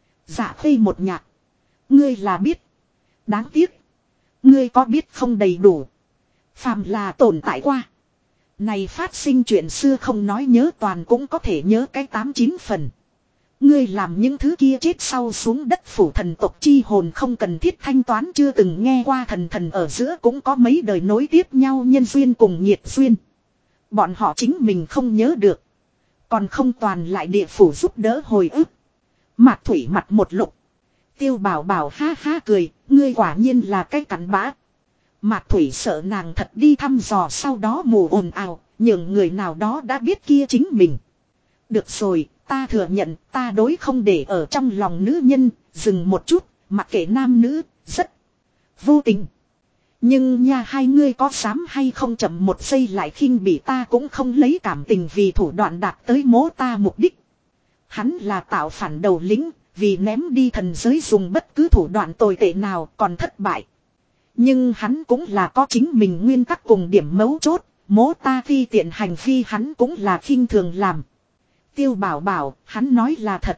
Dạ Khê một nhạc. Ngươi là biết. Đáng tiếc. Ngươi có biết không đầy đủ. Phàm là tồn tại qua. Này phát sinh chuyện xưa không nói nhớ toàn cũng có thể nhớ cái 8-9 phần. Ngươi làm những thứ kia chết sau xuống đất phủ thần tộc chi hồn không cần thiết thanh toán chưa từng nghe qua thần ở giữa cũng có mấy đời nối tiếp nhau nhân duyên cùng nhiệt duyên. Bọn họ chính mình không nhớ được. Còn không toàn lại địa phủ giúp đỡ hồi ức. Mạc Thủy mặt một lục. Tiêu Bảo Bảo ha ha cười, ngươi quả nhiên là cái cặn bã. Mạc Thủy sợ nàng thật đi thăm dò sau đó mù ồn ào, nhường người nào đó đã biết kia chính mình. Được rồi, ta thừa nhận ta đối không để ở trong lòng nữ nhân, dừng một chút, mặc kệ nam nữ, rất vô tình. Nhưng nha hai ngươi có dám hay không chậm một giây lại khinh bỉ ta cũng không lấy cảm tình vì thủ đoạn đạt tới mố ta mục đích. Hắn là tạo phản đầu lĩnh, vì ném đi thần giới dùng bất cứ thủ đoạn tồi tệ nào còn thất bại. Nhưng hắn cũng là có chính mình nguyên tắc cùng điểm mấu chốt, mố ta thi tiện hành vi hắn cũng là khinh thường làm. Tiêu Bảo Bảo, hắn nói là thật.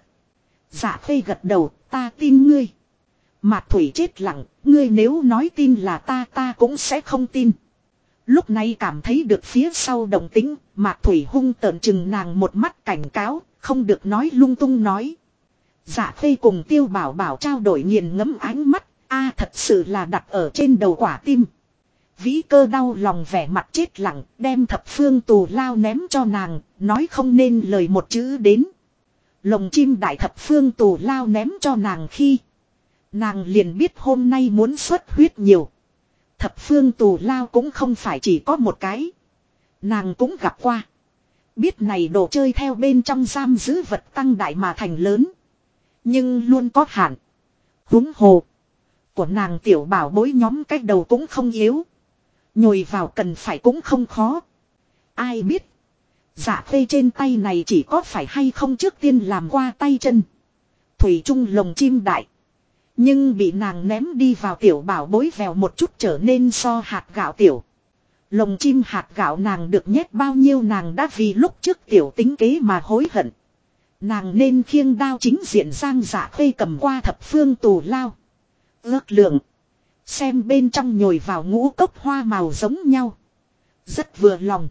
Dạ Khê gật đầu, ta tin ngươi. Mạc Thủy chết lặng, ngươi nếu nói tin là ta cũng sẽ không tin. Lúc này cảm thấy được phía sau động tĩnh, Mạc Thủy hung tợn chừng nàng một mắt cảnh cáo, không được nói lung tung nói. Dạ Khê cùng Tiêu Bảo Bảo trao đổi nghiền ngẫm ánh mắt, thật sự là đặt ở trên đầu quả tim. Vĩ Cơ đau lòng vẻ mặt chết lặng, đem thập phương tù lao ném cho nàng, nói không nên lời một chữ đến. Lồng chim đại thập phương tù lao ném cho nàng khi nàng liền biết hôm nay muốn xuất huyết nhiều. Thập phương tù lao cũng không phải chỉ có một cái. Nàng cũng gặp qua. Biết này đồ chơi theo bên trong giam giữ vật tăng đại mà thành lớn. Nhưng luôn có hạn. Huống hồ. Của nàng tiểu bảo bối nhóm cách đầu cũng không yếu. Nhồi vào cần phải cũng không khó. Ai biết. Dạ Khê trên tay này chỉ có phải hay không trước tiên làm qua tay chân. Thủy chung lồng chim đại. Nhưng bị nàng ném đi vào tiểu bảo bối vèo một chút trở nên so hạt gạo tiểu. Lồng chim hạt gạo nàng được nhét bao nhiêu nàng đã vì lúc trước tiểu tính kế mà hối hận. Nàng nên khiêng đao chính diện giang Dạ Khê cầm qua thập phương tù lao. Ước lượng. Xem bên trong nhồi vào ngũ cốc hoa màu giống nhau. Rất vừa lòng.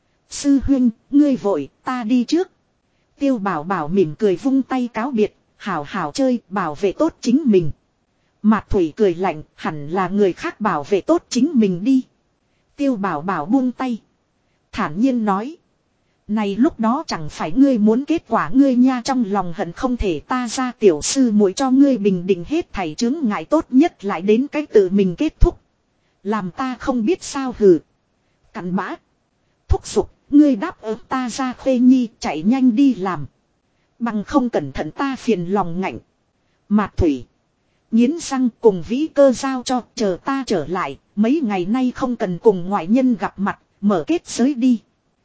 Sư huynh, ngươi vội, ta đi trước. Tiêu Bảo Bảo mỉm cười vung tay cáo biệt, hảo hảo chơi, bảo vệ tốt chính mình. Mạc Thủy cười lạnh, hẳn là người khác bảo vệ tốt chính mình đi. Tiêu Bảo Bảo buông tay. Thản nhiên nói. Này lúc đó chẳng phải ngươi muốn kết quả ngươi nha trong lòng hận không thể ta ra tiểu sư muội cho ngươi bình định hết thảy chướng ngại tốt nhất lại đến cái tự mình kết thúc. Làm ta không biết sao hừ. Cặn bã. Thúc giục, ngươi đáp ứng ta ra Khê Nhi chạy nhanh đi làm. Bằng không cẩn thận ta phiền lòng ngạnh. Mạc Thủy. Nghiến răng cùng Vĩ Cơ giao cho chờ ta trở lại, mấy ngày nay không cần cùng ngoại nhân gặp mặt, mở kết giới đi.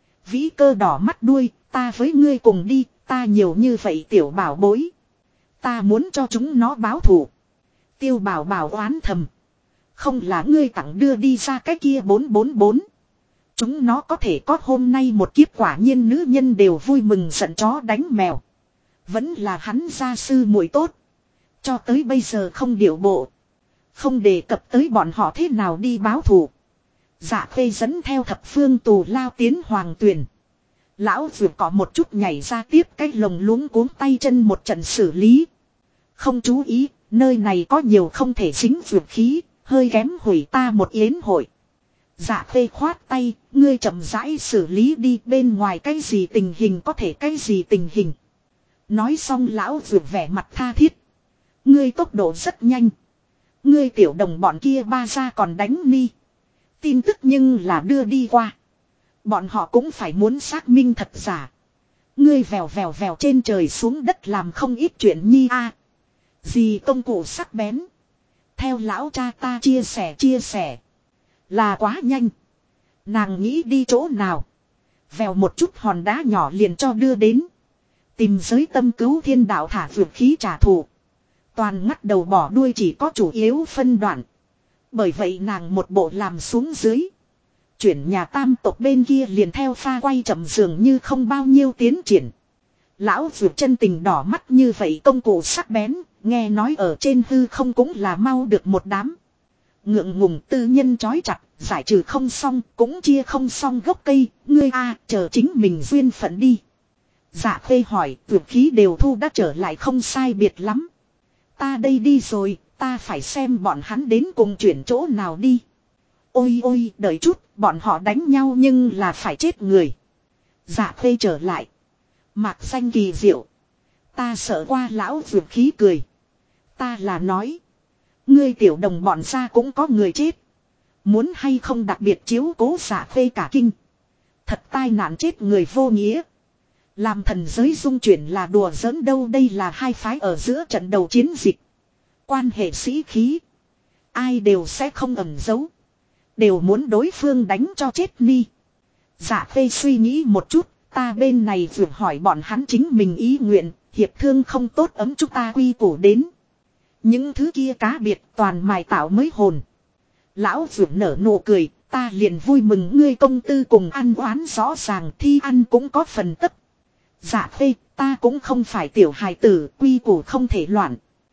Vĩ Cơ đỏ mắt đuôi, ta với ngươi cùng đi, ta nhiều như vậy tiểu bảo bối. Ta muốn cho chúng nó báo thù. Tiêu Bảo Bảo oán thầm. Không là ngươi tặng đưa đi ra cái kia 444. Chúng nó có thể có hôm nay một kiếp quả nhiên nữ nhân đều vui mừng giận chó đánh mèo. Vẫn là hắn gia sư muội tốt. Cho tới bây giờ không điều bộ. Không đề cập tới bọn họ thế nào đi báo thù. Dạ Khê dẫn theo thập phương tù lao tiến hoàng tuyền. Lão vượt có một chút nhảy ra tiếp cái lồng luống cuống tay chân một trận xử lý. Không chú ý, nơi này có nhiều không thể dính vượt khí, hơi kém hủy ta một yến hội. Dạ Khê khoát tay, ngươi chậm rãi xử lý đi bên ngoài cái gì tình hình có thể cái gì tình hình. Nói xong lão vượt vẻ mặt tha thiết. Ngươi tốc độ rất nhanh. Ngươi tiểu đồng bọn kia ba ra còn đánh ni. Tin tức nhưng là đưa đi qua. Bọn họ cũng phải muốn xác minh thật giả. Ngươi vèo vèo vèo trên trời xuống đất làm không ít chuyện nhi a. Gì công cụ sắc bén. Theo lão cha ta chia sẻ. Là quá nhanh. Nàng nghĩ đi chỗ nào. Vèo một chút hòn đá nhỏ liền cho đưa đến. Tìm giới tâm cứu thiên đạo thả vượt khí trả thù. Toàn ngắt đầu bỏ đuôi chỉ có chủ yếu phân đoạn. Bởi vậy nàng một bộ làm xuống dưới. Chuyển nhà tam tộc bên kia liền theo pha quay chậm dường như không bao nhiêu tiến triển. Lão vượt chân tình đỏ mắt như vậy công cụ sắc bén, nghe nói ở trên hư không cũng là mau được một đám. Ngượng ngùng tư nhân chói chặt, giải trừ không xong, cũng chia không xong gốc cây, ngươi chờ chính mình duyên phận đi. Dạ Khê hỏi, vượt khí đều thu đã trở lại không sai biệt lắm. Ta đây đi rồi, ta phải xem bọn hắn đến cùng chuyển chỗ nào đi. Ôi ôi, đợi chút, bọn họ đánh nhau nhưng là phải chết người. Dạ Khê trở lại. Mạc xanh kỳ diệu. Ta sợ qua lão vượt khí cười. Ta là nói. Ngươi tiểu đồng bọn ra cũng có người chết. Muốn hay không đặc biệt chiếu cố Dạ Khê cả kinh. Thật tai nạn chết người vô nghĩa. Làm thần giới dung chuyển là đùa giỡn đâu, đây là hai phái ở giữa trận đầu chiến dịch. Quan hệ sĩ khí. Ai đều sẽ không ẩn giấu. Đều muốn đối phương đánh cho chết ni. Dạ Khê suy nghĩ một chút. Ta bên này vừa hỏi bọn hắn chính mình ý nguyện. Hiệp thương không tốt ấm chúng ta quy củ đến. Những thứ kia cá biệt toàn mài tạo mới hồn. Lão vượng nở nụ cười. Ta liền vui mừng ngươi công tư cùng ăn oán rõ ràng, thi ăn cũng có phần tất. Dạ Khê, ta cũng không phải tiểu hài tử, quy củ không thể loạn.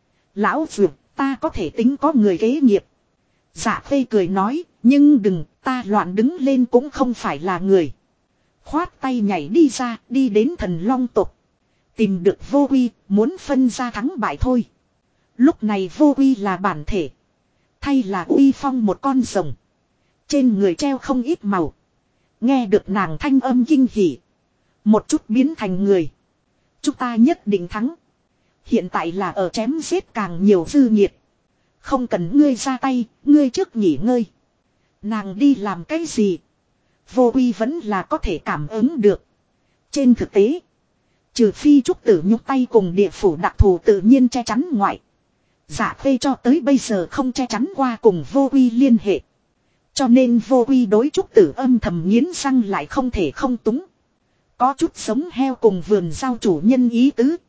Lão vượng, ta có thể tính có người kế nghiệp. Dạ Khê cười nói, nhưng đừng, ta loạn đứng lên cũng không phải là người. Khoát tay nhảy đi ra, đi đến thần long tộc. Tìm được vô quy, muốn phân ra thắng bại thôi. Lúc này vô quy là bản thể. Thay là uy phong một con rồng. Trên người treo không ít màu. Nghe được nàng thanh âm kinh hỉ. Một chút biến thành người. Chúng ta nhất định thắng. Hiện tại là ở chém giết càng nhiều dư nhiệt. Không cần ngươi ra tay, ngươi trước nghỉ ngơi. Nàng đi làm cái gì? Vô quy vẫn là có thể cảm ứng được. Trên thực tế, trừ phi trúc tử nhúc tay cùng địa phủ đặc thù tự nhiên che chắn ngoại. Dạ Khê cho tới bây giờ không che chắn qua cùng vô quy liên hệ. Cho nên vô quy đối trúc tử âm thầm nghiến răng lại không thể không túng. Có chút sống heo cùng vườn giao chủ nhân ý tứ.